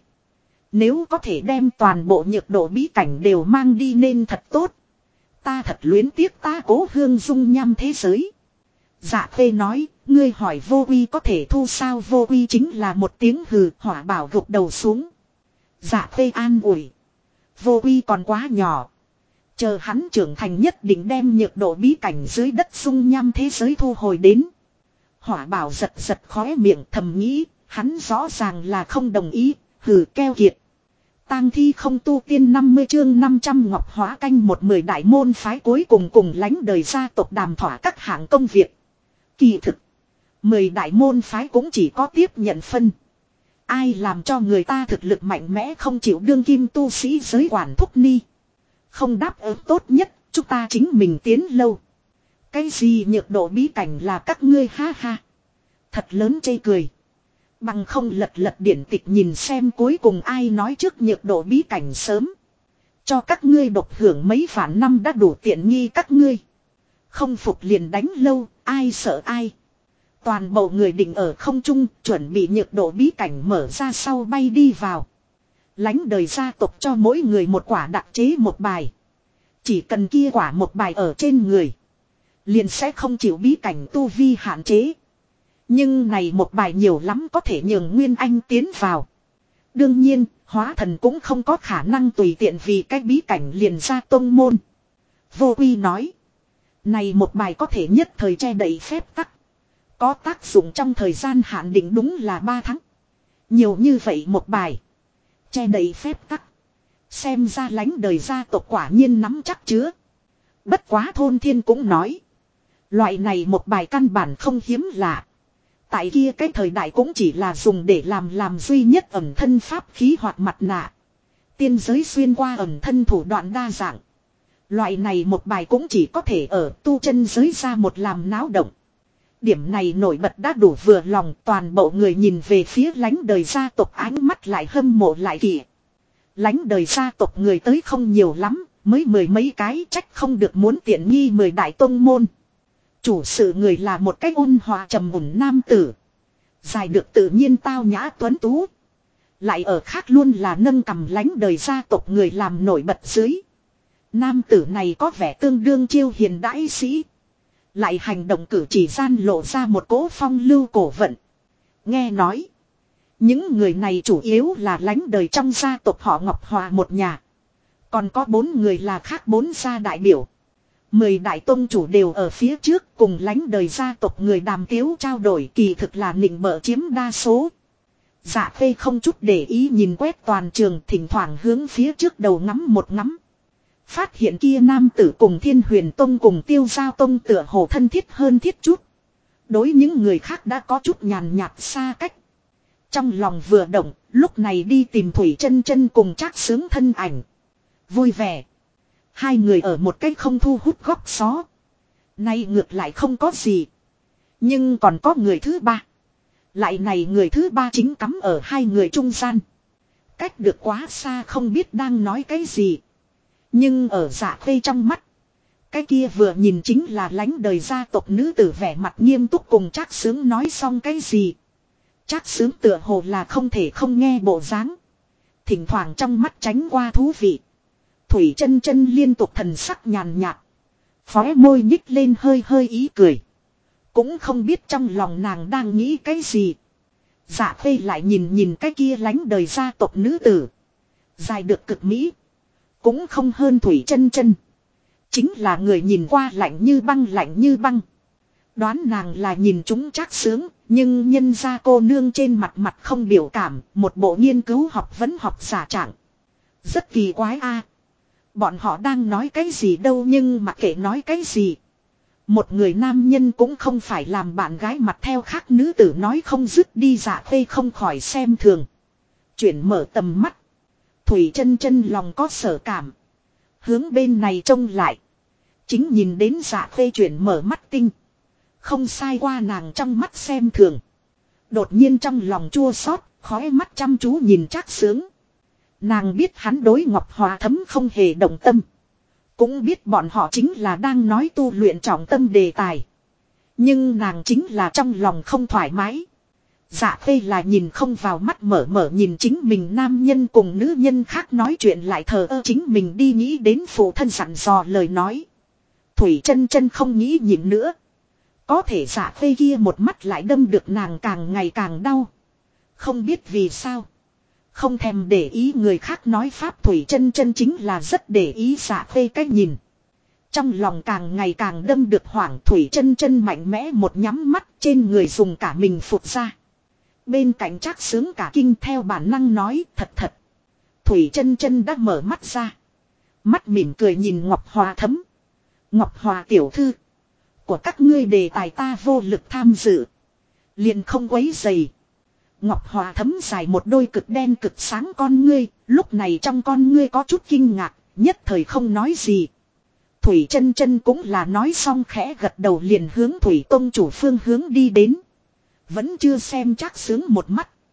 Nếu có thể đem toàn bộ nhược độ bí cảnh đều mang đi nên thật tốt. Ta thật luyến tiếc ta cố hương dung nham thế giới. Dạ Khê nói, ngươi hỏi Vô Uy có thể thu sao? Vô Uy chính là một tiếng hừ. Hỏa bảo gục đầu xuống. Dạ Khê an ủi. Vô Uy còn quá nhỏ. Chờ hắn trưởng thành nhất định đem nhược độ bí cảnh dưới đất dung nham thế giới thu hồi đến. Hỏa bảo giật giật khóe miệng thầm nghĩ. Hắn rõ ràng là không đồng ý. Hừ keo kiệt. Tang thi không tu tiên 50 chương 500 ngọc hóa canh 10 đại môn phái cuối cùng lánh đời gia tộc đàm thỏa các hạng công việc. Kỳ thực. 10 đại môn phái cũng chỉ có tiếp nhận phân. Ai làm cho người ta thực lực mạnh mẽ không chịu đương kim tu sĩ giới quản thúc ni. Không đáp ứng tốt nhất, chúng ta chính mình tiến lâu. Cái gì nhược độ bí cảnh là các ngươi ha ha. Thật lớn chê cười. Bằng không lật lật điển tịch nhìn xem cuối cùng ai nói trước nhược độ bí cảnh sớm. Cho các ngươi độc hưởng mấy vạn năm đã đủ tiện nghi các ngươi. Không phục liền đánh lâu, ai sợ ai. Toàn bộ người định ở không trung, chuẩn bị nhược độ bí cảnh mở ra sau bay đi vào. Lánh đời gia tộc cho mỗi người một quả đặc chế một bài. Chỉ cần kia quả một bài ở trên người, liền sẽ không chịu bí cảnh tu vi hạn chế. Nhưng này một bài nhiều lắm có thể nhường Nguyên Anh tiến vào. Đương nhiên, hóa thần cũng không có khả năng tùy tiện vì cái bí cảnh liền ra tông môn. Vô Quy nói. Này một bài có thể nhất thời che đậy phép tắc. Có tác dụng trong thời gian hạn định đúng là 3 tháng. Nhiều như vậy một bài. Che đậy phép tắc. Xem ra lánh đời gia tộc quả nhiên nắm chắc chứa. Bất quá Thôn Thiên cũng nói. Loại này một bài căn bản không hiếm lạ. Tại kia cái thời đại cũng chỉ là dùng để làm duy nhất ẩn thân pháp khí hoặc mặt nạ. Tiên giới xuyên qua ẩn thân thủ đoạn đa dạng. Loại này một bài cũng chỉ có thể ở tu chân giới ra một làm náo động. Điểm này nổi bật đã đủ vừa lòng, toàn bộ người nhìn về phía lánh đời gia tộc ánh mắt lại hâm mộ lại kỵ. Lánh đời gia tộc người tới không nhiều lắm, mới 10 mấy cái, trách không được muốn tiện nghi 10 đại tông môn. Chủ sự người là một cái ôn hòa trầm mùn nam tử. Dài được tự nhiên tao nhã tuấn tú. Lại ở khác luôn là nâng cầm lánh đời gia tộc người làm nổi bật dưới. Nam tử này có vẻ tương đương chiêu hiền đãi sĩ. Lại hành động cử chỉ gian lộ ra một cỗ phong lưu cổ vận. Nghe nói, những người này chủ yếu là lánh đời trong gia tộc họ Ngọc Hòa một nhà. Còn có 4 người là khác 4 gia đại biểu. 10 đại tông chủ đều ở phía trước cùng lánh đời gia tộc người đàm tiếu trao đổi, kỳ thực là nịnh bợ chiếm đa số. Dạ Phê không chút để ý nhìn quét toàn trường, thỉnh thoảng hướng phía trước đầu ngắm một ngắm. Phát hiện kia nam tử cùng Thiên Huyền Tông cùng Tiêu Giao Tông tựa hồ thân thiết hơn thiết chút. Đối những người khác đã có chút nhàn nhạt xa cách. Trong lòng vừa động, lúc này đi tìm Thủy Chân Chân cùng Trác Sướng thân ảnh. Vui vẻ. Hai người ở một cái không thu hút góc xó. Nay ngược lại không có gì. Nhưng còn có người thứ ba. Lại này người thứ ba chính cắm ở hai người trung gian. Cách được quá xa không biết đang nói cái gì. Nhưng ở Dạ Khê trong mắt, cái kia vừa nhìn chính là lánh đời gia tộc nữ tử vẻ mặt nghiêm túc cùng Trác Sướng nói xong cái gì. Trác Sướng tựa hồ là không thể không nghe bộ dáng. Thỉnh thoảng trong mắt tránh qua thú vị. Thủy Chân Chân liên tục thần sắc nhàn nhạt. Khóe môi nhích lên hơi hơi ý cười. Cũng không biết trong lòng nàng đang nghĩ cái gì. Dạ Khê lại nhìn nhìn cái kia lánh đời gia tộc nữ tử. Dài được cực mỹ. Cũng không hơn Thủy Chân Chân. Chính là người nhìn qua lạnh như băng lạnh như băng. Đoán nàng là nhìn chúng Trác Sướng. Nhưng nhân ra cô nương trên mặt mặt không biểu cảm. Một bộ nghiên cứu học vấn học giả trạng. Rất kỳ quái a. Bọn họ đang nói cái gì đâu nhưng mặc kệ nói cái gì. Một người nam nhân cũng không phải làm bạn gái mặt theo khác nữ tử nói không dứt đi. Dạ Khê không khỏi xem thường. Chuyển mở tầm mắt. Thủy Chân Chân lòng có sở cảm. Hướng bên này trông lại. Chính nhìn đến Dạ Khê chuyển mở mắt tinh. Không sai qua nàng trong mắt xem thường. Đột nhiên trong lòng chua xót, khóe mắt chăm chú nhìn Trác Sướng. Nàng biết hắn đối Ngọc Hòa Thấm không hề động tâm. Cũng biết bọn họ chính là đang nói tu luyện trọng tâm đề tài. Nhưng nàng chính là trong lòng không thoải mái. Dạ Khê là nhìn không vào mắt mở nhìn chính mình nam nhân cùng nữ nhân khác nói chuyện lại thờ ơ chính mình đi nghĩ đến phụ thân dặn dò lời nói. Thủy Chân Chân không nghĩ nhịn nữa. Có thể Dạ Khê kia một mắt lại đâm được nàng càng ngày càng đau. Không biết vì sao. Không thèm để ý người khác nói pháp Thủy Chân Chân chính là rất để ý Dạ Khê cách nhìn. Trong lòng càng ngày càng đâm được hoảng Thủy Chân Chân mạnh mẽ một nhắm mắt trên người dùng cả mình phụt ra. Bên cạnh Trác Sướng cả kinh theo bản năng nói thật. Thủy Chân Chân đã mở mắt ra. Mắt mỉm cười nhìn Ngọc Hòa Thấm. Ngọc Hòa tiểu thư. Của các ngươi đề tài ta vô lực tham dự. Liền không quấy dày. Ngọc Hòa Thấm dài một đôi cực đen cực sáng con ngươi. Lúc này trong con ngươi có chút kinh ngạc. Nhất thời không nói gì. Thủy Chân Chân cũng là nói xong khẽ gật đầu liền hướng Thủy Tông chủ phương hướng đi đến. Vẫn chưa xem Trác Sướng một mắt.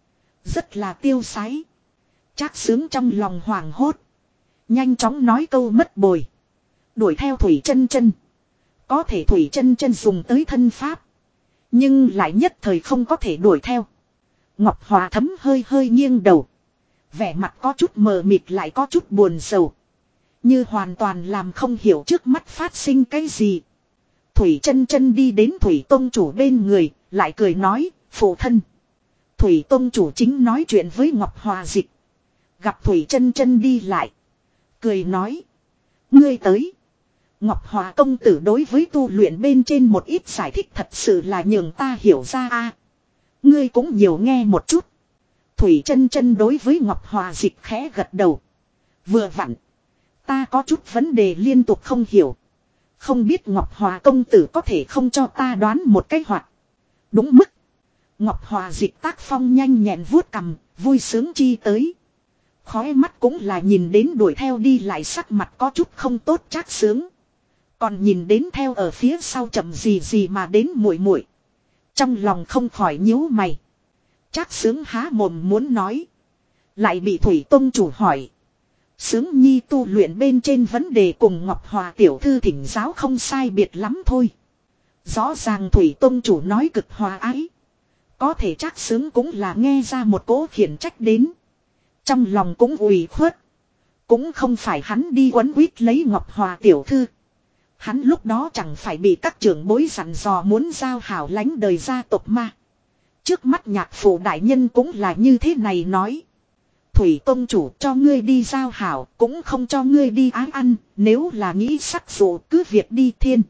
Rất là tiêu sái. Trác Xướng trong lòng hoảng hốt. Nhanh chóng nói câu mất bồi. Đuổi theo Thủy Chân Chân. Có thể Thủy Chân Chân dùng tới thân pháp. Nhưng lại nhất thời không có thể đuổi theo. Ngọc Hòa Thấm hơi hơi nghiêng đầu. Vẻ mặt có chút mờ mịt lại có chút buồn sầu. Như hoàn toàn làm không hiểu trước mắt phát sinh cái gì. Thủy Chân Chân đi đến Thủy Tông Chủ bên người, lại cười nói, phụ thân. Thủy Tông Chủ chính nói chuyện với Ngọc Hòa Dịch. Gặp Thủy Chân Chân đi lại. Cười nói. Ngươi tới. Ngọc Hòa công tử đối với tu luyện bên trên một ít giải thích thật sự là nhường ta hiểu ra a. Ngươi cũng nhiều nghe một chút. Thủy Chân Chân đối với Ngọc Hòa Dịch khẽ gật đầu. Vừa vặn. Ta có chút vấn đề liên tục không hiểu. Không biết Ngọc Hòa công tử có thể không cho ta đoán một cách hoạt. Đúng mức. Ngọc Hòa Dịch tác phong nhanh nhẹn vuốt cằm, vui sướng chi tới. Khói mắt cũng là nhìn đến đuổi theo đi lại sắc mặt có chút không tốt Trác Xướng. Còn nhìn đến theo ở phía sau chậm gì mà đến muội muội. Trong lòng không khỏi nhíu mày. Trác Xướng há mồm muốn nói. Lại bị Thủy Tông Chủ hỏi. Xướng nhi tu luyện bên trên vấn đề cùng Ngọc Hòa tiểu thư thỉnh giáo không sai biệt lắm thôi. Rõ ràng Thủy Tông Chủ nói cực hòa ái. Có thể Trác Xướng cũng là nghe ra một cỗ khiển trách đến. Trong lòng cũng ủy khuất. Cũng không phải hắn đi quấn quýt lấy Ngọc Hòa tiểu thư. Hắn lúc đó chẳng phải bị các trưởng bối dặn dò muốn giao hảo lánh đời gia tộc ma. Trước mắt nhạc phụ đại nhân cũng là như thế này nói. Thủy Tông Chủ cho ngươi đi giao hảo cũng không cho ngươi đi ái ăn. Nếu là nghĩ sắc dụ cứ việc đi thiên.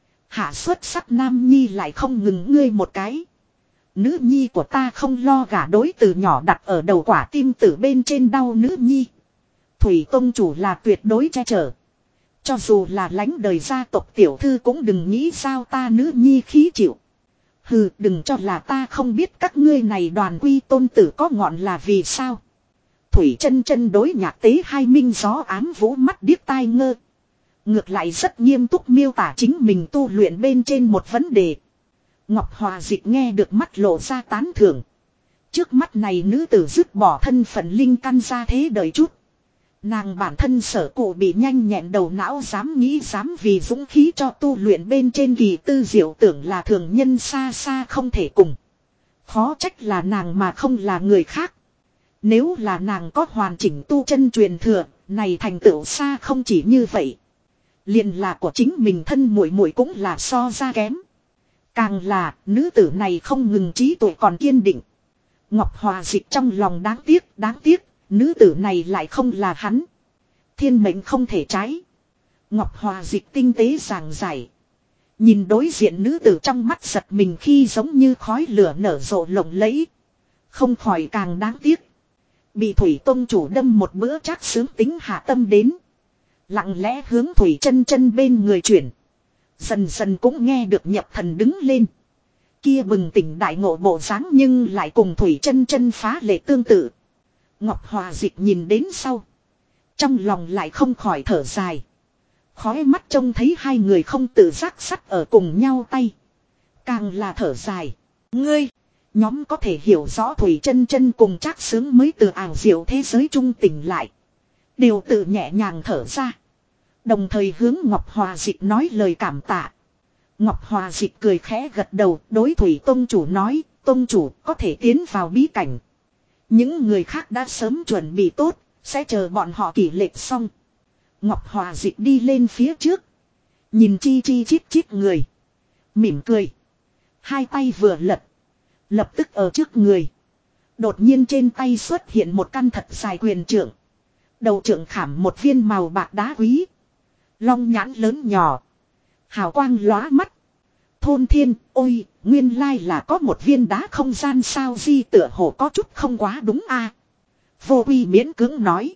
Hạ xuất sắc nam nhi lại không ngừng ngươi một cái. Nữ nhi của ta không lo gả đối từ nhỏ đặt ở đầu quả tim tử bên trên đau nữ nhi. Thủy Tông Chủ là tuyệt đối che chở. Cho dù là lãnh đời gia tộc tiểu thư cũng đừng nghĩ sao ta nữ nhi khí chịu. Hừ, đừng cho là ta không biết các ngươi này đoàn quy tôn tử có ngọn là vì sao. Thủy Chân Chân đối nhạc tế hai minh gió ám vũ mắt điếc tai ngơ. Ngược lại rất nghiêm túc miêu tả chính mình tu luyện bên trên một vấn đề. Ngọc Hòa Dịch nghe được mắt lộ ra tán thưởng. Trước mắt này nữ tử dứt bỏ thân phận linh căn ra thế đời chút. Nàng bản thân sở cụ bị nhanh nhẹn đầu não dám nghĩ dám vì dũng khí cho tu luyện bên trên kỳ tư diệu tưởng là thường nhân xa xa không thể cùng. Khó trách là nàng mà không là người khác. Nếu là nàng có hoàn chỉnh tu chân truyền thừa, này thành tựu xa không chỉ như vậy. Liền là của chính mình thân muội muội cũng là so ra kém. Càng là nữ tử này không ngừng trí tuệ còn kiên định. Ngọc Hòa Dịch trong lòng đáng tiếc, nữ tử này lại không là hắn. Thiên mệnh không thể trái. Ngọc Hòa Dịch tinh tế giảng giải. Nhìn đối diện nữ tử trong mắt giật mình khi giống như khói lửa nở rộ lộng lẫy. Không khỏi càng đáng tiếc. Bị Thủy Tông Chủ đâm một bữa Trác Xướng tính hạ tâm đến. Lặng lẽ hướng Thủy Chân Chân bên người chuyển. Dần dần cũng nghe được nhập thần đứng lên. Kia bừng tỉnh đại ngộ bộ dáng nhưng lại cùng Thủy Chân Chân phá lệ tương tự. Ngọc Hòa Dịch nhìn đến sau. Trong lòng lại không khỏi thở dài. Khói mắt trông thấy hai người không tự giác sắt ở cùng nhau tay. Càng là thở dài. Ngươi, nhóm có thể hiểu rõ Thủy Chân Chân cùng Trác Xướng mới từ ảo diệu thế giới trung tỉnh lại. Đều tự nhẹ nhàng thở ra. Đồng thời hướng Ngọc Hòa Dịch nói lời cảm tạ. Ngọc Hòa Dịch cười khẽ gật đầu đối Thủy Tông Chủ nói. Tông Chủ có thể tiến vào bí cảnh. Những người khác đã sớm chuẩn bị tốt. Sẽ chờ bọn họ kỷ lệch xong. Ngọc Hòa Dịch đi lên phía trước. Nhìn chi chi chít chít người. Mỉm cười. Hai tay vừa lật. Lập tức ở trước người. Đột nhiên trên tay xuất hiện một căn thật dài quyền trượng. Đầu trượng khảm một viên màu bạc đá quý. Long nhãn lớn nhỏ. Hào quang lóa mắt. Thôn thiên, ôi, nguyên lai là có một viên đá không gian sao di tựa hồ có chút không quá đúng a. Vô Uy miễn cưỡng nói.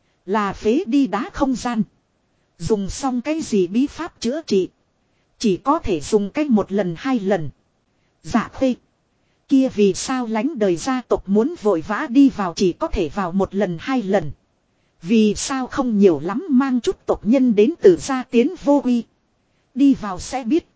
Là phế đi đá không gian. Dùng xong cái gì bí pháp chữa trị. Chỉ có thể dùng cách một lần hai lần. Dạ phê. Kia vì sao lánh đời gia tộc muốn vội vã đi vào chỉ có thể vào một lần hai lần. Vì sao không nhiều lắm mang chút tộc nhân đến từ gia tiến Vô Uy. Đi vào sẽ biết.